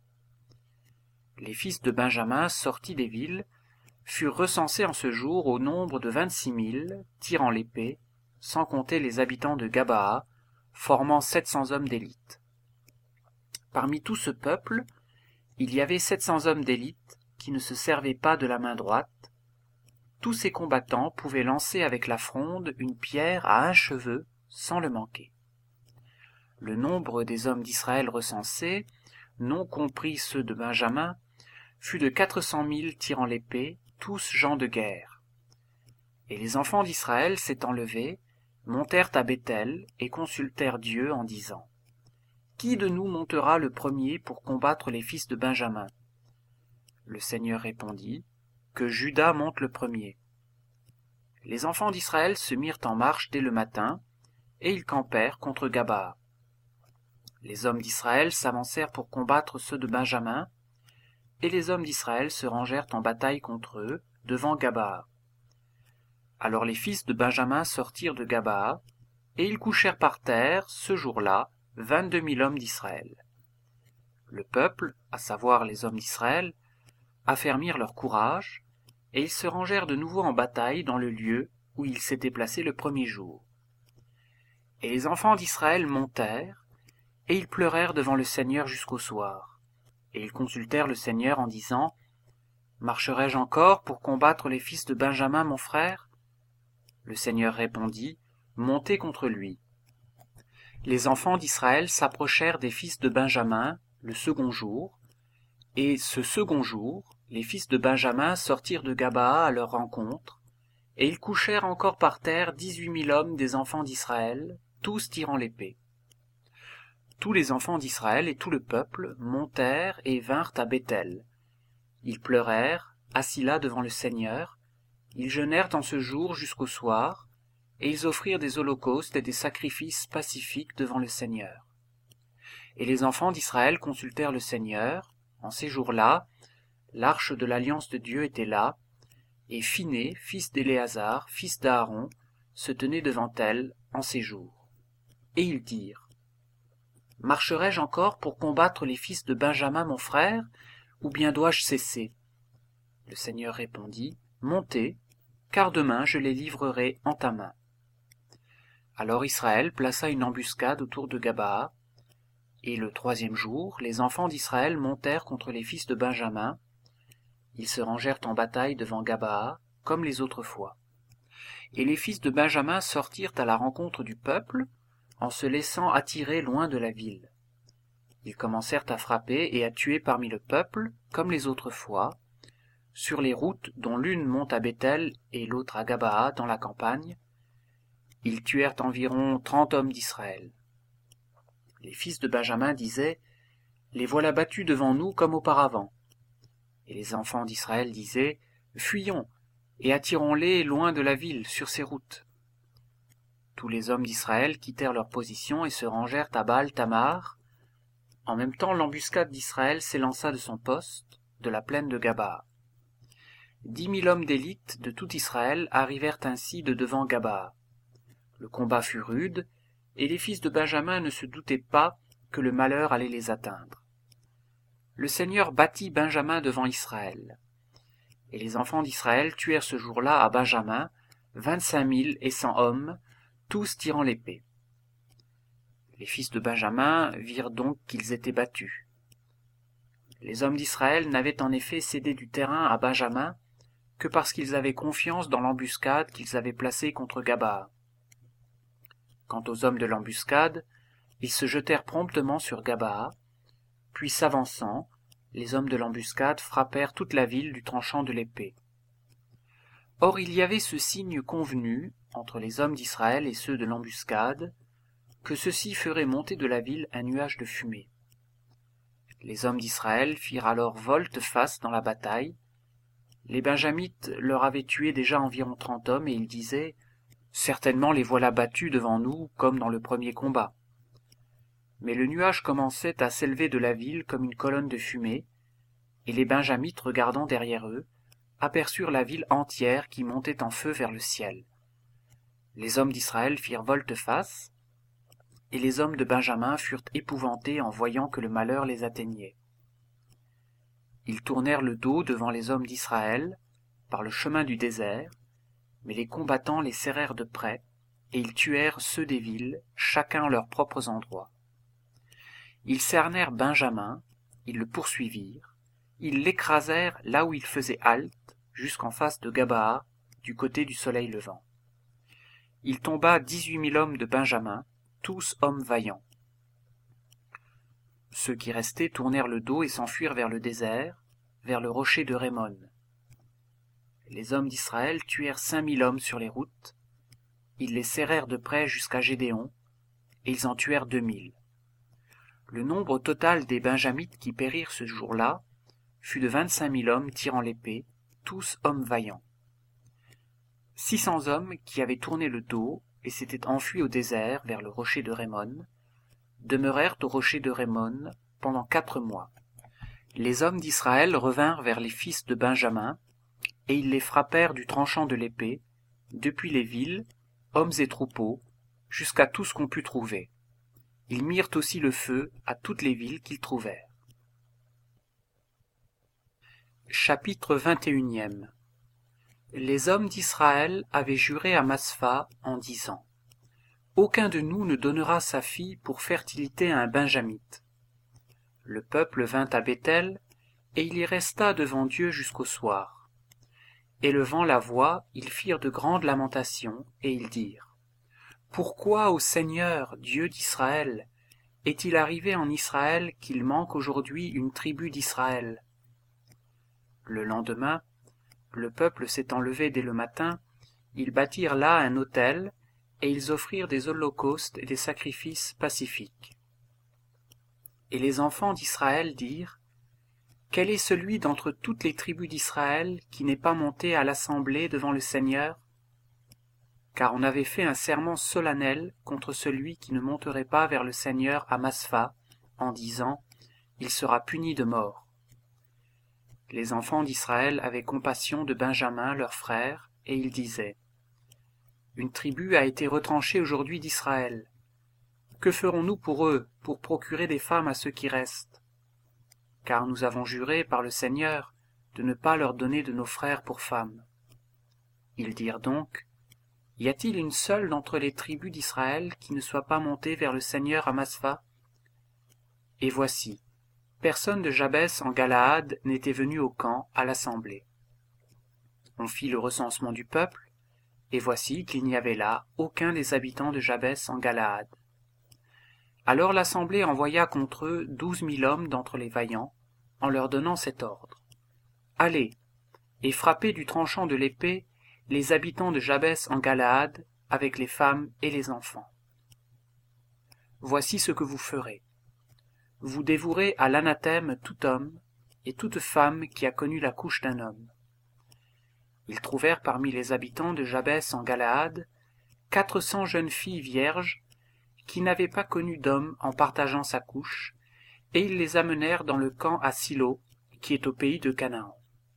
Les fils de Benjamin, sortis des villes, furent recensés en ce jour au nombre de vingt-six mille, tirant l'épée, sans compter les habitants de Gabaa, formant sept cents hommes d'élite. Parmi tout ce peuple, il y avait sept cents hommes d'élite qui ne se servaient pas de la main droite. Tous ces combattants pouvaient lancer avec la fronde une pierre à un cheveu sans le manquer. Le nombre des hommes d'Israël recensés, non compris ceux de Benjamin, fut de quatre cent mille tirant l'épée, tous gens de guerre. Et les enfants d'Israël s'étant levés, montèrent à Béthel et consultèrent Dieu en disant « Qui de nous montera le premier pour combattre les fils de Benjamin ?» Le Seigneur répondit « Que Juda monte le premier. » Les enfants d'Israël se mirent en marche dès le matin, et ils campèrent contre Gabaa. Les hommes d'Israël s'avancèrent pour combattre ceux de Benjamin, et les hommes d'Israël se rangèrent en bataille contre eux, devant Gabaa. Alors les fils de Benjamin sortirent de Gabaa, et ils couchèrent par terre, ce jour-là, vingt-deux mille hommes d'Israël. Le peuple, à savoir les hommes d'Israël, affermirent leur courage, et ils se rangèrent de nouveau en bataille dans le lieu où ils s'étaient placés le premier jour. Et les enfants d'Israël montèrent, et ils pleurèrent devant le Seigneur jusqu'au soir. Et ils consultèrent le Seigneur en disant « Marcherai-je encore pour combattre les fils de Benjamin mon frère ?» Le Seigneur répondit « Montez contre lui. Les enfants d'Israël s'approchèrent des fils de Benjamin le second jour, et ce second jour, les fils de Benjamin sortirent de Gabaa à leur rencontre, et ils couchèrent encore par terre dix-huit mille hommes des enfants d'Israël, tous tirant l'épée. Tous les enfants d'Israël et tout le peuple montèrent et vinrent à Béthel. Ils pleurèrent, assis là devant le Seigneur, ils jeûnèrent en ce jour jusqu'au soir, et ils offrirent des holocaustes et des sacrifices pacifiques devant le Seigneur. Et les enfants d'Israël consultèrent le Seigneur. En ces jours-là, l'arche de l'alliance de Dieu était là, et Phiné, fils d'Éléazar, fils d'Aaron, se tenait devant elle en ces jours. Et ils dirent, « Marcherai-je encore pour combattre les fils de Benjamin mon frère, ou bien dois-je cesser ?» Le Seigneur répondit, « Montez, car demain je les livrerai en ta main. » Alors Israël plaça une embuscade autour de Gabaa, et le troisième jour, les enfants d'Israël montèrent contre les fils de Benjamin. Ils se rangèrent en bataille devant Gabaa, comme les autres fois. Et les fils de Benjamin sortirent à la rencontre du peuple, en se laissant attirer loin de la ville. Ils commencèrent à frapper et à tuer parmi le peuple, comme les autres fois, sur les routes dont l'une monte à Béthel et l'autre à Gabaa dans la campagne. Ils tuèrent environ trente hommes d'Israël. Les fils de Benjamin disaient, « Les voilà battus devant nous comme auparavant. » Et les enfants d'Israël disaient, « Fuyons, et attirons-les loin de la ville, sur ses routes. » Tous les hommes d'Israël quittèrent leur position et se rangèrent à Baal-Tamar. En même temps, l'embuscade d'Israël s'élança de son poste, de la plaine de Gabaa. Dix mille hommes d'élite de tout Israël arrivèrent ainsi de devant Gabaa. Le combat fut rude, et les fils de Benjamin ne se doutaient pas que le malheur allait les atteindre. Le Seigneur battit Benjamin devant Israël. Et les enfants d'Israël tuèrent ce jour-là à Benjamin vingt-cinq mille et cent hommes, tous tirant l'épée. Les fils de Benjamin virent donc qu'ils étaient battus. Les hommes d'Israël n'avaient en effet cédé du terrain à Benjamin que parce qu'ils avaient confiance dans l'embuscade qu'ils avaient placée contre Gabaa. Quant aux hommes de l'embuscade, ils se jetèrent promptement sur Gabaa, puis s'avançant, les hommes de l'embuscade frappèrent toute la ville du tranchant de l'épée. Or il y avait ce signe convenu entre les hommes d'Israël et ceux de l'embuscade, que ceux-ci feraient monter de la ville un nuage de fumée. Les hommes d'Israël firent alors volte-face dans la bataille. Les Benjamites leur avaient tué déjà environ trente hommes, et ils disaient « Certainement les voilà battus devant nous, comme dans le premier combat. » Mais le nuage commençait à s'élever de la ville comme une colonne de fumée, et les Benjamites, regardant derrière eux, aperçurent la ville entière qui montait en feu vers le ciel. Les hommes d'Israël firent volte-face, et les hommes de Benjamin furent épouvantés en voyant que le malheur les atteignait. Ils tournèrent le dos devant les hommes d'Israël, par le chemin du désert, mais les combattants les serrèrent de près, et ils tuèrent ceux des villes, chacun à leurs propres endroits. Ils cernèrent Benjamin, ils le poursuivirent, ils l'écrasèrent là où il faisait halte, jusqu'en face de Gabaa, du côté du soleil levant. Il tomba dix-huit mille hommes de Benjamin, tous hommes vaillants. Ceux qui restaient tournèrent le dos et s'enfuirent vers le désert, vers le rocher de Rémon. Les hommes d'Israël tuèrent cinq mille hommes sur les routes. Ils les serrèrent de près jusqu'à Gédéon, et ils en tuèrent deux mille. Le nombre total des Benjamites qui périrent ce jour-là fut de vingt-cinq mille hommes tirant l'épée, tous hommes vaillants. Six cents hommes qui avaient tourné le dos et s'étaient enfuis au désert vers le rocher de Rémon, demeurèrent au rocher de Rémon pendant quatre mois. Les hommes d'Israël revinrent vers les fils de Benjamin, et ils les frappèrent du tranchant de l'épée, depuis les villes, hommes et troupeaux, jusqu'à tout ce qu'on put trouver. Ils mirent aussi le feu à toutes les villes qu'ils trouvèrent. Chapitre vingt et unième. Les hommes d'Israël avaient juré à Maspha en disant « Aucun de nous ne donnera sa fille pour fertilité à un Benjamite. » Le peuple vint à Béthel, et il y resta devant Dieu jusqu'au soir. Élevant la voix, ils firent de grandes lamentations, et ils dirent Pourquoi au Seigneur, Dieu d'Israël, est-il arrivé en Israël qu'il manque aujourd'hui une tribu d'Israël? Le lendemain, le peuple s'étant levé dès le matin, ils bâtirent là un autel, et ils offrirent des holocaustes et des sacrifices pacifiques. Et les enfants d'Israël dirent, quel est celui d'entre toutes les tribus d'Israël qui n'est pas monté à l'assemblée devant le Seigneur? Car on avait fait un serment solennel contre celui qui ne monterait pas vers le Seigneur à Maspha, en disant, il sera puni de mort. Les enfants d'Israël avaient compassion de Benjamin, leur frère, et ils disaient, une tribu a été retranchée aujourd'hui d'Israël. Que ferons-nous pour eux, pour procurer des femmes à ceux qui restent? Car nous avons juré par le Seigneur de ne pas leur donner de nos frères pour femmes. Ils dirent donc, y a-t-il une seule d'entre les tribus d'Israël qui ne soit pas montée vers le Seigneur à Maspha? Et voici, personne de Jabès en Galaad n'était venu au camp à l'assemblée. On fit le recensement du peuple, et voici qu'il n'y avait là aucun des habitants de Jabès en Galaad. Alors l'assemblée envoya contre eux douze mille hommes d'entre les vaillants, en leur donnant cet ordre. Allez, et frappez du tranchant de l'épée les habitants de Jabès en Galaad, avec les femmes et les enfants. Voici ce que vous ferez. Vous dévouerez à l'anathème tout homme et toute femme qui a connu la couche d'un homme. Ils trouvèrent parmi les habitants de Jabès en Galaad quatre cents jeunes filles vierges qui n'avaient pas connu d'homme en partageant sa couche, et ils les amenèrent dans le camp à Silo, qui est au pays de Canaan.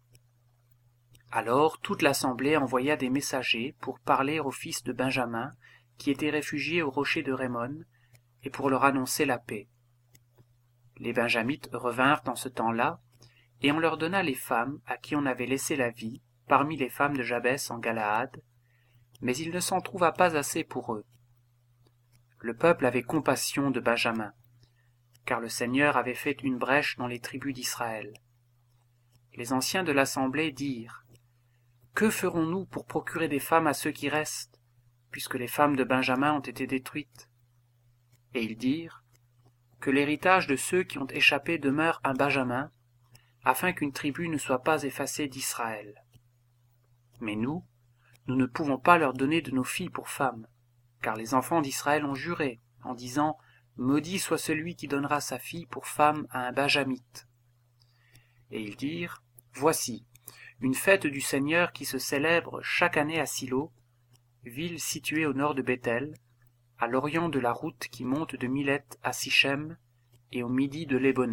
Alors toute l'assemblée envoya des messagers pour parler aux fils de Benjamin, qui étaient réfugiés au rocher de Rémon, et pour leur annoncer la paix. Les Benjamites revinrent dans ce temps-là, et on leur donna les femmes à qui on avait laissé la vie, parmi les femmes de Jabès en Galaad, mais il ne s'en trouva pas assez pour eux. Le peuple avait compassion de Benjamin, car le Seigneur avait fait une brèche dans les tribus d'Israël. Les anciens de l'assemblée dirent, « Que ferons-nous pour procurer des femmes à ceux qui restent, puisque les femmes de Benjamin ont été détruites ?» Et ils dirent, « Que l'héritage de ceux qui ont échappé demeure à Benjamin, afin qu'une tribu ne soit pas effacée d'Israël. Mais nous, nous ne pouvons pas leur donner de nos filles pour femmes, car les enfants d'Israël ont juré, en disant, « Maudit soit celui qui donnera sa fille pour femme à un Benjamite. » Et ils dirent, « Voici, une fête du Seigneur qui se célèbre chaque année à Silo, ville située au nord de Béthel, à l'orient de la route qui monte de Milette à Sichem, et au midi de Lébona. »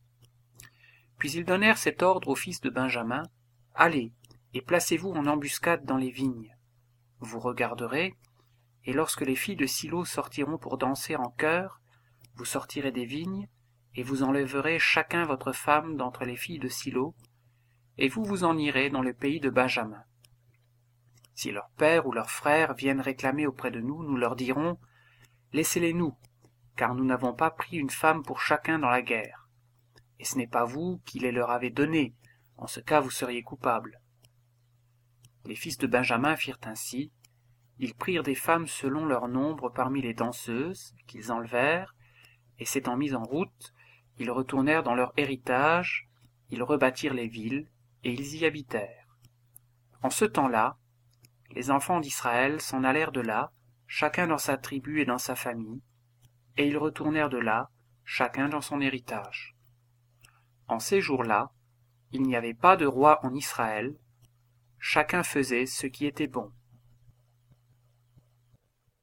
Puis ils donnèrent cet ordre aux fils de Benjamin, « Allez, et placez-vous en embuscade dans les vignes. Vous regarderez, et lorsque les filles de Silo sortiront pour danser en chœur, vous sortirez des vignes, et vous enlèverez chacun votre femme d'entre les filles de Silo, et vous vous en irez dans le pays de Benjamin. Si leur père ou leur frère viennent réclamer auprès de nous, nous leur dirons, laissez-les nous, car nous n'avons pas pris une femme pour chacun dans la guerre. Et ce n'est pas vous qui les leur avez données, en ce cas vous seriez coupables. Les fils de Benjamin firent ainsi, ils prirent des femmes selon leur nombre parmi les danseuses, qu'ils enlevèrent, et s'étant mis en route, ils retournèrent dans leur héritage, ils rebâtirent les villes, et ils y habitèrent. En ce temps-là, les enfants d'Israël s'en allèrent de là, chacun dans sa tribu et dans sa famille, et ils retournèrent de là, chacun dans son héritage. En ces jours-là, il n'y avait pas de roi en Israël, chacun faisait ce qui était bon.